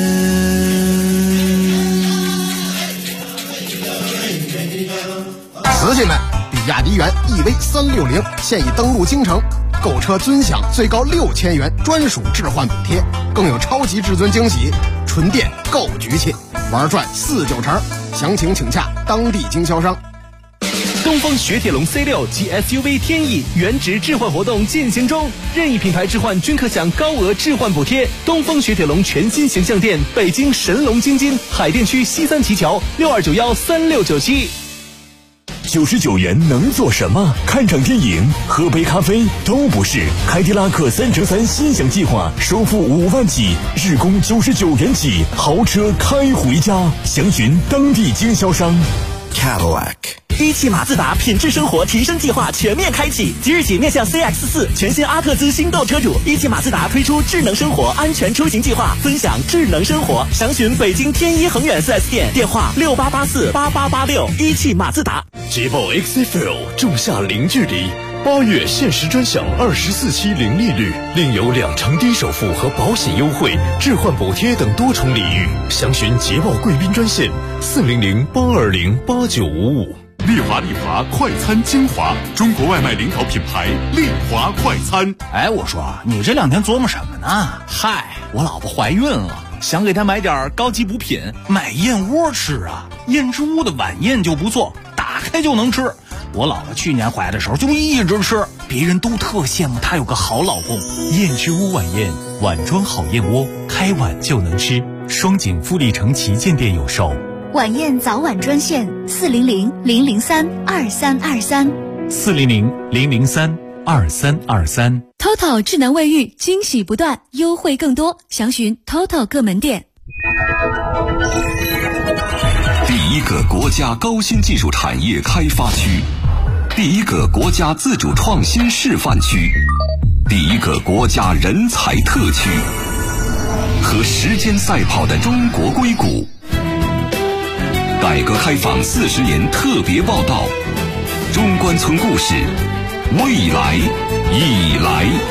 瓷器们，比亚迪元 EV360现已登陆京城，购车尊享最高6000元专属置换补贴，更有超级至尊惊喜，纯电够局气，玩转4-9成。详情请洽当地经销商。 东风雪铁龙 C6 及 SUV 天翼原值置换活动进行中，任意品牌置换均可享高额置换补贴。东风雪铁龙全新形象店，北京神龙京津海淀区西三旗桥，62913697。 99元能做什么？看场电影、喝杯咖啡都不是。凯迪拉克3乘3心享计划，首付5万起，日供99元起，豪车开回家。详询当地经销商。 Cadillac。 一汽马自达品质生活提升计划全面开启，即日起面向 CX-4 全新阿特兹新购车主，一汽马自达推出智能生活安全出行计划，分享智能生活。详询北京天一恒远 4S 店，电话68848886。一汽马自达。 捷豹 XFL 仲夏零距离，8月限时专享24期零利率，另有2成低首付和保险优惠、置换补贴等多重礼遇。详询捷豹贵宾专线400-820-8955。 丽华快餐精华，中国外卖领导品牌丽华快餐。 哎，我说你这2天琢磨什么呢？嗨，我老婆怀孕了，想给她买点高级补品，买燕窝吃啊。燕之屋的晚宴就不错，打开就能吃。我老婆去年怀的时候就一直吃，别人都特羡慕她有个好老公。 燕之屋晚宴，碗装好燕窝，开碗就能吃。双井富力城旗舰店有售。 晚宴早晚专线 400-003-2323，400-003-2323。 TOTO 智能卫浴，惊喜不断，优惠更多，详询 TOTO 各门店。 第一个国家高新技术产业开发区，第一个国家自主创新示范区，第一个国家人才特区，和时间赛跑的中国硅谷。改革开放40年特别报道，中关村故事，未来已来。